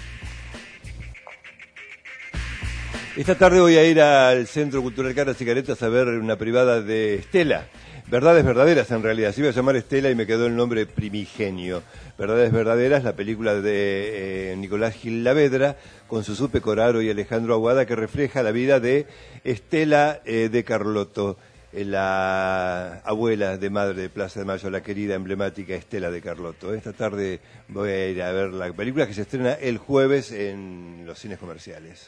Esta tarde voy a ir al Centro Cultural Caras y Caretas a ver una privada de Estela. Verdades verdaderas, en realidad. Se iba a llamar Estela y me quedó el nombre Primigenio. Verdades verdaderas, la película de Nicolás Gil Lavedra, con Susupe Coraro y Alejandro Aguada, que refleja la vida de Estela de Carlotto, la abuela de madre de Plaza de Mayo, la querida emblemática Estela de Carlotto. Esta tarde voy a ir a ver la película que se estrena el jueves en los cines comerciales.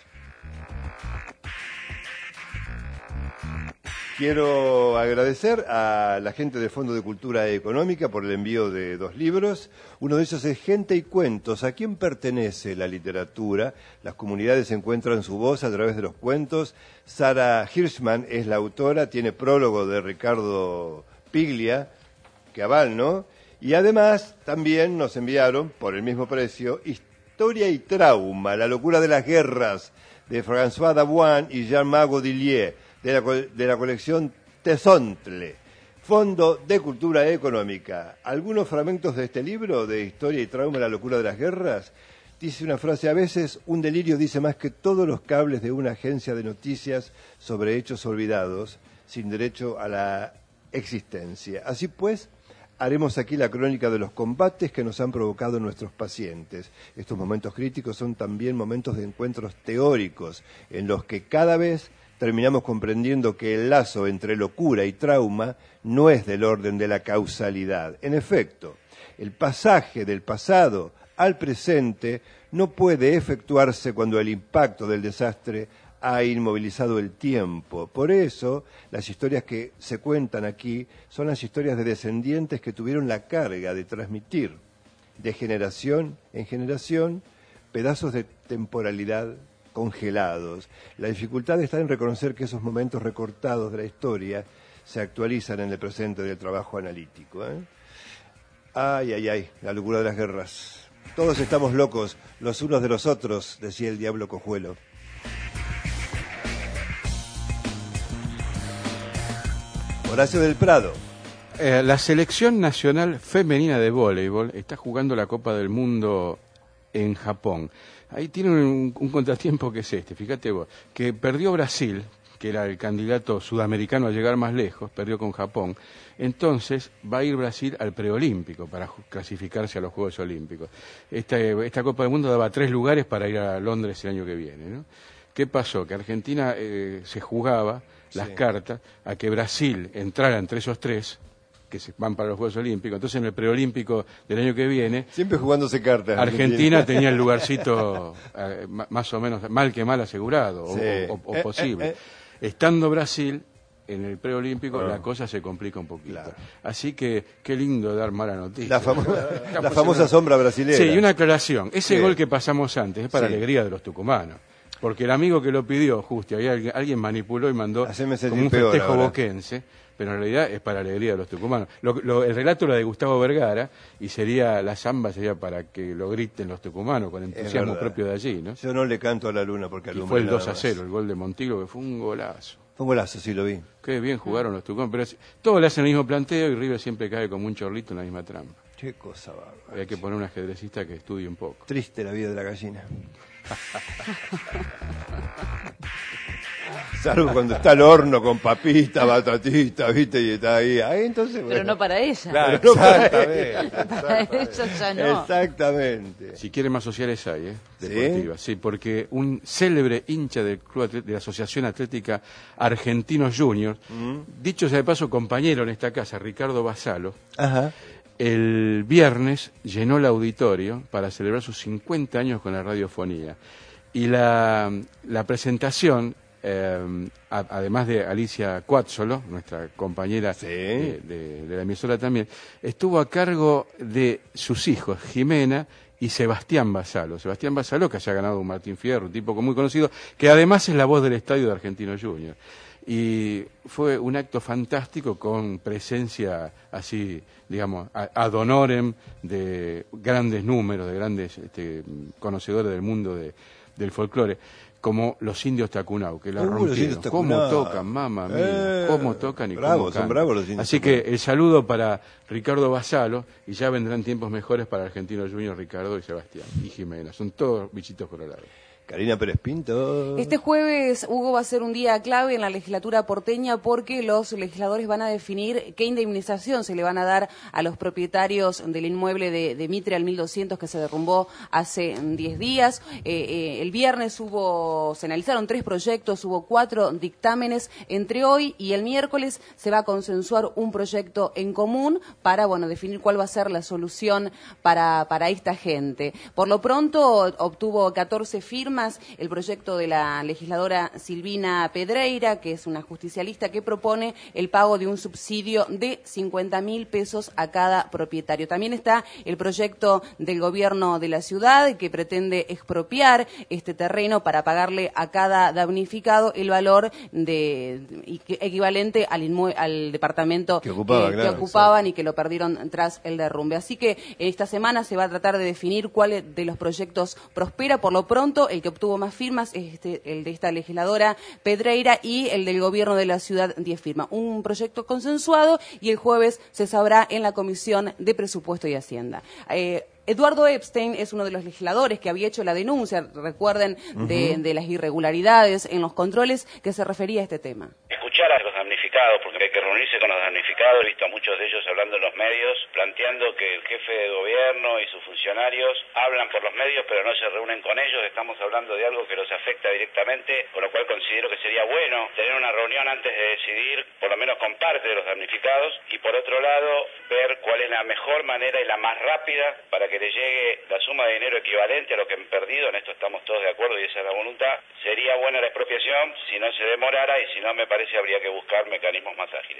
Quiero agradecer a la gente del Fondo de Cultura Económica por el envío de 2 libros. Uno de ellos es Gente y Cuentos. ¿A quién pertenece la literatura? Las comunidades encuentran su voz a través de los cuentos. Sara Hirschman es la autora, tiene prólogo de Ricardo Piglia, que aval, ¿no? Y además también nos enviaron, por el mismo precio, Historia y Trauma, la locura de las guerras, de François Dabuin y Jean-Marc Godillier, de la colección Tesontle, Fondo de Cultura Económica. Algunos fragmentos de este libro, de Historia y Trauma, la locura de las guerras, dice una frase: a veces un delirio dice más que todos los cables de una agencia de noticias sobre hechos olvidados, sin derecho a la existencia. Así pues, haremos aquí la crónica de los combates que nos han provocado nuestros pacientes. Estos momentos críticos son también momentos de encuentros teóricos, en los que cada vez terminamos comprendiendo que el lazo entre locura y trauma no es del orden de la causalidad. En efecto, el pasaje del pasado al presente no puede efectuarse cuando el impacto del desastre ha inmovilizado el tiempo. Por eso, las historias que se cuentan aquí son las historias de descendientes que tuvieron la carga de transmitir de generación en generación pedazos de temporalidad congelados. La dificultad está en reconocer que esos momentos recortados de la historia se actualizan en el presente del trabajo analítico. Ay, ay, ay, la locura de las guerras. Todos estamos locos los unos de los otros, decía el diablo cojuelo. Horacio del Prado. La selección nacional femenina de voleibol está jugando la Copa del Mundo en Japón. Ahí tiene un contratiempo que es este, fíjate vos, que perdió Brasil, que era el candidato sudamericano a llegar más lejos, perdió con Japón. Entonces va a ir Brasil al preolímpico para clasificarse a los Juegos Olímpicos. Esta Copa del Mundo daba 3 lugares para ir a Londres el año que viene, ¿no? ¿Qué pasó? Que Argentina se jugaba las cartas a que Brasil entrara entre esos 3 que se van para los Juegos Olímpicos. Entonces en el preolímpico del año que viene, siempre jugándose cartas, Argentina tenía el lugarcito más o menos mal que mal asegurado, o posible. Estando Brasil en el preolímpico, la cosa se complica un poquito. Claro. Así que qué lindo dar mala noticia. La famosa sombra brasileña. Sí, y una aclaración, ese gol que pasamos antes es para alegría de los tucumanos. Porque el amigo que lo pidió, justo, alguien manipuló y mandó como un festejo boquense, pero en realidad es para alegría de los tucumanos. El relato era de Gustavo Vergara, y la samba sería para que lo griten los tucumanos, con entusiasmo propio de allí, ¿no? Yo no le canto a la luna porque y fue el 2-0, el gol de Montillo, que fue un golazo. Fue un golazo, sí lo vi. Qué bien jugaron los tucumanos, pero todos le hacen el mismo planteo y River siempre cae como un chorlito en la misma trampa. Qué cosa bárbara. Hay que poner un ajedrecista que estudie un poco. Triste la vida de la gallina. Salvo cuando está al horno con papita, batatita, ¿viste? Y está ahí. Entonces, pero no para ella. Claro, exactamente. Para ella ya no. Exactamente. Si quiere más sociales hay, deportivas. Sí, porque un célebre hincha del club de la Asociación Atlética Argentinos Juniors, dicho sea de paso compañero en esta casa, Ricardo Basalo, el viernes llenó el auditorio para celebrar sus 50 años con la radiofonía. Y la presentación, además de Alicia Cuátzolo, nuestra compañera de la emisora también, estuvo a cargo de sus hijos, Jimena y Sebastián Basalo. Sebastián Basalo, que haya ganado un Martín Fierro, un tipo muy conocido, que además es la voz del estadio de Argentinos Juniors. Y fue un acto fantástico con presencia así, digamos, ad honorem de grandes números, de grandes conocedores del mundo del folclore, como los indios Tacunau, que la rompieron. ¿Cómo tocan, mamá mía? ¿Cómo tocan y cómo cantan? Son bravos los indios. Así que el saludo para Ricardo Basalo, y ya vendrán tiempos mejores para Argentinos Juniors, Ricardo y Sebastián, y Jimena. Son todos bichitos colorados. Karina Pérez Pinto. Este jueves, Hugo, va a ser un día clave en la legislatura porteña porque los legisladores van a definir qué indemnización se le van a dar a los propietarios del inmueble de Mitre al 1200 que se derrumbó hace 10 días. El viernes se analizaron 3 proyectos, hubo 4 dictámenes. Entre hoy y el miércoles se va a consensuar un proyecto en común para, definir cuál va a ser la solución para esta gente. Por lo pronto, obtuvo 14 firmas el proyecto de la legisladora Silvina Pedreira, que es una justicialista que propone el pago de un subsidio de 50.000 pesos a cada propietario. También está el proyecto del gobierno de la ciudad que pretende expropiar este terreno para pagarle a cada damnificado el valor equivalente al departamento que ocupaban y que lo perdieron tras el derrumbe. Así que esta semana se va a tratar de definir cuál de los proyectos prospera. Por lo pronto, el que obtuvo más firmas es el de esta legisladora Pedreira y el del gobierno de la ciudad 10 firmas. Un proyecto consensuado y el jueves se sabrá en la Comisión de Presupuesto y Hacienda. Eduardo Epstein es uno de los legisladores que había hecho la denuncia, recuerden, de las irregularidades en los controles, que se refería a este tema. Escuchar a los damnificados, porque hay que reunirse con los damnificados. He visto a muchos de ellos hablando en los medios, planteando que el jefe de gobierno y sus funcionarios hablan por los medios, pero no se reúnen con ellos. Estamos hablando de algo que los afecta directamente, con lo cual considero que sería bueno tener una reunión antes de decidir, por lo menos con parte de los damnificados, y por otro lado, ver cuál es la mejor manera y la más rápida para que le llegue la suma de dinero equivalente a lo que han perdido. En esto estamos todos de acuerdo y esa es la voluntad. Sería buena la expropiación si no se demorara, y si no, me parece habría que buscar mecanismos más ágiles.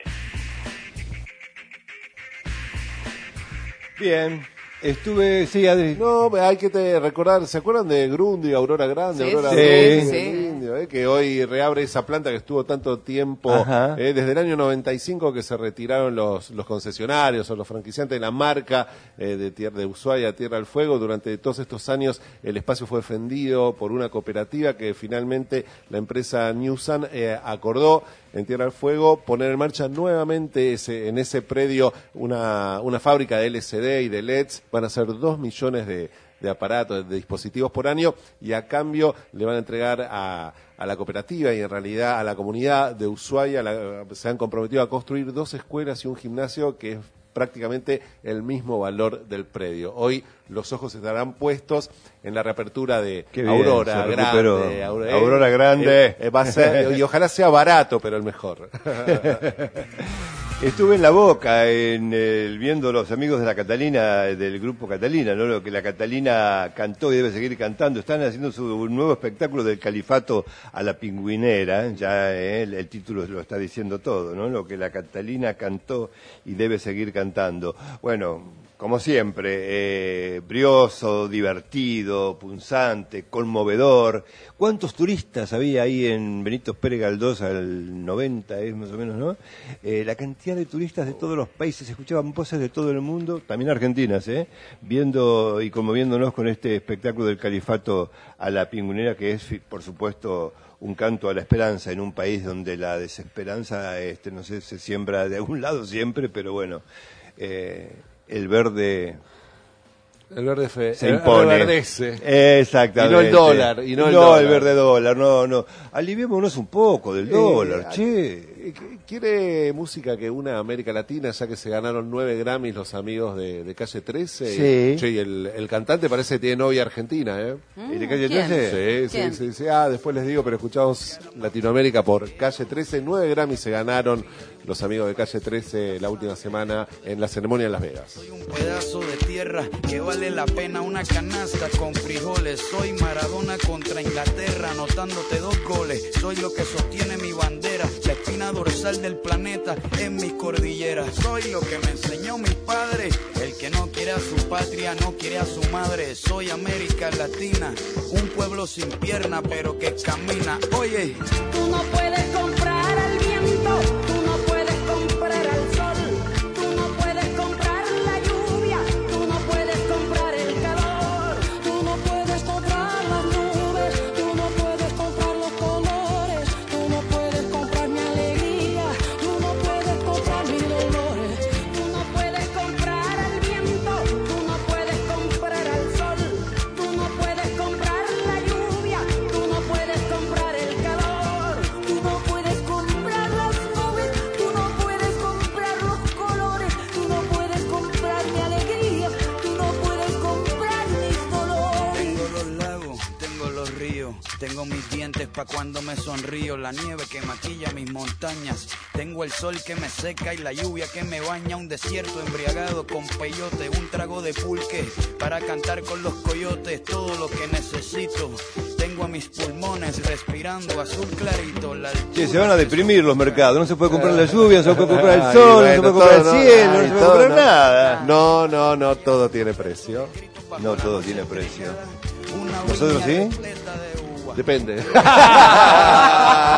Bien. Sí, Adri. No, hay que recordar, ¿se acuerdan de Grundy, Aurora Grande? Sí, Aurora sí. Que hoy reabre esa planta que estuvo tanto tiempo, desde el año 95 que se retiraron los concesionarios o los franquiciantes de la marca de Ushuaia, Tierra del Fuego. Durante todos estos años el espacio fue defendido por una cooperativa que finalmente la empresa Newsan acordó en Tierra del Fuego poner en marcha nuevamente en ese predio una fábrica de LCD y de LEDs. Van a ser 2 millones de aparatos, de dispositivos por año, y a cambio le van a entregar a la cooperativa y en realidad a la comunidad de Ushuaia, se han comprometido a construir 2 escuelas y un gimnasio, que es prácticamente el mismo valor del predio. Hoy los ojos estarán puestos en la reapertura de Aurora Grande. Aurora Grande. Va a ser, y ojalá sea barato, pero el mejor. Estuve en La Boca viendo los amigos de la Catalina, del grupo Catalina, ¿no? Lo que la Catalina cantó y debe seguir cantando. Están haciendo su nuevo espectáculo del Califato a la Pingüinera. Ya el título lo está diciendo todo, ¿no? Lo que la Catalina cantó y debe seguir cantando. Bueno, como siempre, brioso, divertido, punzante, conmovedor. ¿Cuántos turistas había ahí en Benito Pérez Galdós al 90, más o menos, ¿no? La cantidad de turistas de todos los países, escuchaban voces de todo el mundo, también argentinas, viendo y conmoviéndonos con este espectáculo del Califato a la Pingüinera, que es, por supuesto, un canto a la esperanza en un país donde la desesperanza, no sé, se siembra de algún lado siempre, pero bueno, el verde se impone. El verdece. Exactamente. Y no el dólar. Y no el dólar. El verde dólar, no. Aliviémonos un poco del dólar, che. ¿Quiere música que una América Latina, ya que se ganaron 9 Grammys los amigos de Calle 13? Sí. Y el cantante parece que tiene novia argentina, ¿eh? ¿Y de Calle 13? Sí. Después les digo, pero escuchamos Latinoamérica por Calle 13. 9 Grammys se ganaron los amigos de Calle 13 la última semana en la ceremonia en Las Vegas. Soy un pedazo de tierra que vale la pena una canasta con frijoles. Soy Maradona contra Inglaterra, anotándote 2 goles. Soy lo que sostiene mi bandera, la espina dorsal del planeta en mis cordilleras. Soy lo que me enseñó mi padre, el que no quiere a su patria no quiere a su madre. Soy América Latina, un pueblo sin pierna pero que camina. Oye, tú no puedes comprar al viento, tú no puedes comprar al sol, tú no puedes comprar la lluvia, tú no puedes comprar el calor, tú no puedes comprar las nubes, tú no puedes comprar los colores, tú no puedes comprar mi alegría, tú no puedes comprar mis dolores, tú no puedes comprar al viento, tú no puedes comprar al sol, tú no puedes comprar la lluvia, Tengo mis dientes pa' cuando me sonrío, la nieve que maquilla mis montañas. Tengo el sol que me seca y la lluvia que me baña. Un desierto embriagado con peyote, un trago de pulque para cantar con los coyotes. Todo lo que necesito. Tengo a mis pulmones respirando azul clarito. Che, se van a deprimir los mercados. No se puede comprar la lluvia, no se puede comprar el sol, no se puede comprar el cielo, no se puede comprar nada. No, todo tiene precio. No, todo tiene precio. ¿Nosotros sí? Depende.